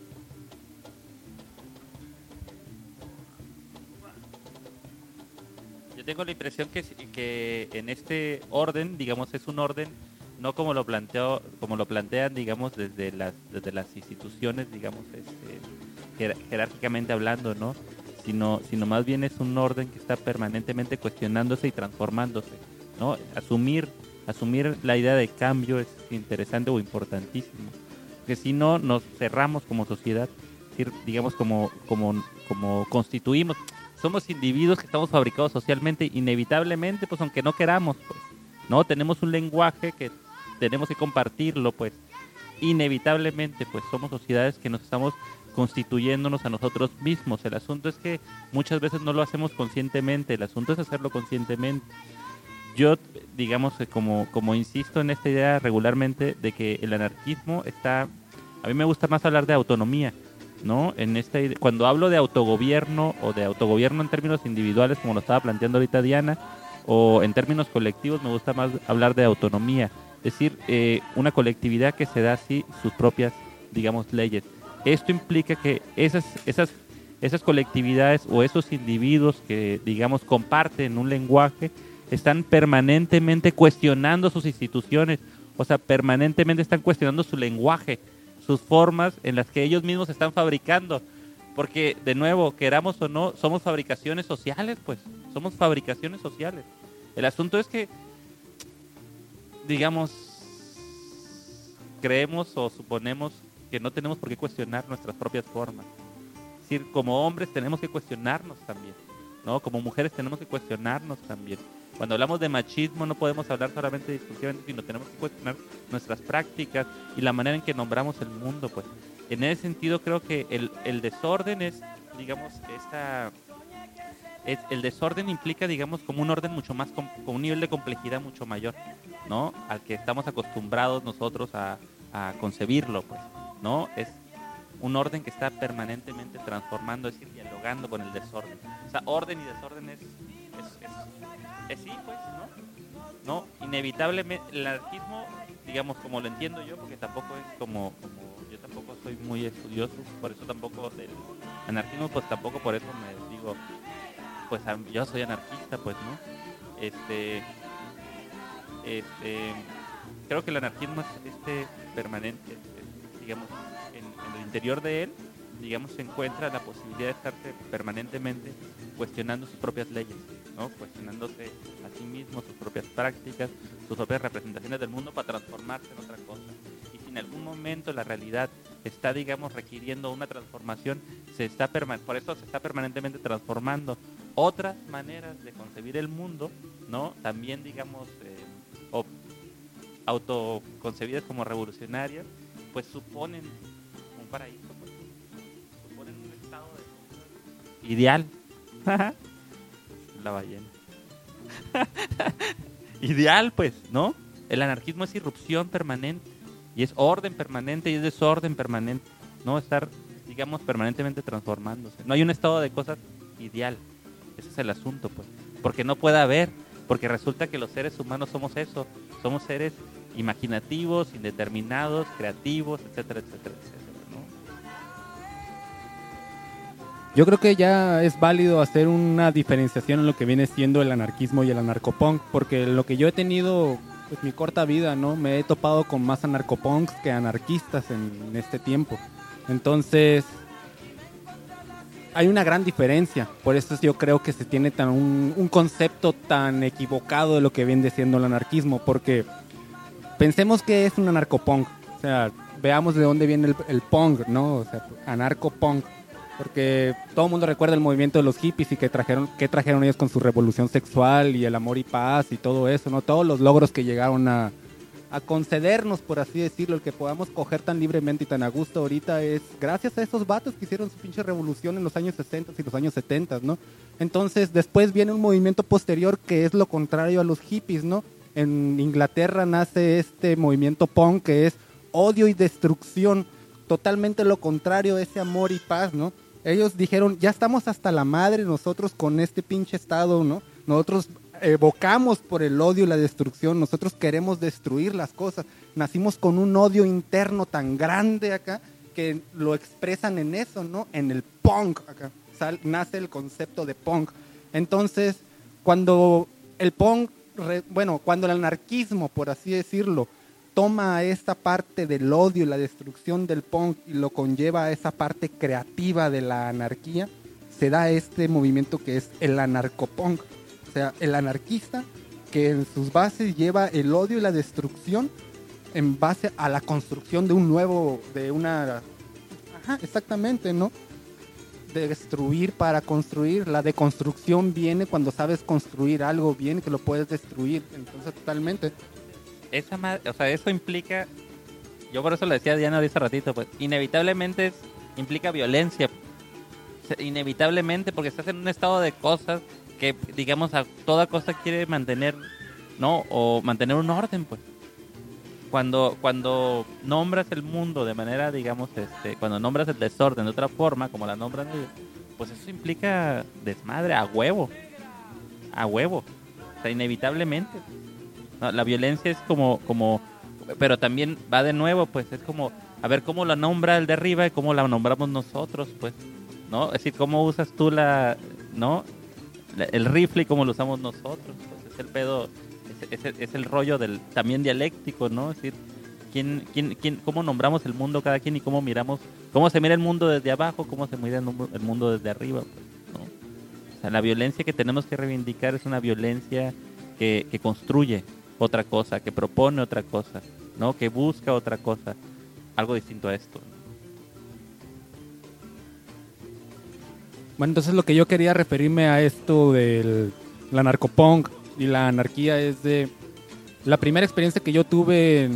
Speaker 4: Yo tengo la impresión que en este orden, digamos, es un orden no como lo plantean, digamos, desde las instituciones, digamos, jerárquicamente hablando, ¿no? Sino más bien es un orden que está permanentemente cuestionándose y transformándose, ¿no? Asumir la idea de cambio es interesante o importantísimo, porque si no nos cerramos como sociedad, digamos, como constituimos. Somos individuos que estamos fabricados socialmente, inevitablemente, pues aunque no queramos, pues, ¿no? Tenemos un lenguaje que tenemos que compartirlo, pues, inevitablemente, pues somos sociedades que nos estamos constituyéndonos a nosotros mismos. El asunto es que muchas veces no lo hacemos conscientemente, el asunto es hacerlo conscientemente. Yo, digamos, como insisto en esta idea regularmente de que el anarquismo a mí me gusta más hablar de autonomía, ¿no? Cuando hablo de autogobierno o de autogobierno en términos individuales, como lo estaba planteando ahorita Diana, o en términos colectivos, me gusta más hablar de autonomía, es decir, una colectividad que se da así sus propias, digamos, leyes. Esto implica que esas colectividades o esos individuos que, digamos, comparten un lenguaje, están permanentemente cuestionando sus instituciones, o sea, permanentemente están cuestionando su lenguaje, sus formas en las que ellos mismos están fabricando, porque de nuevo, queramos o no, somos fabricaciones sociales, pues, somos fabricaciones sociales. El asunto es que, digamos, creemos o suponemos que no tenemos por qué cuestionar nuestras propias formas. Es decir, como hombres tenemos que cuestionarnos también, ¿no? Como mujeres tenemos que cuestionarnos también. Cuando hablamos de machismo no podemos hablar solamente discursivamente, sino tenemos que cuestionar nuestras prácticas y la manera en que nombramos el mundo, pues. En ese sentido creo que el desorden es, digamos, el desorden implica, digamos, como un orden mucho más, con un nivel de complejidad mucho mayor, ¿no? Al que estamos acostumbrados nosotros a concebirlo, pues, ¿no? Es un orden que está permanentemente transformando, es decir, dialogando con el desorden. O sea, orden y desorden es sí, pues, ¿no? Inevitablemente, el anarquismo, digamos, como lo entiendo yo, porque tampoco es como yo tampoco soy muy estudioso, por eso tampoco del anarquismo, pues tampoco por eso me digo, pues yo soy anarquista, pues, ¿no? Creo que el anarquismo es permanente, digamos, en el interior de él, digamos, se encuentra la posibilidad de estarse permanentemente cuestionando sus propias leyes, ¿no? Cuestionándose a sí mismo, sus propias prácticas, sus propias representaciones del mundo para transformarse en otra cosa. Y si en algún momento la realidad está, digamos, requiriendo una transformación, por eso se está permanentemente transformando otras maneras de concebir el mundo, ¿no? También, digamos, autoconcebidas como revolucionarias, pues suponen un paraíso, pues, suponen un estado de ideal. La ballena. Ideal, pues, ¿no? El anarquismo es irrupción permanente y es orden permanente y es desorden permanente, no estar, digamos, permanentemente transformándose. No hay un estado de cosas ideal. Ese es el asunto, pues, porque no puede haber, porque resulta que los seres humanos somos eso, somos seres imaginativos, indeterminados, creativos, etcétera, etcétera, etcétera, ¿no?
Speaker 10: Yo creo que ya es válido hacer una diferenciación en lo que viene siendo el anarquismo y el anarcopunk, porque lo que yo he tenido, pues, mi corta vida, ¿no? Me he topado con más anarcopunks que anarquistas en este tiempo. Entonces, hay una gran diferencia. Por eso yo creo que se tiene un concepto tan equivocado de lo que viene siendo el anarquismo, porque pensemos que es un anarcopunk. O sea, veamos de dónde viene el punk, ¿no? O sea, anarcopunk. Porque todo el mundo recuerda el movimiento de los hippies y que trajeron ellos con su revolución sexual y el amor y paz y todo eso, ¿no? Todos los logros que llegaron a concedernos, por así decirlo, el que podamos coger tan libremente y tan a gusto ahorita es gracias a esos vatos que hicieron su pinche revolución en los años 60 y los años 70, ¿no? Entonces después viene un movimiento posterior que es lo contrario a los hippies, ¿no? En Inglaterra nace este movimiento punk que es odio y destrucción, totalmente lo contrario a ese amor y paz, ¿no? Ellos dijeron, ya estamos hasta la madre nosotros con este pinche estado, ¿no? Nosotros evocamos por el odio y la destrucción, nosotros queremos destruir las cosas. Nacimos con un odio interno tan grande acá que lo expresan en eso, ¿no? En el punk acá. Nace el concepto de punk. Entonces, cuando el punk, cuando el anarquismo, por así decirlo, toma esta parte del odio y la destrucción del punk y lo conlleva a esa parte creativa de la anarquía, se da este movimiento que es el anarcopunk. O sea, el anarquista que en sus bases lleva el odio y la destrucción en base a la construcción de un nuevo, exactamente, ¿no? De destruir para construir. La deconstrucción viene cuando sabes construir algo bien que lo puedes destruir. Entonces, totalmente.
Speaker 4: Eso implica, yo por eso le decía a Diana hace ratito, pues inevitablemente implica violencia, inevitablemente, porque estás en un estado de cosas que, digamos, a toda costa quiere mantener, ¿no? O mantener un orden, pues. Cuando nombras el mundo de manera, digamos, cuando nombras el desorden de otra forma, como la nombran ellos, pues eso implica desmadre, a huevo, o sea, inevitablemente. No, la violencia es como, pero también va de nuevo, pues es como, a ver cómo la nombra el de arriba y cómo la nombramos nosotros, pues, ¿no? Es decir, cómo usas tú ¿no? El rifle y cómo lo usamos nosotros, pues es el pedo, es el rollo también dialéctico, ¿no? Es decir, cómo nombramos el mundo cada quien y cómo miramos, cómo se mira el mundo desde abajo, cómo se mira el mundo desde arriba, pues, ¿no? O sea, la violencia que tenemos que reivindicar es una violencia que construye otra cosa, que propone otra cosa, ¿no? Que busca otra cosa, algo distinto a esto.
Speaker 10: Bueno, entonces lo que yo quería referirme a esto del anarcopunk y la anarquía es de la primera experiencia que yo tuve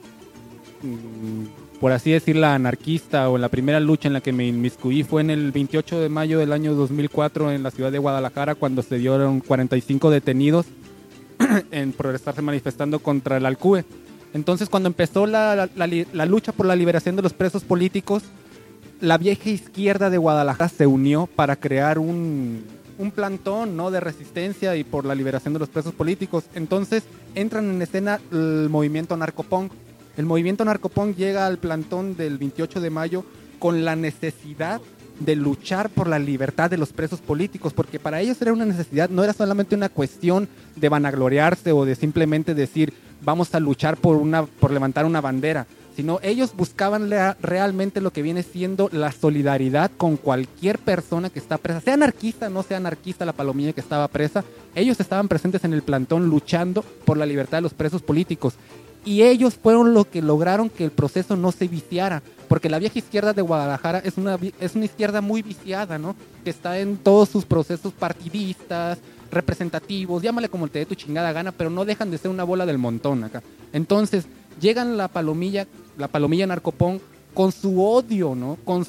Speaker 10: por así decirla, anarquista, o en la primera lucha en la que me inmiscuí fue en el 28 de mayo del año 2004 en la ciudad de Guadalajara, cuando se dieron 45 detenidos por estarse manifestando contra el Alcúe. Entonces, cuando empezó la lucha por la liberación de los presos políticos, la vieja izquierda de Guadalajara se unió para crear un plantón, ¿no?, de resistencia y por la liberación de los presos políticos. Entonces, entran en escena el movimiento anarcopunk. El movimiento anarcopunk llega al plantón del 28 de mayo con la necesidad de luchar por la libertad de los presos políticos, porque para ellos era una necesidad, no era solamente una cuestión de vanagloriarse o de simplemente decir vamos a luchar por levantar una bandera, sino ellos buscaban realmente lo que viene siendo la solidaridad con cualquier persona que está presa, sea anarquista, no sea anarquista, la palomilla que estaba presa. Ellos estaban presentes en el plantón luchando por la libertad de los presos políticos. y ellos fueron los que lograron que el proceso no se viciara, porque la vieja izquierda de Guadalajara es una izquierda muy viciada, ¿no? Que está en todos sus procesos partidistas, representativos, llámale como te dé tu chingada gana, pero no dejan de ser una bola del montón acá. Entonces, llegan la palomilla narcopunk con su odio, ¿no? Con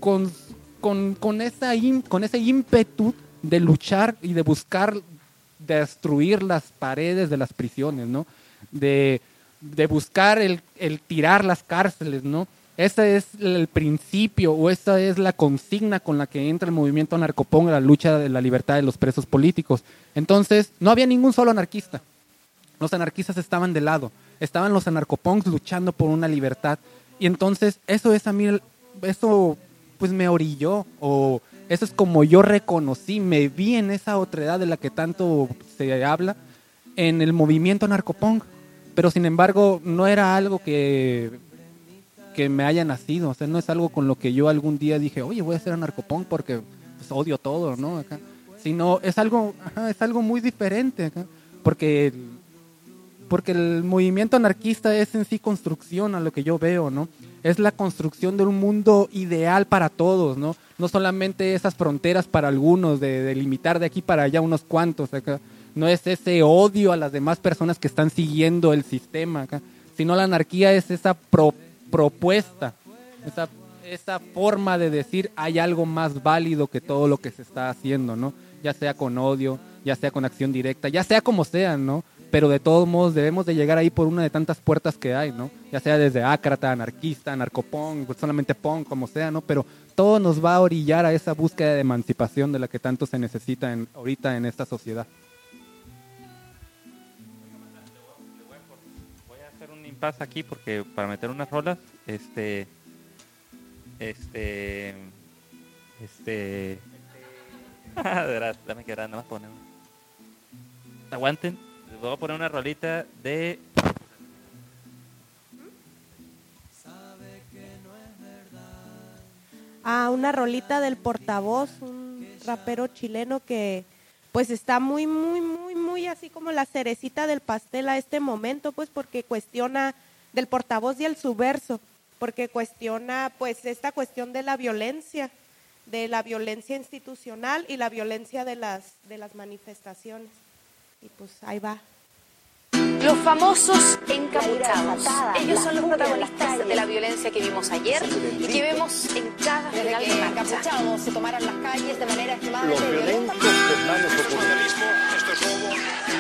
Speaker 10: ese ímpetu de luchar y de buscar destruir las paredes de las prisiones, ¿no? De buscar el tirar las cárceles, ¿no? Ese es el principio o esa es la consigna con la que entra el movimiento narcopunk a la lucha de la libertad de los presos políticos. Entonces, no había ningún solo anarquista. Los anarquistas estaban de lado. Estaban los anarcopunks luchando por una libertad. Y entonces, eso es a mí, eso pues me orilló, o eso es como yo reconocí, me vi en esa otredad de la que tanto se habla, en el movimiento narcopunk. Pero sin embargo, no era algo que me haya nacido, o sea, no es algo con lo que yo algún día dije, oye, voy a ser anarcopunk porque pues, odio todo, ¿no? Acá. Sino es algo muy diferente acá, porque el movimiento anarquista es en sí construcción a lo que yo veo, ¿no? Es la construcción de un mundo ideal para todos, ¿no? No solamente esas fronteras para algunos, de delimitar de aquí para allá unos cuantos acá. No es ese odio a las demás personas que están siguiendo el sistema acá, sino la anarquía es esa propuesta, esa forma de decir hay algo más válido que todo lo que se está haciendo, ¿no? Ya sea con odio, ya sea con acción directa, ya sea como sea, ¿no? Pero de todos modos debemos de llegar ahí por una de tantas puertas que hay, ¿no? Ya sea desde ácrata, anarquista, narcopunk, solamente punk, como sea, ¿no? Pero todo nos va a orillar a esa búsqueda de emancipación de la que tanto se necesita ahorita en esta sociedad.
Speaker 4: Pasa aquí porque para meter unas rolas dame que nada más poner aguanten, les voy a poner una rolita de
Speaker 6: una rolita del Portavoz, un rapero chileno que pues está muy así como la cerecita del pastel a este momento, pues porque cuestiona del Portavoz y el Subverso, porque cuestiona pues esta cuestión de la violencia institucional y la violencia de las manifestaciones. Y pues ahí va.
Speaker 13: Los famosos encapuchados. Ellos son los protagonistas de la violencia que vimos ayer y que vemos en cada final de marcha. Encapuchados se tomaron las calles de manera extremadamente violenta.
Speaker 3: Esto es vandalismo, esto es robo.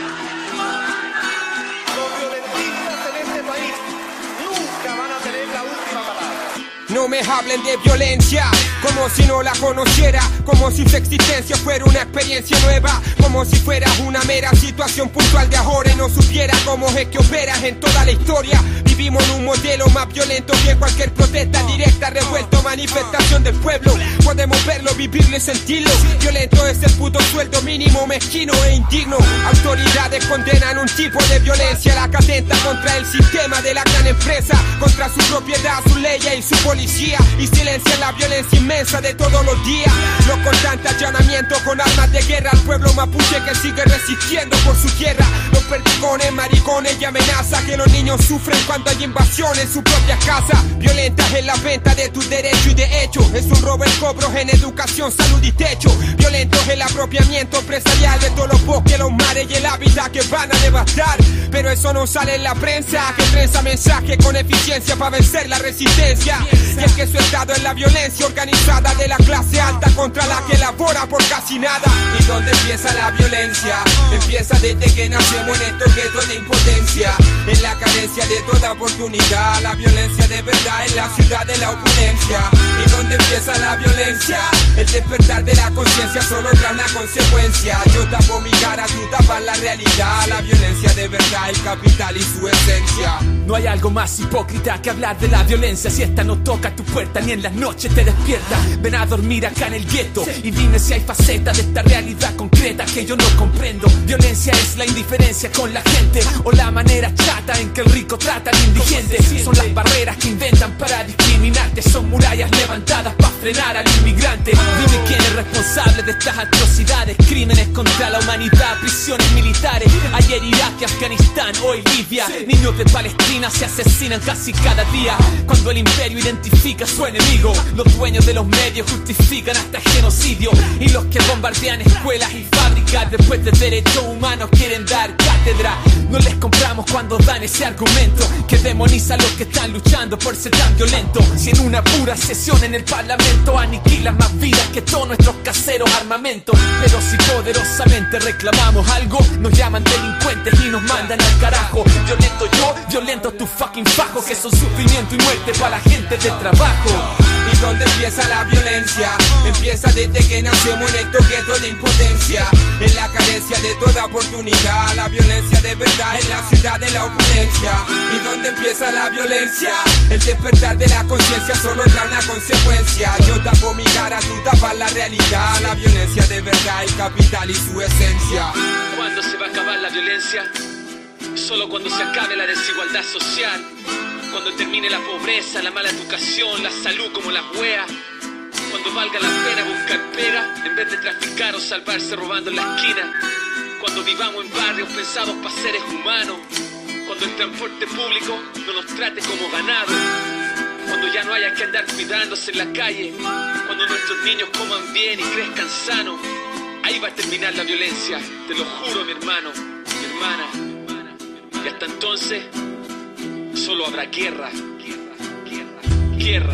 Speaker 3: Los violentistas en este país nunca van a tener la última palabra.
Speaker 14: No me hablen de violencia, como si no la conociera, como si su existencia fuera una experiencia nueva, como si fuera una mera situación puntual de ahora y no supiera cómo es que operas en toda la historia. Vivimos en un modelo más violento que en cualquier protesta directa, revuelto, manifestación del pueblo. Podemos verlo, vivirlo y sentirlo. Violento es el puto sueldo mínimo, mezquino e indigno. Autoridades condenan un tipo de violencia, la que atenta contra el sistema de la gran empresa, contra su propiedad, sus leyes y su policía, y silencia la violencia inmensa de todos los días. Los constantes allanamientos con armas de guerra al pueblo mapuche que sigue resistiendo por su tierra. Los perdigones, maricones y amenazas que los niños sufren cuando hay invasión en su propia casa. Violentas en la venta de tus derechos y de hecho es un robo el cobro en educación, salud y techo. Violentos el apropiamiento empresarial de todos los bosques, los mares y el hábitat que van a devastar. Pero eso no sale en la prensa, que prensa mensaje con eficiencia para vencer la resistencia. Y es que su estado es la violencia organizada de la clase alta contra la que labora por casi nada. ¿Y dónde empieza la violencia? Empieza desde que nacemos en estos guetos de impotencia, en la carencia de toda oportunidad. La violencia de verdad en la ciudad de la opulencia. ¿Y dónde empieza la violencia? El despertar de la conciencia solo trae una consecuencia. Yo tapo mi cara, tú tapas la realidad. La violencia de verdad, el capital y su esencia.
Speaker 15: No hay algo más hipócrita que hablar de la violencia si esta no toca tu puerta ni en las noches te despierta. Ven a dormir acá en el gueto y dime si hay facetas de esta realidad concreta que yo no comprendo. Violencia es la indiferencia con la gente o la manera chata en que el rico trata al indigente. Son las barreras que inventan para discriminarte, son murallas levantadas para frenar al inmigrante. Dime quién es responsable responsables de estas atrocidades, crímenes contra la humanidad, prisiones militares. Ayer Irak y Afganistán, hoy Libia. Niños de Palestina se asesinan casi cada día. Cuando el imperio identifica a su enemigo, los dueños de los medios justifican hasta genocidio. Y los que bombardean escuelas y fábricas después de derechos humanos quieren dar cátedra. No les compramos cuando dan ese argumento que demoniza a los que están luchando por ser tan violentos. Si en una pura sesión en el parlamento aniquilan más vidas que todos nuestros caseros armamentos. Pero si poderosamente reclamamos algo, nos llaman delincuentes y nos mandan al carajo. Violento yo, violento tu fucking fajo, que son sufrimiento y muerte para la gente de trabajo.
Speaker 14: ¿Y dónde empieza la violencia? Empieza desde que nacemos en estos guetos de impotencia, en la carencia de toda oportunidad. La violencia de verdad en la ciudad de la opulencia. ¿Y dónde empieza la violencia? El despertar de la conciencia solo trae una consecuencia. Yo tapo mi cara, tú tapas la realidad. La violencia de verdad, el capital y su esencia.
Speaker 15: ¿Cuándo se va a acabar la violencia? Solo cuando se acabe la desigualdad social. Cuando termine la pobreza, la mala educación, la salud como las weas. Cuando valga la pena buscar pega en vez de traficar o salvarse robando en la esquina. Cuando vivamos en barrios pensados para seres humanos. Cuando el transporte público no nos trate como ganado. Cuando ya no haya que andar cuidándose en la calle. Cuando nuestros niños coman bien y crezcan sanos. Ahí va a terminar la violencia, te lo juro, mi hermano, mi hermana. Y hasta entonces solo habrá guerra, guerra.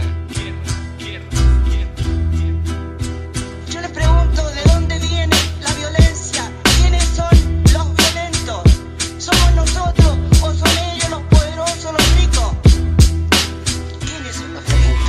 Speaker 16: Yo les pregunto, ¿de dónde viene la violencia? ¿Quiénes son los violentos? ¿Somos nosotros o son ellos los poderosos, los ricos? ¿Quiénes son los violentos?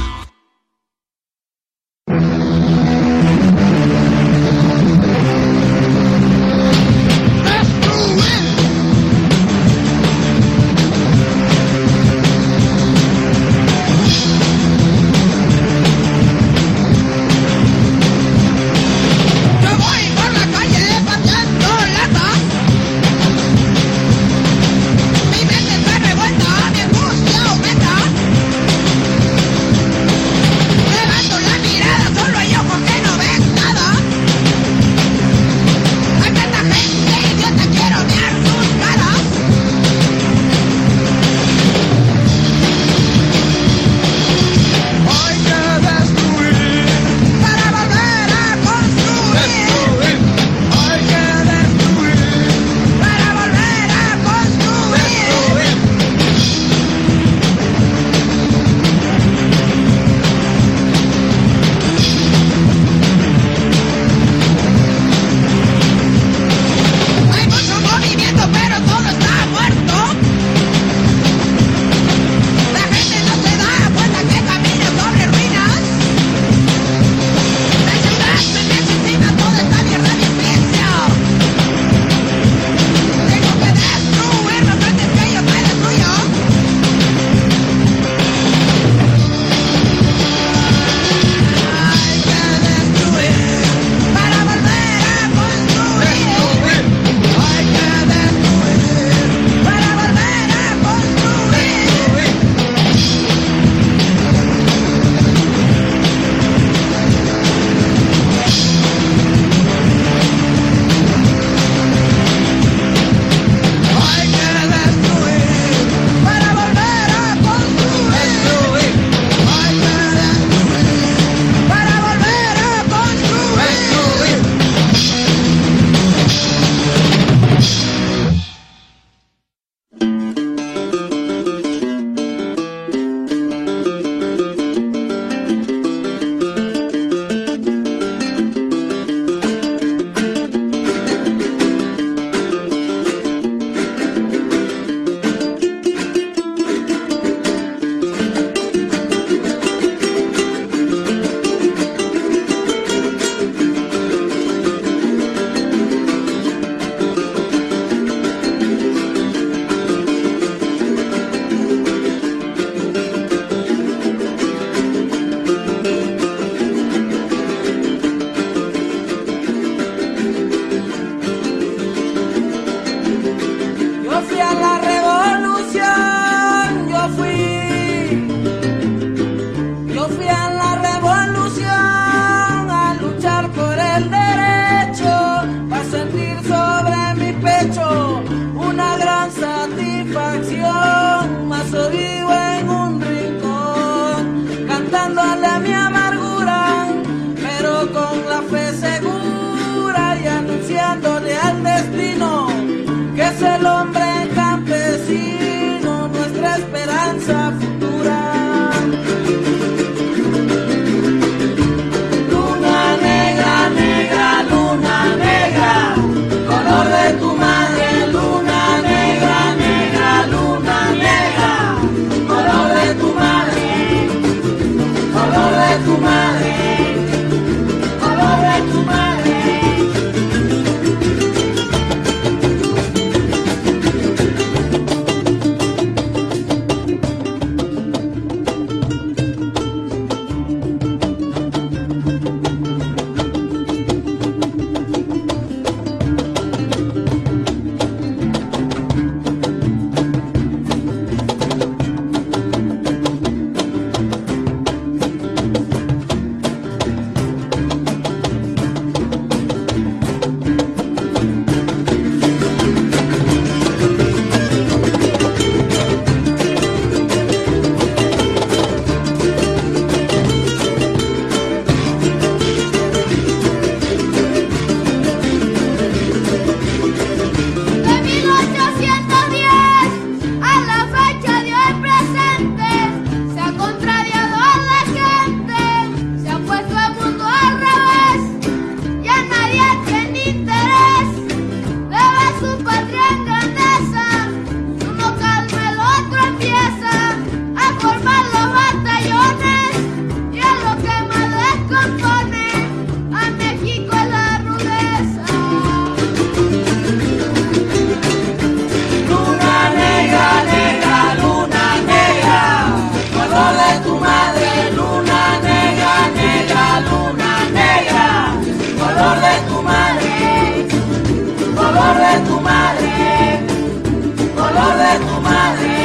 Speaker 16: color de tu madre, color de tu madre.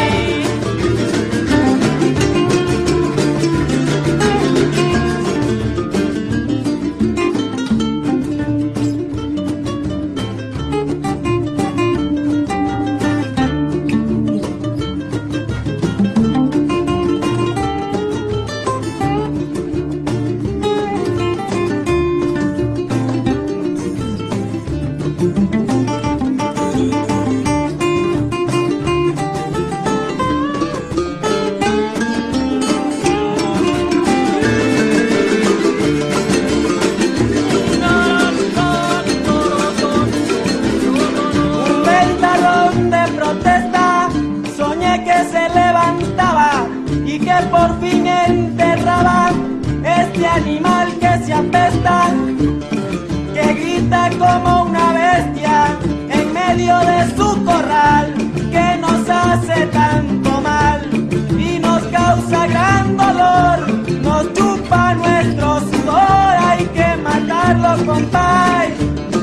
Speaker 9: Por fin enterraba este animal que se apesta, que grita como una bestia en medio de su corral, que nos hace tanto mal y nos causa gran dolor, nos chupa nuestro sudor, hay que matarlo, compay.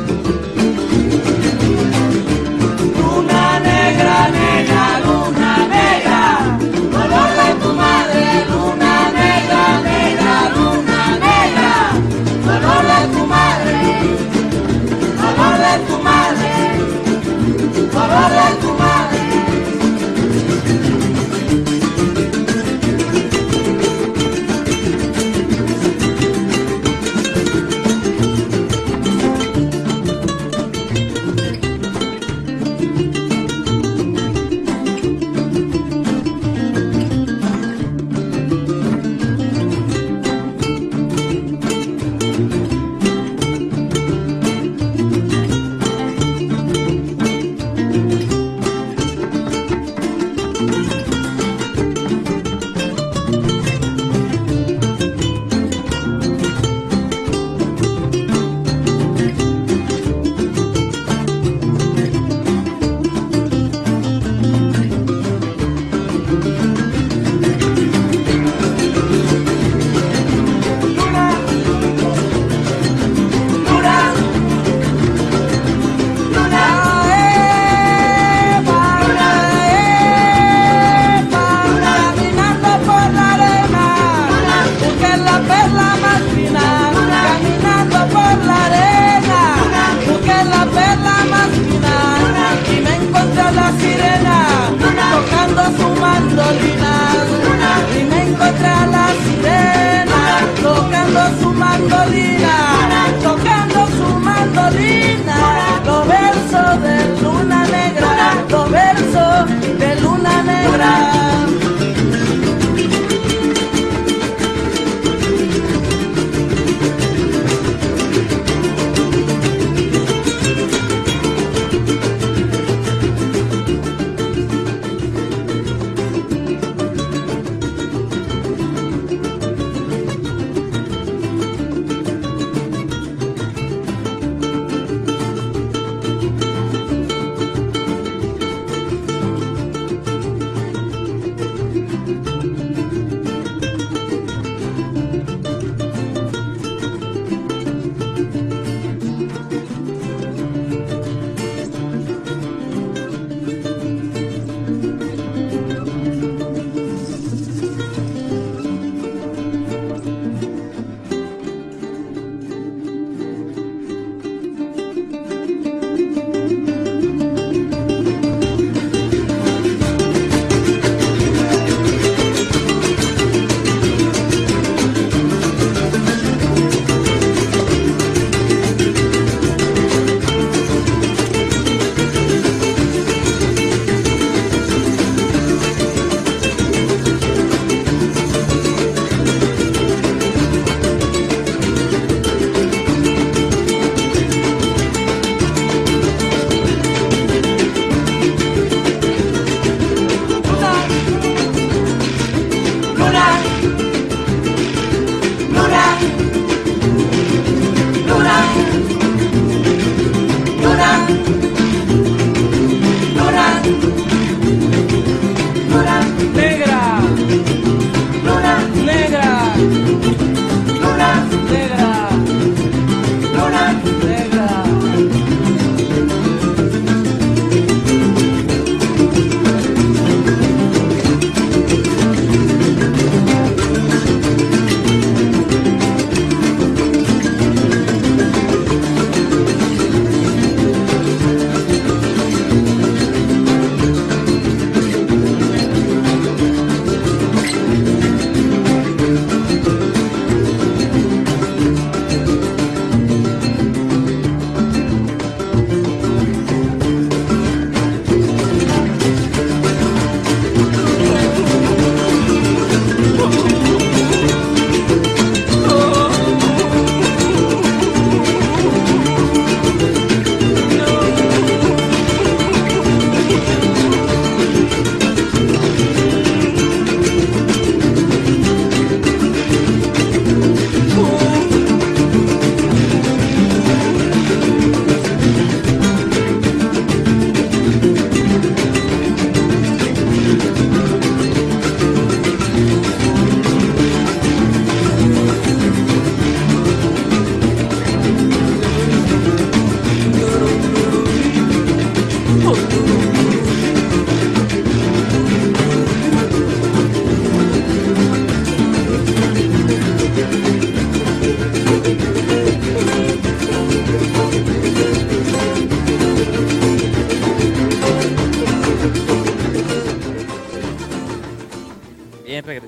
Speaker 9: Luna negra, negra, luna negra, color de tu madre, luna negra, negra, luna negra, color de tu madre, color de tu madre, color de tu madre.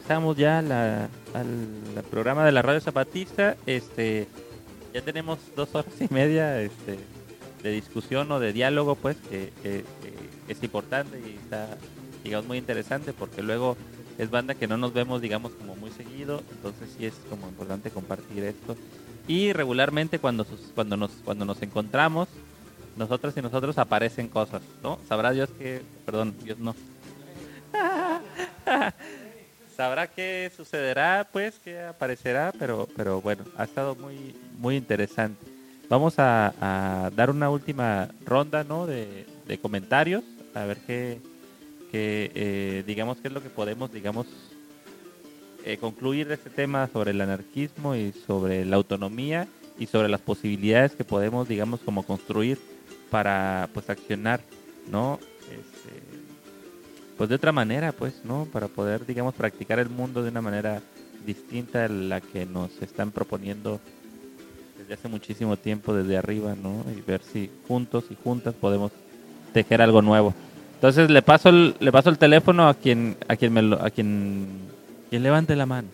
Speaker 4: regresamos ya al programa de la Radio Zapatista. Ya tenemos 2 horas y media de discusión o de diálogo, pues, que es importante y está, digamos, muy interesante, porque luego es banda que no nos vemos, digamos, como muy seguido, entonces sí es como importante compartir esto. Y regularmente cuando nos encontramos, nosotras y nosotros, aparecen cosas, ¿no? Sabrá Dios que, perdón, Dios no. Sabrá qué sucederá, pues, qué aparecerá, pero bueno, ha estado muy, muy interesante. Vamos a dar una última ronda, ¿no? de comentarios, a ver digamos, qué es lo que podemos, digamos, concluir de este tema sobre el anarquismo y sobre la autonomía y sobre las posibilidades que podemos, digamos, como construir para, pues, accionar, ¿no? Pues de otra manera, pues, ¿no? Para poder, digamos, practicar el mundo de una manera distinta a la que nos están proponiendo desde hace muchísimo tiempo desde arriba, ¿no? Y ver si juntos y juntas podemos tejer algo nuevo. Entonces le paso el teléfono a quien levante la mano.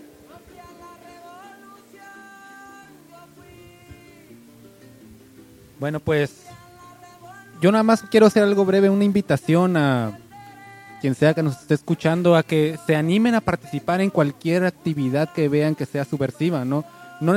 Speaker 10: Bueno, pues yo nada más quiero hacer algo breve, una invitación a quien sea que nos esté escuchando a que se animen a participar en cualquier actividad que vean que sea subversiva, ¿no? No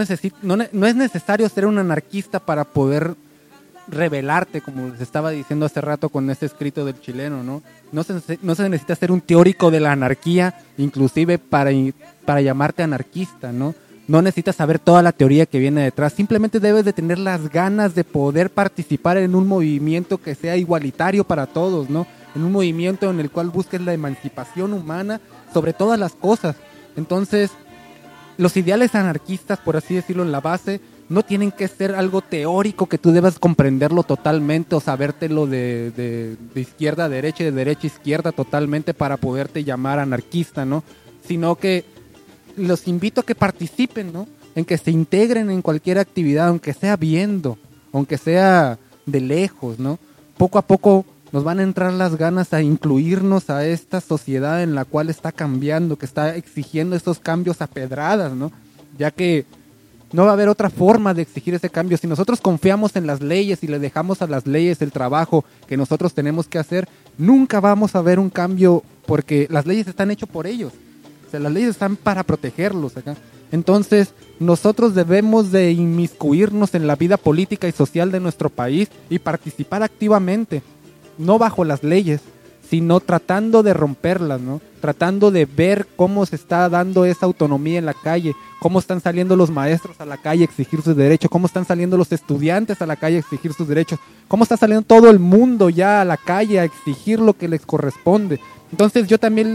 Speaker 10: es necesario ser un anarquista para poder rebelarte, como les estaba diciendo hace rato con este escrito del chileno, ¿no? No se necesita ser un teórico de la anarquía, inclusive para llamarte anarquista, ¿no? No necesitas saber toda la teoría que viene detrás, simplemente debes de tener las ganas de poder participar en un movimiento que sea igualitario para todos, ¿no? En un movimiento en el cual busques la emancipación humana sobre todas las cosas. Entonces, los ideales anarquistas, por así decirlo, en la base, no tienen que ser algo teórico que tú debas comprenderlo totalmente o sabértelo de izquierda a derecha y de derecha a izquierda totalmente para poderte llamar anarquista, ¿no? Sino que los invito a que participen, ¿no? En que se integren en cualquier actividad, aunque sea viendo, aunque sea de lejos, ¿no? Poco a poco nos van a entrar las ganas a incluirnos a esta sociedad en la cual está cambiando, que está exigiendo estos cambios a pedradas, ¿no? Ya que no va a haber otra forma de exigir ese cambio. Si nosotros confiamos en las leyes y le dejamos a las leyes el trabajo que nosotros tenemos que hacer, nunca vamos a ver un cambio, porque las leyes están hechas por ellos. O sea, las leyes están para protegerlos acá. Entonces, nosotros debemos de inmiscuirnos en la vida política y social de nuestro país y participar activamente, no bajo las leyes, sino tratando de romperlas, ¿no? Tratando de ver cómo se está dando esa autonomía en la calle, cómo están saliendo los maestros a la calle a exigir sus derechos, cómo están saliendo los estudiantes a la calle a exigir sus derechos, cómo está saliendo todo el mundo ya a la calle a exigir lo que les corresponde. Entonces yo también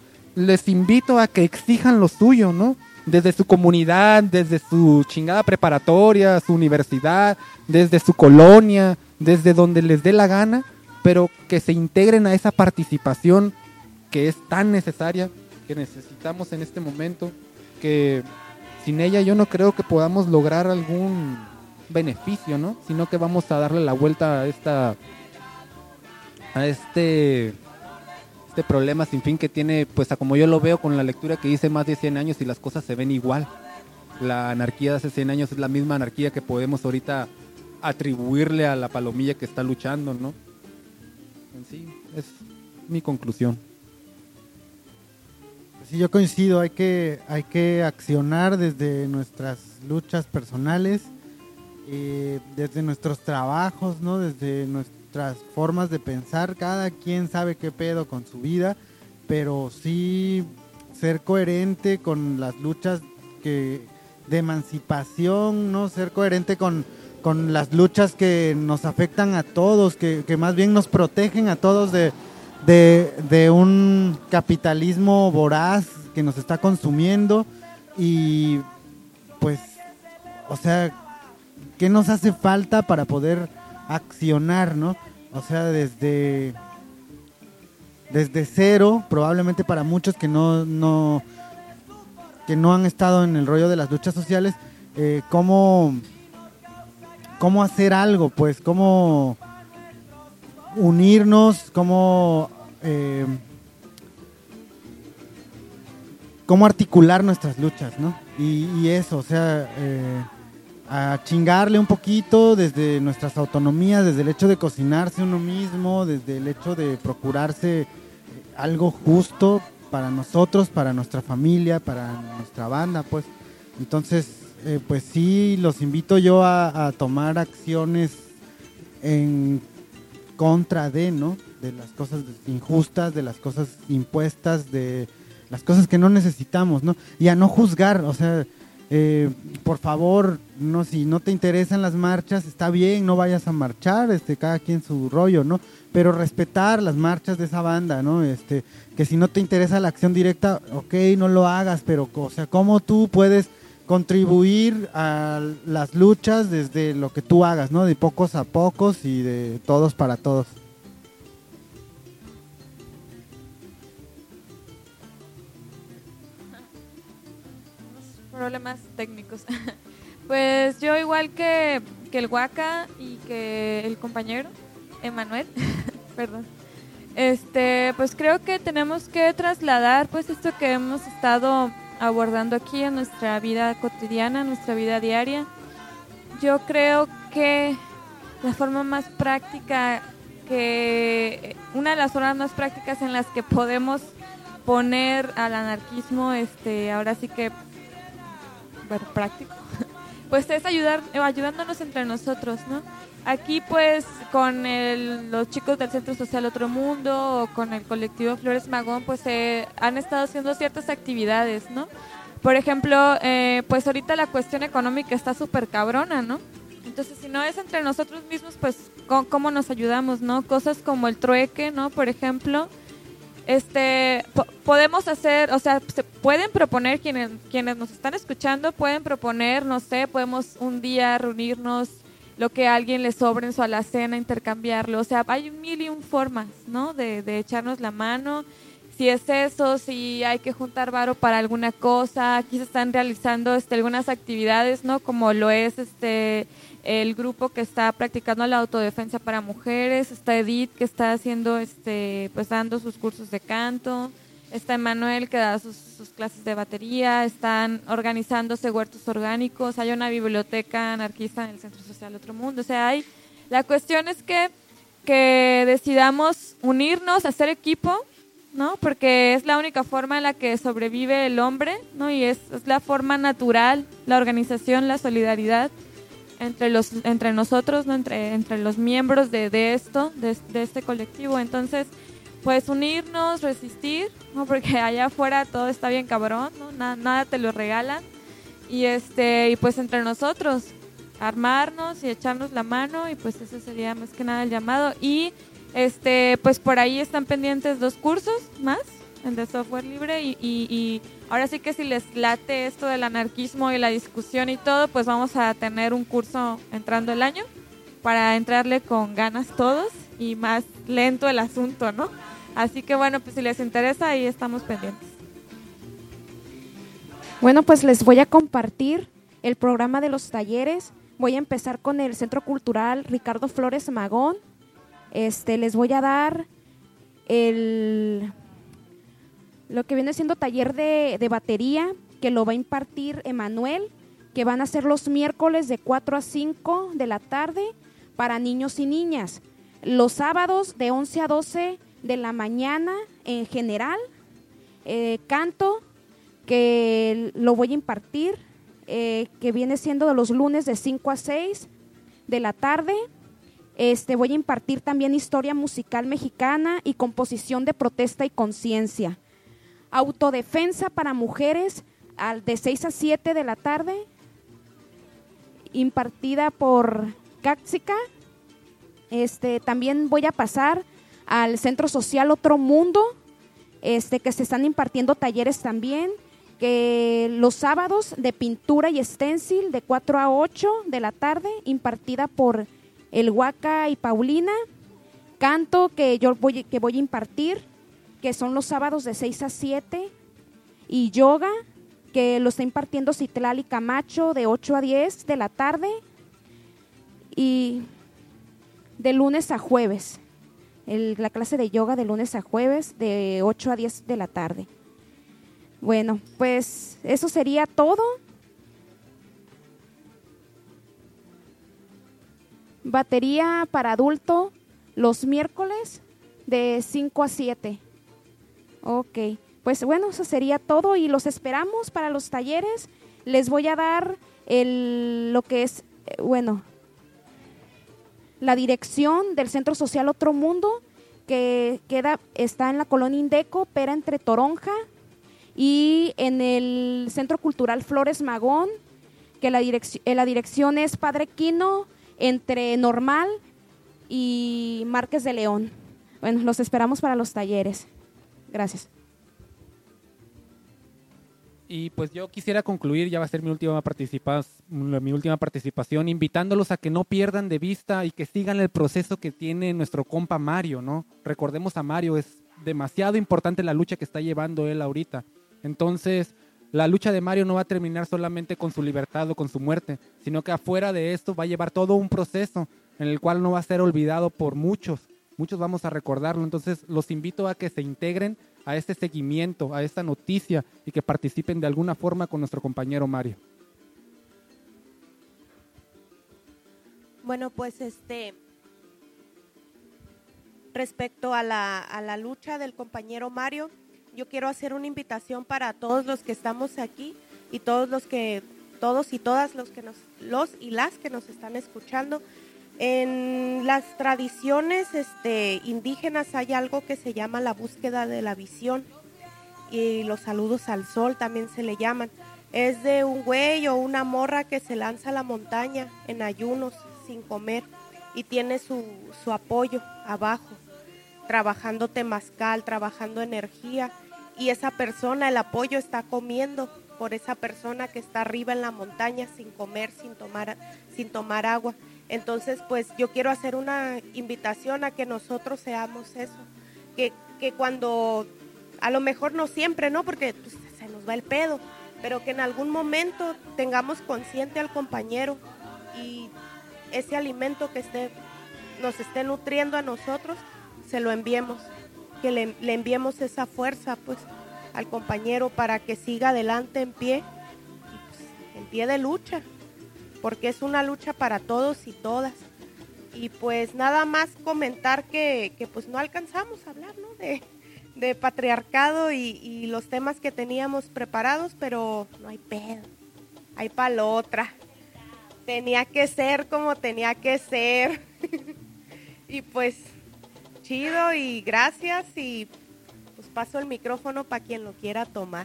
Speaker 10: les invito a que exijan lo suyo, ¿no? Desde su comunidad, desde su chingada preparatoria, su universidad, desde su colonia, desde donde les dé la gana, pero que se integren a esa participación que es tan necesaria, que necesitamos en este momento, que sin ella yo no creo que podamos lograr algún beneficio, ¿no? Sino que vamos a darle la vuelta a este problema sin fin que tiene, pues a como yo lo veo con la lectura que hice, más de 100 años y las cosas se ven igual. La anarquía de hace 100 años es la misma anarquía que podemos ahorita atribuirle a la palomilla que está luchando, ¿no? En sí, es mi conclusión.
Speaker 11: Sí, yo coincido, hay que accionar desde nuestras luchas personales, desde nuestros trabajos, ¿no? Desde nuestras formas de pensar, cada quien sabe qué pedo con su vida, pero sí ser coherente con las luchas de emancipación, ¿no? Ser coherente con las luchas que nos afectan a todos, que más bien nos protegen a todos de un capitalismo voraz que nos está consumiendo. Y pues, o sea, ¿qué nos hace falta para poder accionar, no? O sea, desde cero, probablemente para muchos que no han estado en el rollo de las luchas sociales, cómo hacer algo, pues, cómo unirnos, cómo cómo articular nuestras luchas, ¿no? Y eso, o sea, a chingarle un poquito desde nuestras autonomías, desde el hecho de cocinarse uno mismo, desde el hecho de procurarse algo justo para nosotros, para nuestra familia, para nuestra banda, pues. Entonces, pues sí, los invito yo a tomar acciones en contra de, ¿no? De las cosas injustas, de las cosas impuestas, de las cosas que no necesitamos, ¿no? Y a no juzgar, o sea, por favor, no, si no te interesan las marchas, está bien, no vayas a marchar, cada quien su rollo, ¿no? Pero respetar las marchas de esa banda, ¿no? Que si no te interesa la acción directa, ok, no lo hagas, pero, o sea, ¿cómo tú puedes contribuir a las luchas desde lo que tú hagas, ¿no? De pocos a pocos y de todos para todos.
Speaker 7: Problemas técnicos. Pues yo igual que el Huaca y que el compañero Emanuel, perdón, pues creo que tenemos que trasladar pues esto que hemos estado abordando aquí en nuestra vida cotidiana, en nuestra vida diaria. Yo creo que la forma más práctica, una de las formas más prácticas en las que podemos poner al anarquismo, ahora sí que práctico, pues es ayudándonos entre nosotros, ¿no? Aquí pues con los chicos del Centro Social Otro Mundo o con el colectivo Flores Magón pues han estado haciendo ciertas actividades, ¿no? Por ejemplo, pues ahorita la cuestión económica está súper cabrona, ¿no? Entonces si no es entre nosotros mismos, pues ¿cómo nos ayudamos, no? Cosas como el trueque, ¿no? Por ejemplo, podemos hacer, o sea, se pueden proponer quienes nos están escuchando, pueden proponer, no sé, podemos un día reunirnos, lo que a alguien le sobre en su alacena, intercambiarlo, o sea, hay 1001 formas, ¿no? De echarnos la mano, si es eso, si hay que juntar varo para alguna cosa. Aquí se están realizando algunas actividades, ¿no? Como lo es el grupo que está practicando la autodefensa para mujeres, está Edith que está haciendo pues dando sus cursos de canto, está Emanuel que da sus clases de batería, están organizándose huertos orgánicos, hay una biblioteca anarquista en el Centro Social Otro Mundo, o sea, la cuestión es que decidamos unirnos, hacer equipo, ¿no? Porque es la única forma en la que sobrevive el hombre, ¿no? Y es la forma natural, la organización, la solidaridad entre nosotros, ¿no? Entre los miembros de este colectivo. Entonces, pues unirnos, resistir, ¿no? Porque allá afuera todo está bien cabrón, ¿no? Nada te lo regalan. Y pues entre nosotros, armarnos y echarnos la mano, y pues ese sería más que nada el llamado. Y pues por ahí están pendientes 2 cursos más, el de software libre, y ahora sí que si les late esto del anarquismo y la discusión y todo, pues vamos a tener un curso entrando el año para entrarle con ganas todos y más lento el asunto, ¿no? Así que bueno, pues si les interesa, ahí estamos pendientes.
Speaker 8: Bueno, pues les voy a compartir el programa de los talleres. Voy a empezar con el Centro Cultural Ricardo Flores Magón. Les voy a dar lo que viene siendo taller de batería, que lo va a impartir Emanuel, que van a ser los miércoles de 4 a 5 de la tarde para niños y niñas. Los sábados de 11 a 12 de la mañana en general. Canto, que lo voy a impartir, que viene siendo de los lunes de 5 a 6 de la tarde. Voy a impartir también historia musical mexicana y composición de protesta y conciencia. Autodefensa para mujeres de 6 a 7 de la tarde, impartida por Cáxica. También voy a pasar al Centro Social Otro Mundo, que se están impartiendo talleres también, que los sábados de pintura y stencil de 4 a 8 de la tarde, impartida por el Huaca y Paulina. Canto, que voy a impartir, que son los sábados de 6 a 7, y yoga, que lo está impartiendo Citlali Camacho de 8 a 10 de la tarde y de lunes a jueves. La clase de yoga de lunes a jueves de 8 a 10 de la tarde. Bueno, pues eso sería todo. Batería para adulto los miércoles de 5 a 7. Ok, pues bueno, eso sería todo y los esperamos para los talleres. Les voy a dar lo que es, la dirección del Centro Social Otro Mundo, que está en la colonia Indeco, Pera entre Toronja, y en el Centro Cultural Flores Magón, que la dirección es Padre Quino entre Normal y Márquez de León. Bueno, los esperamos para los talleres. Gracias.
Speaker 10: Y pues yo quisiera concluir, ya va a ser mi última participación, invitándolos a que no pierdan de vista y que sigan el proceso que tiene nuestro compa Mario, ¿no? Recordemos a Mario, es demasiado importante la lucha que está llevando él ahorita. Entonces, la lucha de Mario no va a terminar solamente con su libertad o con su muerte, sino que afuera de esto va a llevar todo un proceso en el cual no va a ser olvidado por muchos vamos a recordarlo. Entonces, los invito a que se integren a este seguimiento, a esta noticia y que participen de alguna forma con nuestro compañero Mario.
Speaker 6: Bueno, pues respecto a la lucha del compañero Mario, yo quiero hacer una invitación para todos los que estamos aquí y todos y todas los y las que nos están escuchando. En las tradiciones indígenas hay algo que se llama la búsqueda de la visión, y los saludos al sol también se le llaman. Es de un güey o una morra que se lanza a la montaña en ayunos sin comer y tiene su apoyo abajo, trabajando temazcal, trabajando energía, y esa persona, el apoyo, está comiendo por esa persona que está arriba en la montaña sin comer, sin tomar agua. Entonces, pues yo quiero hacer una invitación a que nosotros seamos eso, que cuando, a lo mejor no siempre, ¿no? Porque pues, se nos va el pedo, pero que en algún momento tengamos consciente al compañero y ese alimento que nos esté nutriendo a nosotros, se lo enviemos, que le enviemos esa fuerza pues al compañero para que siga adelante en pie de lucha, porque es una lucha para todos y todas. Y pues nada más comentar que pues no alcanzamos a hablar, ¿no? de patriarcado y los temas que teníamos preparados, pero no hay pedo, hay pa'l otra. Tenía que ser como tenía que ser. Y pues chido y gracias, y pues paso el micrófono para quien lo quiera tomar.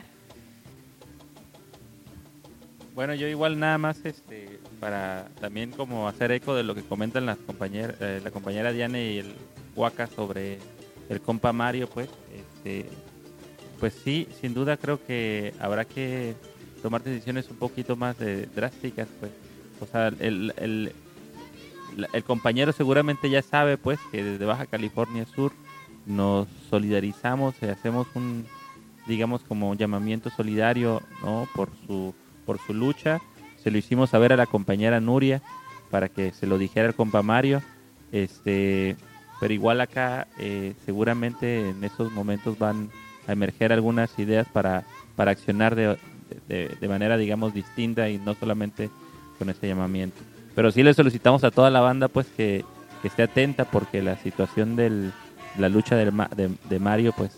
Speaker 4: Bueno, yo igual nada más para también como hacer eco de lo que comentan las la compañera Diana y el Huaca sobre el compa Mario, pues pues sí, sin duda creo que habrá que tomar decisiones un poquito más drásticas, pues. O sea, el compañero seguramente ya sabe, pues, que desde Baja California Sur nos solidarizamos y hacemos digamos, como un llamamiento solidario, ¿no? Por su lucha. Se lo hicimos saber a la compañera Nuria para que se lo dijera al compa Mario, pero igual acá seguramente en esos momentos van a emerger algunas ideas para accionar de manera, digamos, distinta y no solamente con este llamamiento. Pero sí le solicitamos a toda la banda pues que esté atenta, porque la situación de la lucha de Mario pues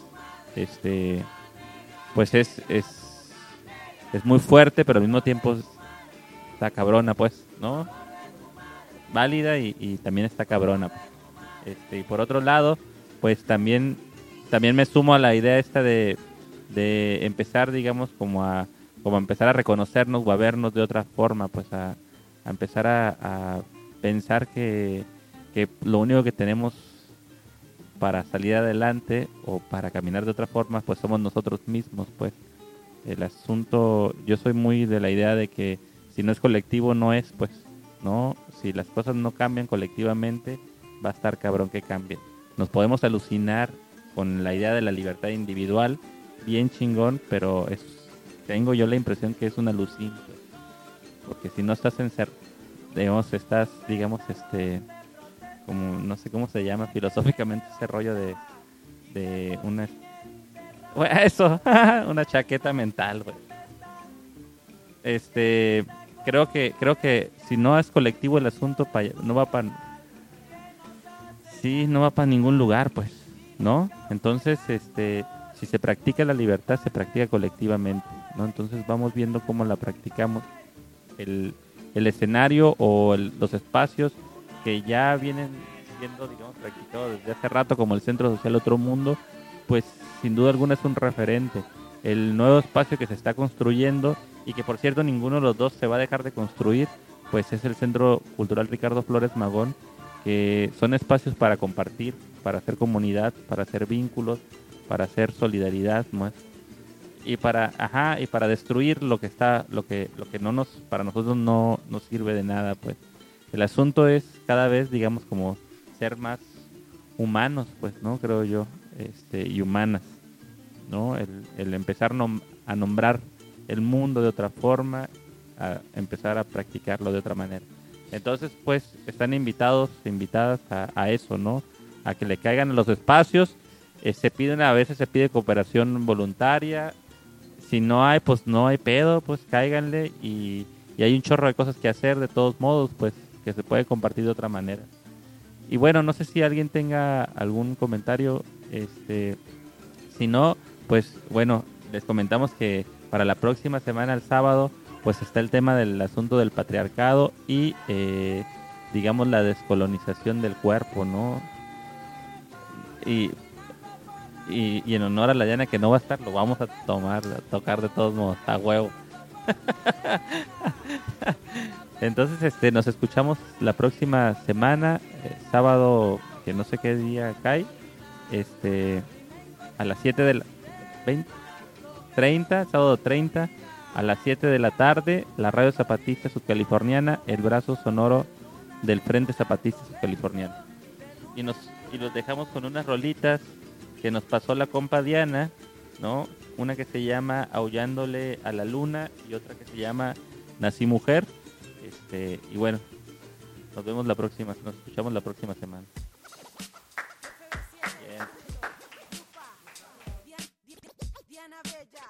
Speaker 4: pues es muy fuerte, pero al mismo tiempo está cabrona, pues, ¿no? Válida y también está cabrona. Y por otro lado, pues también me sumo a la idea esta de empezar, digamos, como a empezar a reconocernos o a vernos de otra forma, pues a empezar a pensar que lo único que tenemos para salir adelante o para caminar de otra forma, pues somos nosotros mismos, pues. El asunto, yo soy muy de la idea de que si no es colectivo no es, pues, ¿no? Si las cosas no cambian colectivamente, va a estar cabrón que cambien. Nos podemos alucinar con la idea de la libertad individual, bien chingón, pero tengo yo la impresión que es una alucin, pues. Porque si no estás estás, digamos, como, no sé cómo se llama filosóficamente ese rollo de una Bueno, eso, una chaqueta mental, güey. Creo que si no es colectivo el asunto, no va para ningún lugar, pues, ¿no? Entonces, si se practica la libertad, se practica colectivamente, ¿no? Entonces vamos viendo cómo la practicamos. El escenario o los espacios que ya vienen siendo, digamos, practicados desde hace rato, como el Centro Social Otro Mundo, pues sin duda alguna es un referente. El nuevo espacio que se está construyendo, y que por cierto ninguno de los dos se va a dejar de construir, pues es el Centro Cultural Ricardo Flores Magón, que son espacios para compartir, para hacer comunidad, para hacer vínculos, para hacer solidaridad más, y para destruir lo que no para nosotros no nos sirve de nada, pues. El asunto es cada vez, digamos, como ser más humanos, pues, ¿no? Creo yo, y humanas, ¿no? El empezar a nombrar el mundo de otra forma, a empezar a practicarlo de otra manera. Entonces, pues, están invitadas a eso, ¿no? A que le caigan a los espacios. A veces se pide cooperación voluntaria. Si no hay, pues no hay pedo, pues cáiganle. Y hay un chorro de cosas que hacer de todos modos, pues, que se puede compartir de otra manera. Y bueno, no sé si alguien tenga algún comentario. Si no, pues, bueno, les comentamos que para la próxima semana, el sábado, pues está el tema del asunto del patriarcado y, digamos, la descolonización del cuerpo, ¿no? Y en honor a la Diana, que no va a estar, lo vamos a tocar de todos modos, a huevo. Entonces, nos escuchamos la próxima semana, sábado, que no sé qué día cae, a las 7 de la 30, sábado 30, a las 7 de la tarde, la Radio Zapatista Sudcaliforniana, el brazo sonoro del Frente Zapatista Sudcaliforniano. Y los dejamos con unas rolitas que nos pasó la compa Diana, ¿no? Una que se llama Aullándole a la Luna y otra que se llama Nací Mujer. Y bueno, nos escuchamos la próxima semana.